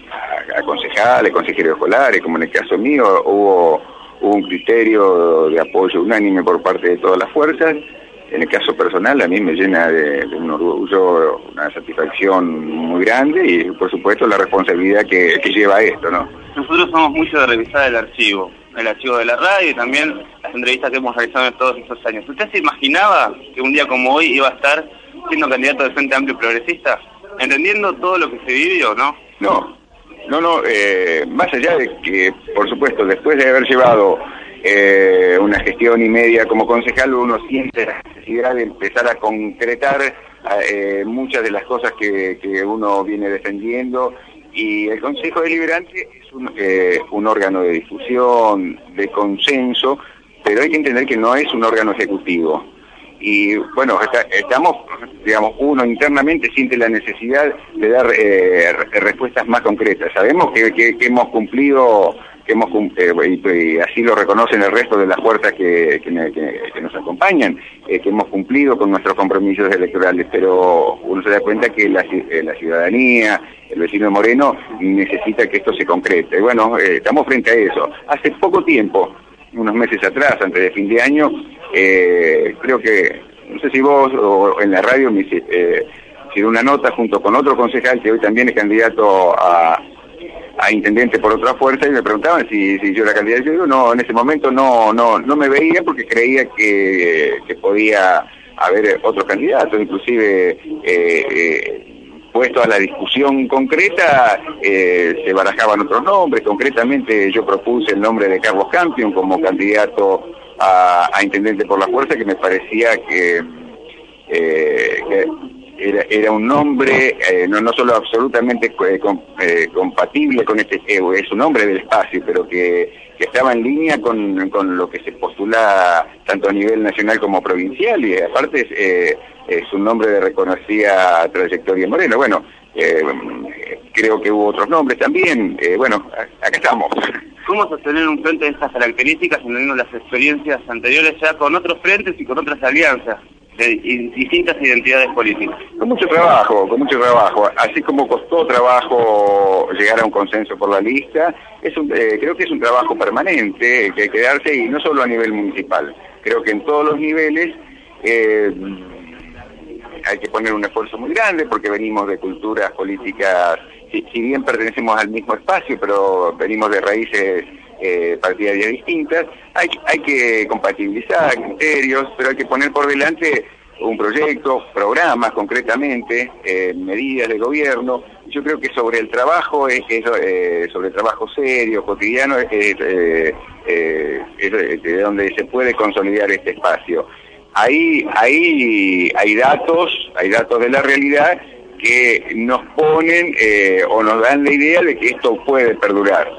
a concejales, consejeros escolares, como en el caso mío, hubo, hubo un criterio de apoyo unánime por parte de todas las fuerzas. En el caso personal, a mí me llena de, de un orgullo, una satisfacción muy grande y, por supuesto, la responsabilidad que, que lleva esto, ¿no? Nosotros somos mucho de revisar el archivo, el archivo de la radio y también las entrevistas que hemos realizado en todos estos años. ¿Usted se imaginaba que un día como hoy iba a estar siendo candidato del Frente Amplio Progresista? ¿Entendiendo todo lo que se vivió, no? No, no, no, eh, más allá de que, por supuesto, después de haber llevado Eh, una gestión y media como concejal, uno siente la necesidad de empezar a concretar eh, muchas de las cosas que, que uno viene defendiendo Y el Consejo Deliberante es un, eh, un órgano de discusión, de consenso, pero hay que entender que no es un órgano ejecutivo. Y bueno, está, estamos, digamos, uno internamente siente la necesidad de dar eh, respuestas más concretas. Sabemos que, que, que hemos cumplido, que hemos eh, y, y así lo reconocen el resto de las fuerzas que, que, que, que nos acompañan, eh, que hemos cumplido con nuestros compromisos electorales, pero uno se da cuenta que la, eh, la ciudadanía, el vecino de Moreno, necesita que esto se concrete. Bueno, eh, estamos frente a eso. Hace poco tiempo, unos meses atrás, antes de fin de año, eh, creo que, no sé si vos o en la radio me hiciste eh, una nota junto con otro concejal que hoy también es candidato a, a intendente por otra fuerza, y me preguntaban si, si yo era candidato. Yo digo, no, en ese momento no no no me veía porque creía que, que podía haber otros candidatos, inclusive eh, eh, puesto a la discusión concreta, eh, se barajaban otros nombres. Concretamente yo propuse el nombre de Carlos Campion como candidato a, a intendente por la fuerza, que me parecía que, eh, que era, era un nombre eh, no, no solo absolutamente eh, com, eh, compatible con este, eh, es un nombre del espacio, pero que, que estaba en línea con, con lo que se postula tanto a nivel nacional como provincial, y aparte es, eh, es un nombre de reconocida trayectoria en Moreno. Bueno, eh, creo que hubo otros nombres también. Eh, bueno, acá estamos. ¿Cómo sostener un frente de estas características teniendo las experiencias anteriores ya con otros frentes y con otras alianzas de distintas identidades políticas? Con mucho trabajo, con mucho trabajo. Así como costó trabajo llegar a un consenso por la lista, es un, eh, creo que es un trabajo permanente que hay que darse, y no solo a nivel municipal. Creo que en todos los niveles eh, hay que poner un esfuerzo muy grande, porque venimos de culturas políticas, si, si bien pertenecemos al mismo espacio, pero venimos de raíces eh, partidarias distintas. Hay, hay que compatibilizar criterios, pero hay que poner por delante un proyecto, programas concretamente, eh, medidas de gobierno. Yo creo que sobre el trabajo, es, es, eh, sobre el trabajo serio, cotidiano, es, eh, eh, es de donde se puede consolidar este espacio. Ahí, ahí hay datos, hay datos de la realidad que nos ponen eh, o nos dan la idea de que esto puede perdurar.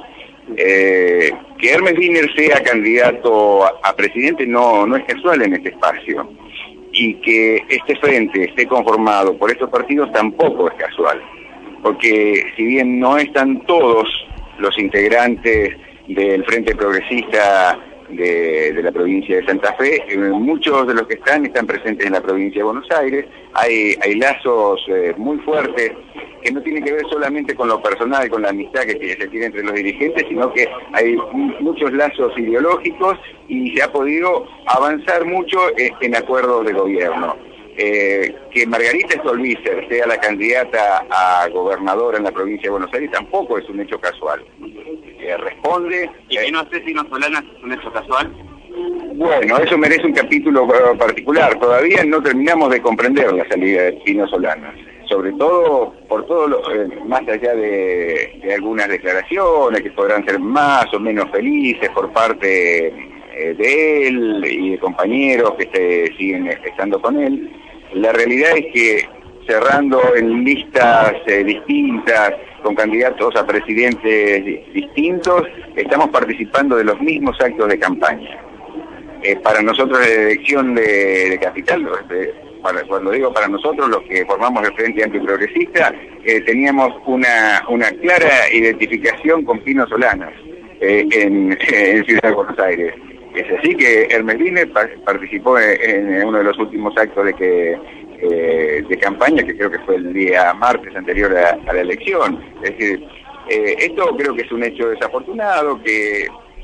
Eh, que Hermes Wiener sea candidato a, a presidente no, no es casual en este espacio, y que este frente esté conformado por estos partidos tampoco es casual, porque si bien no están todos los integrantes del Frente Progresista de, de la provincia de Santa Fe, eh, muchos de los que están están presentes en la provincia de Buenos Aires. Hay, hay lazos eh, muy fuertes que no tienen que ver solamente con lo personal, con la amistad que se tiene entre los dirigentes, sino que hay muchos lazos ideológicos, y se ha podido avanzar mucho eh, en acuerdos de gobierno. Eh, que Margarita Stolbizer sea la candidata a gobernadora en la provincia de Buenos Aires tampoco es un hecho casual. Eh, responde... ¿Y que no sé si no Solanas es un hecho casual? Bueno, eso merece un capítulo particular. Todavía no terminamos de comprender la salida de Pino Solanas, sobre todo por todo lo, eh, más allá de, de algunas declaraciones que podrán ser más o menos felices por parte eh, de él y de compañeros que se siguen estando con él. La realidad es que cerrando en listas eh, distintas, con candidatos a presidentes distintos, estamos participando de los mismos actos de campaña. Eh, para nosotros la elección de, de capital, de, para, cuando digo para nosotros, los que formamos el Frente Amplio y Progresista, eh, teníamos una, una clara identificación con Pino Solanas eh, en, en Ciudad de Buenos Aires. Es así que Hermes Wiener participó en, en uno de los últimos actos de que eh, de campaña, que creo que fue el día martes anterior a, a la elección. Es decir, eh, esto creo que es un hecho desafortunado, que...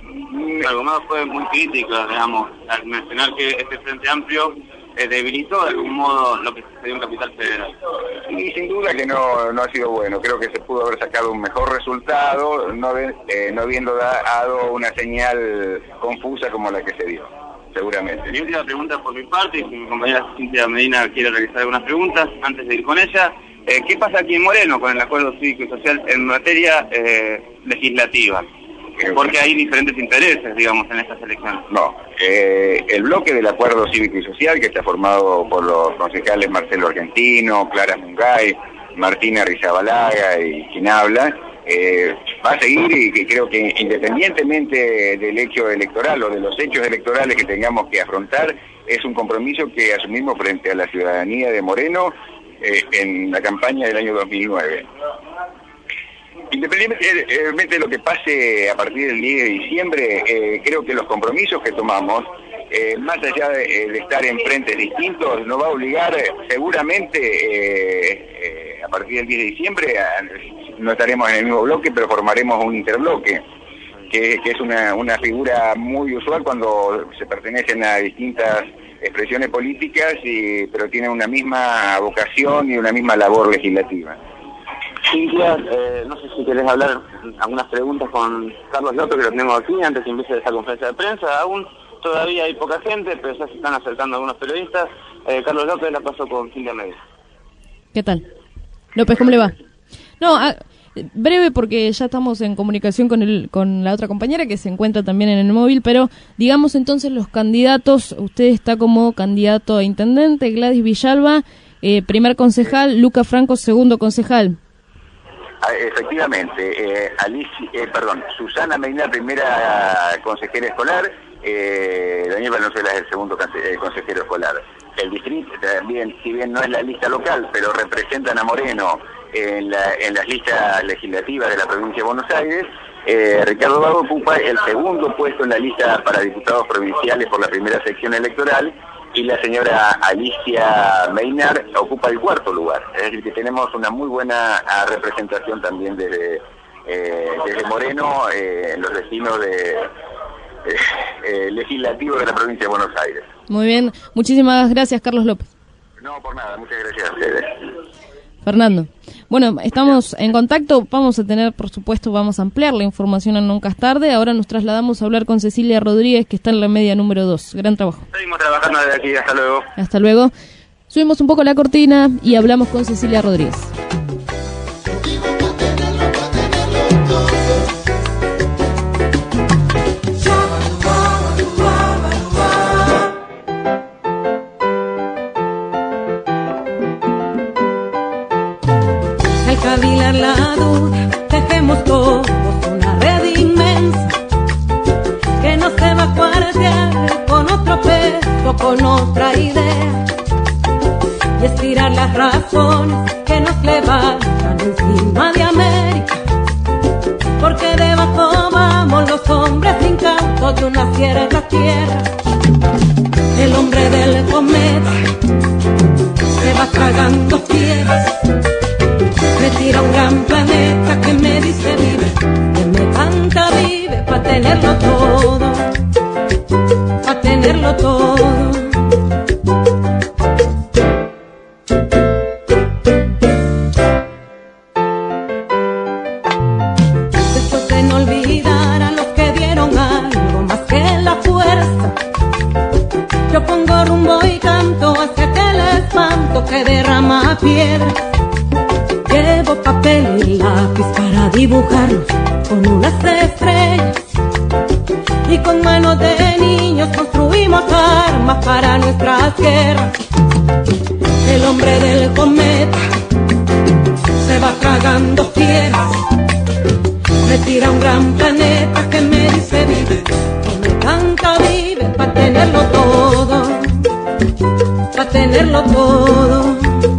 Algo fue muy crítico, digamos, al mencionar que este Frente Amplio eh, debilitó de algún modo lo que sería un Capital Federal. Y sin duda que no, no ha sido bueno. Creo que se pudo haber sacado un mejor resultado, no, de, eh, no habiendo dado una señal confusa como la que se dio, seguramente. Mi última pregunta por mi parte, y si mi compañera Cintia Medina quiere realizar algunas preguntas antes de ir con ella. Eh, ¿Qué pasa aquí en Moreno con el acuerdo cívico y social en materia eh, legislativa? Porque hay diferentes intereses, digamos, en estas elecciones. No, eh, el bloque del acuerdo cívico y social, que está formado por los concejales Marcelo Argentino, Clara Mungay, Martina Rizabalaga y quien habla, eh, va a seguir, y que creo que independientemente del hecho electoral o de los hechos electorales que tengamos que afrontar, es un compromiso que asumimos frente a la ciudadanía de Moreno eh, en la campaña del año dos mil nueve. Independientemente de lo que pase a partir del diez de diciembre, eh, creo que los compromisos que tomamos, eh, más allá de, de estar en frentes distintos, nos va a obligar eh, seguramente eh, eh, a partir del diez de diciembre, a, no estaremos en el mismo bloque, pero formaremos un interbloque, que, que es una, una figura muy usual cuando se pertenecen a distintas expresiones políticas, y, pero tienen una misma vocación y una misma labor legislativa. Cintia, eh, no sé si querés hablar algunas preguntas con Carlos López, que lo tenemos aquí antes que empiece esa conferencia de prensa. Aún todavía hay poca gente, pero ya se están acercando algunos periodistas. Eh, Carlos López, la paso con Cintia Medina. ¿Qué tal? López, ¿cómo le va? No, a, breve porque ya estamos en comunicación con el con la otra compañera que se encuentra también en el móvil, pero digamos entonces los candidatos. Usted está como candidato a intendente, Gladys Villalba, eh, primer concejal, Luca Franco, segundo concejal. Efectivamente, eh, Alicia, eh, perdón, Susana Medina, primera consejera escolar, eh, Daniel Valenzuela es el segundo eh, consejero escolar. El distrito también, si bien no es la lista local, pero representan a Moreno en, la, en las listas legislativas de la provincia de Buenos Aires. Eh, Ricardo Vago ocupa el segundo puesto en la lista para diputados provinciales por la primera sección electoral, y la señora Alicia Meinar ocupa el cuarto lugar. Es decir, que tenemos una muy buena representación también desde, eh, desde Moreno eh, en los destinos de, eh, eh, legislativos de la provincia de Buenos Aires. Muy bien, muchísimas gracias, Carlos López. No, por nada, muchas gracias a ustedes. Fernando. Bueno, estamos en contacto, vamos a tener, por supuesto, vamos a ampliar la información en Nunca es Tarde. Ahora nos trasladamos a hablar con Cecilia Rodríguez, que está en la media número dos. Gran trabajo. Seguimos trabajando desde aquí, hasta luego. Hasta luego. Subimos un poco la cortina y hablamos con Cecilia Rodríguez. Cavilar la duda, dejemos todos una red inmensa que no se va a cuartear con otro peso, con otra idea, y estirar las razones que nos levantan encima de América, porque debajo vamos los hombres incautos de una cierta tierra. El hombre del cometa se va tragando piedras, me tira un gran planeta que me dice vive, que me canta vive, pa' tenerlo todo, pa' tenerlo todo. Después de no olvidar a los que dieron algo más que la fuerza, yo pongo rumbo y canto hacia aquel espanto que derrama piedras. Llevo papel y lápiz para dibujarnos con unas estrellas, y con manos de niños construimos armas para nuestras guerras. El hombre del cometa se va tragando piedras, me tira un gran planeta que me dice vive, que me canta vive, pa' tenerlo todo, pa' tenerlo todo.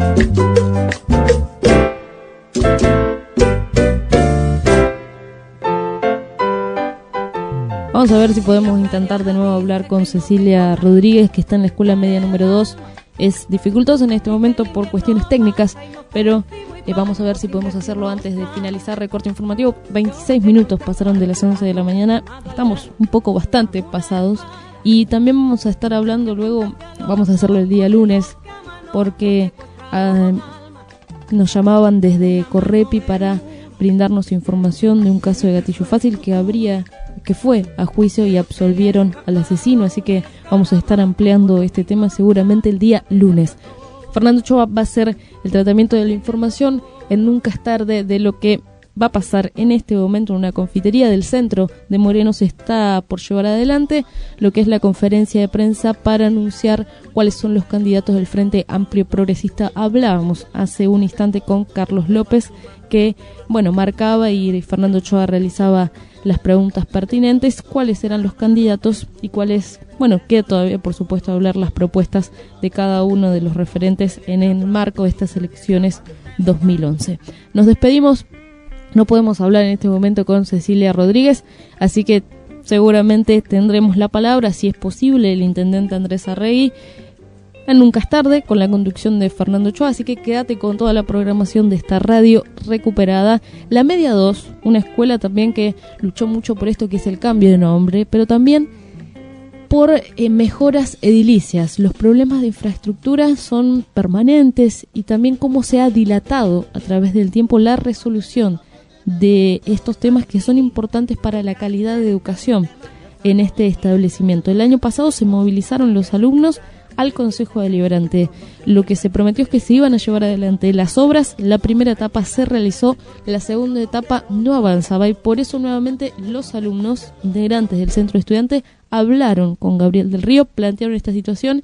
Vamos a ver si podemos intentar de nuevo hablar con Cecilia Rodríguez, que está en la escuela media número dos. Es dificultoso en este momento por cuestiones técnicas, pero eh, vamos a ver si podemos hacerlo antes de finalizar recorte informativo. veintiséis minutos pasaron de las once de la mañana, estamos un poco bastante pasados, y también vamos a estar hablando luego, vamos a hacerlo el día lunes, porque uh, nos llamaban desde Correpi para brindarnos información de un caso de gatillo fácil que habría que fue a juicio y absolvieron al asesino, así que vamos a estar ampliando este tema seguramente el día lunes. Fernando Ochoa va a hacer el tratamiento de la información en Nunca es Tarde de lo que va a pasar en este momento en una confitería del centro de Moreno. Se está por llevar adelante lo que es la conferencia de prensa para anunciar cuáles son los candidatos del Frente Amplio Progresista. Hablábamos hace un instante con Carlos López, que, bueno, marcaba y Fernando Ochoa realizaba las preguntas pertinentes, cuáles eran los candidatos y cuáles, bueno, queda todavía por supuesto hablar las propuestas de cada uno de los referentes en el marco de estas elecciones dos mil once. Nos despedimos, no podemos hablar en este momento con Cecilia Rodríguez, así que seguramente tendremos la palabra, si es posible, el intendente Andrés Arregui, en Nunca es Tarde, con la conducción de Fernando Ochoa, así que quédate con toda la programación de esta radio recuperada. La Media dos, una escuela también que luchó mucho por esto que es el cambio de nombre, pero también por eh, mejoras edilicias. Los problemas de infraestructura son permanentes y también cómo se ha dilatado a través del tiempo la resolución de estos temas que son importantes para la calidad de educación en este establecimiento. El año pasado se movilizaron los alumnos al Consejo Deliberante. Lo que se prometió es que se iban a llevar adelante las obras. La primera etapa se realizó, la segunda etapa no avanzaba y por eso nuevamente los alumnos integrantes del centro de estudiantes hablaron con Gabriel del Río, plantearon esta situación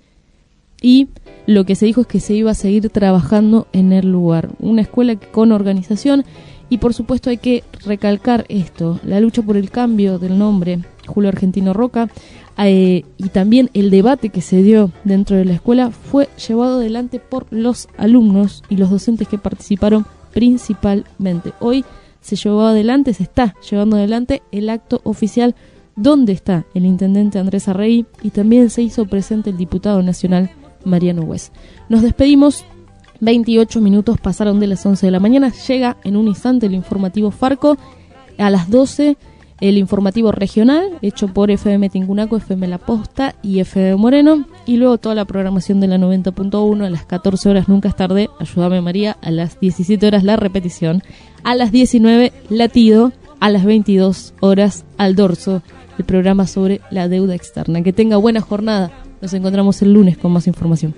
y lo que se dijo es que se iba a seguir trabajando en el lugar. Una escuela con organización y por supuesto hay que recalcar esto, la lucha por el cambio del nombre, Julio Argentino Roca, Eh, y también el debate que se dio dentro de la escuela fue llevado adelante por los alumnos y los docentes que participaron principalmente. Hoy se llevó adelante, se está llevando adelante el acto oficial donde está el intendente Andrés Arregui y también se hizo presente el diputado nacional Mariano Hues. Nos despedimos, veintiocho minutos pasaron de las once de la mañana, llega en un instante el informativo Farco, a las doce el informativo regional, hecho por F M Tincunaco, F M La Posta y F M Moreno, y luego toda la programación de la noventa punto uno, a las catorce horas Nunca es Tarde, ayúdame María, a las diecisiete horas la repetición, a las diecinueve Latido, a las veintidós horas Al Dorso, el programa sobre la deuda externa. Que tenga buena jornada, nos encontramos el lunes con más información.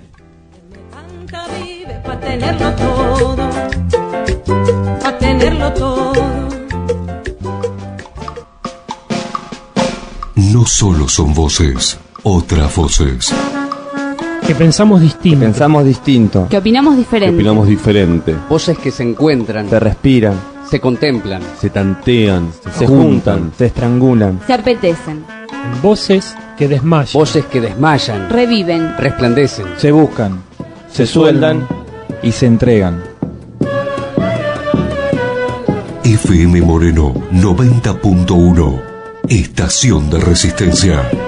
Pa' tenerlo todo, pa' tenerlo todo. No solo son voces, otras voces. Que pensamos distinto. Que pensamos distinto. Que opinamos diferente. Que opinamos diferente. Voces que se encuentran. Se respiran. Se contemplan. Se tantean. Se, se juntan, juntan. Se estrangulan. Se apetecen. Voces que desmayan. Voces que desmayan. Reviven. Resplandecen. Se buscan. Se, se sueldan. Y se entregan. F M Moreno noventa punto uno. Estación de Resistencia.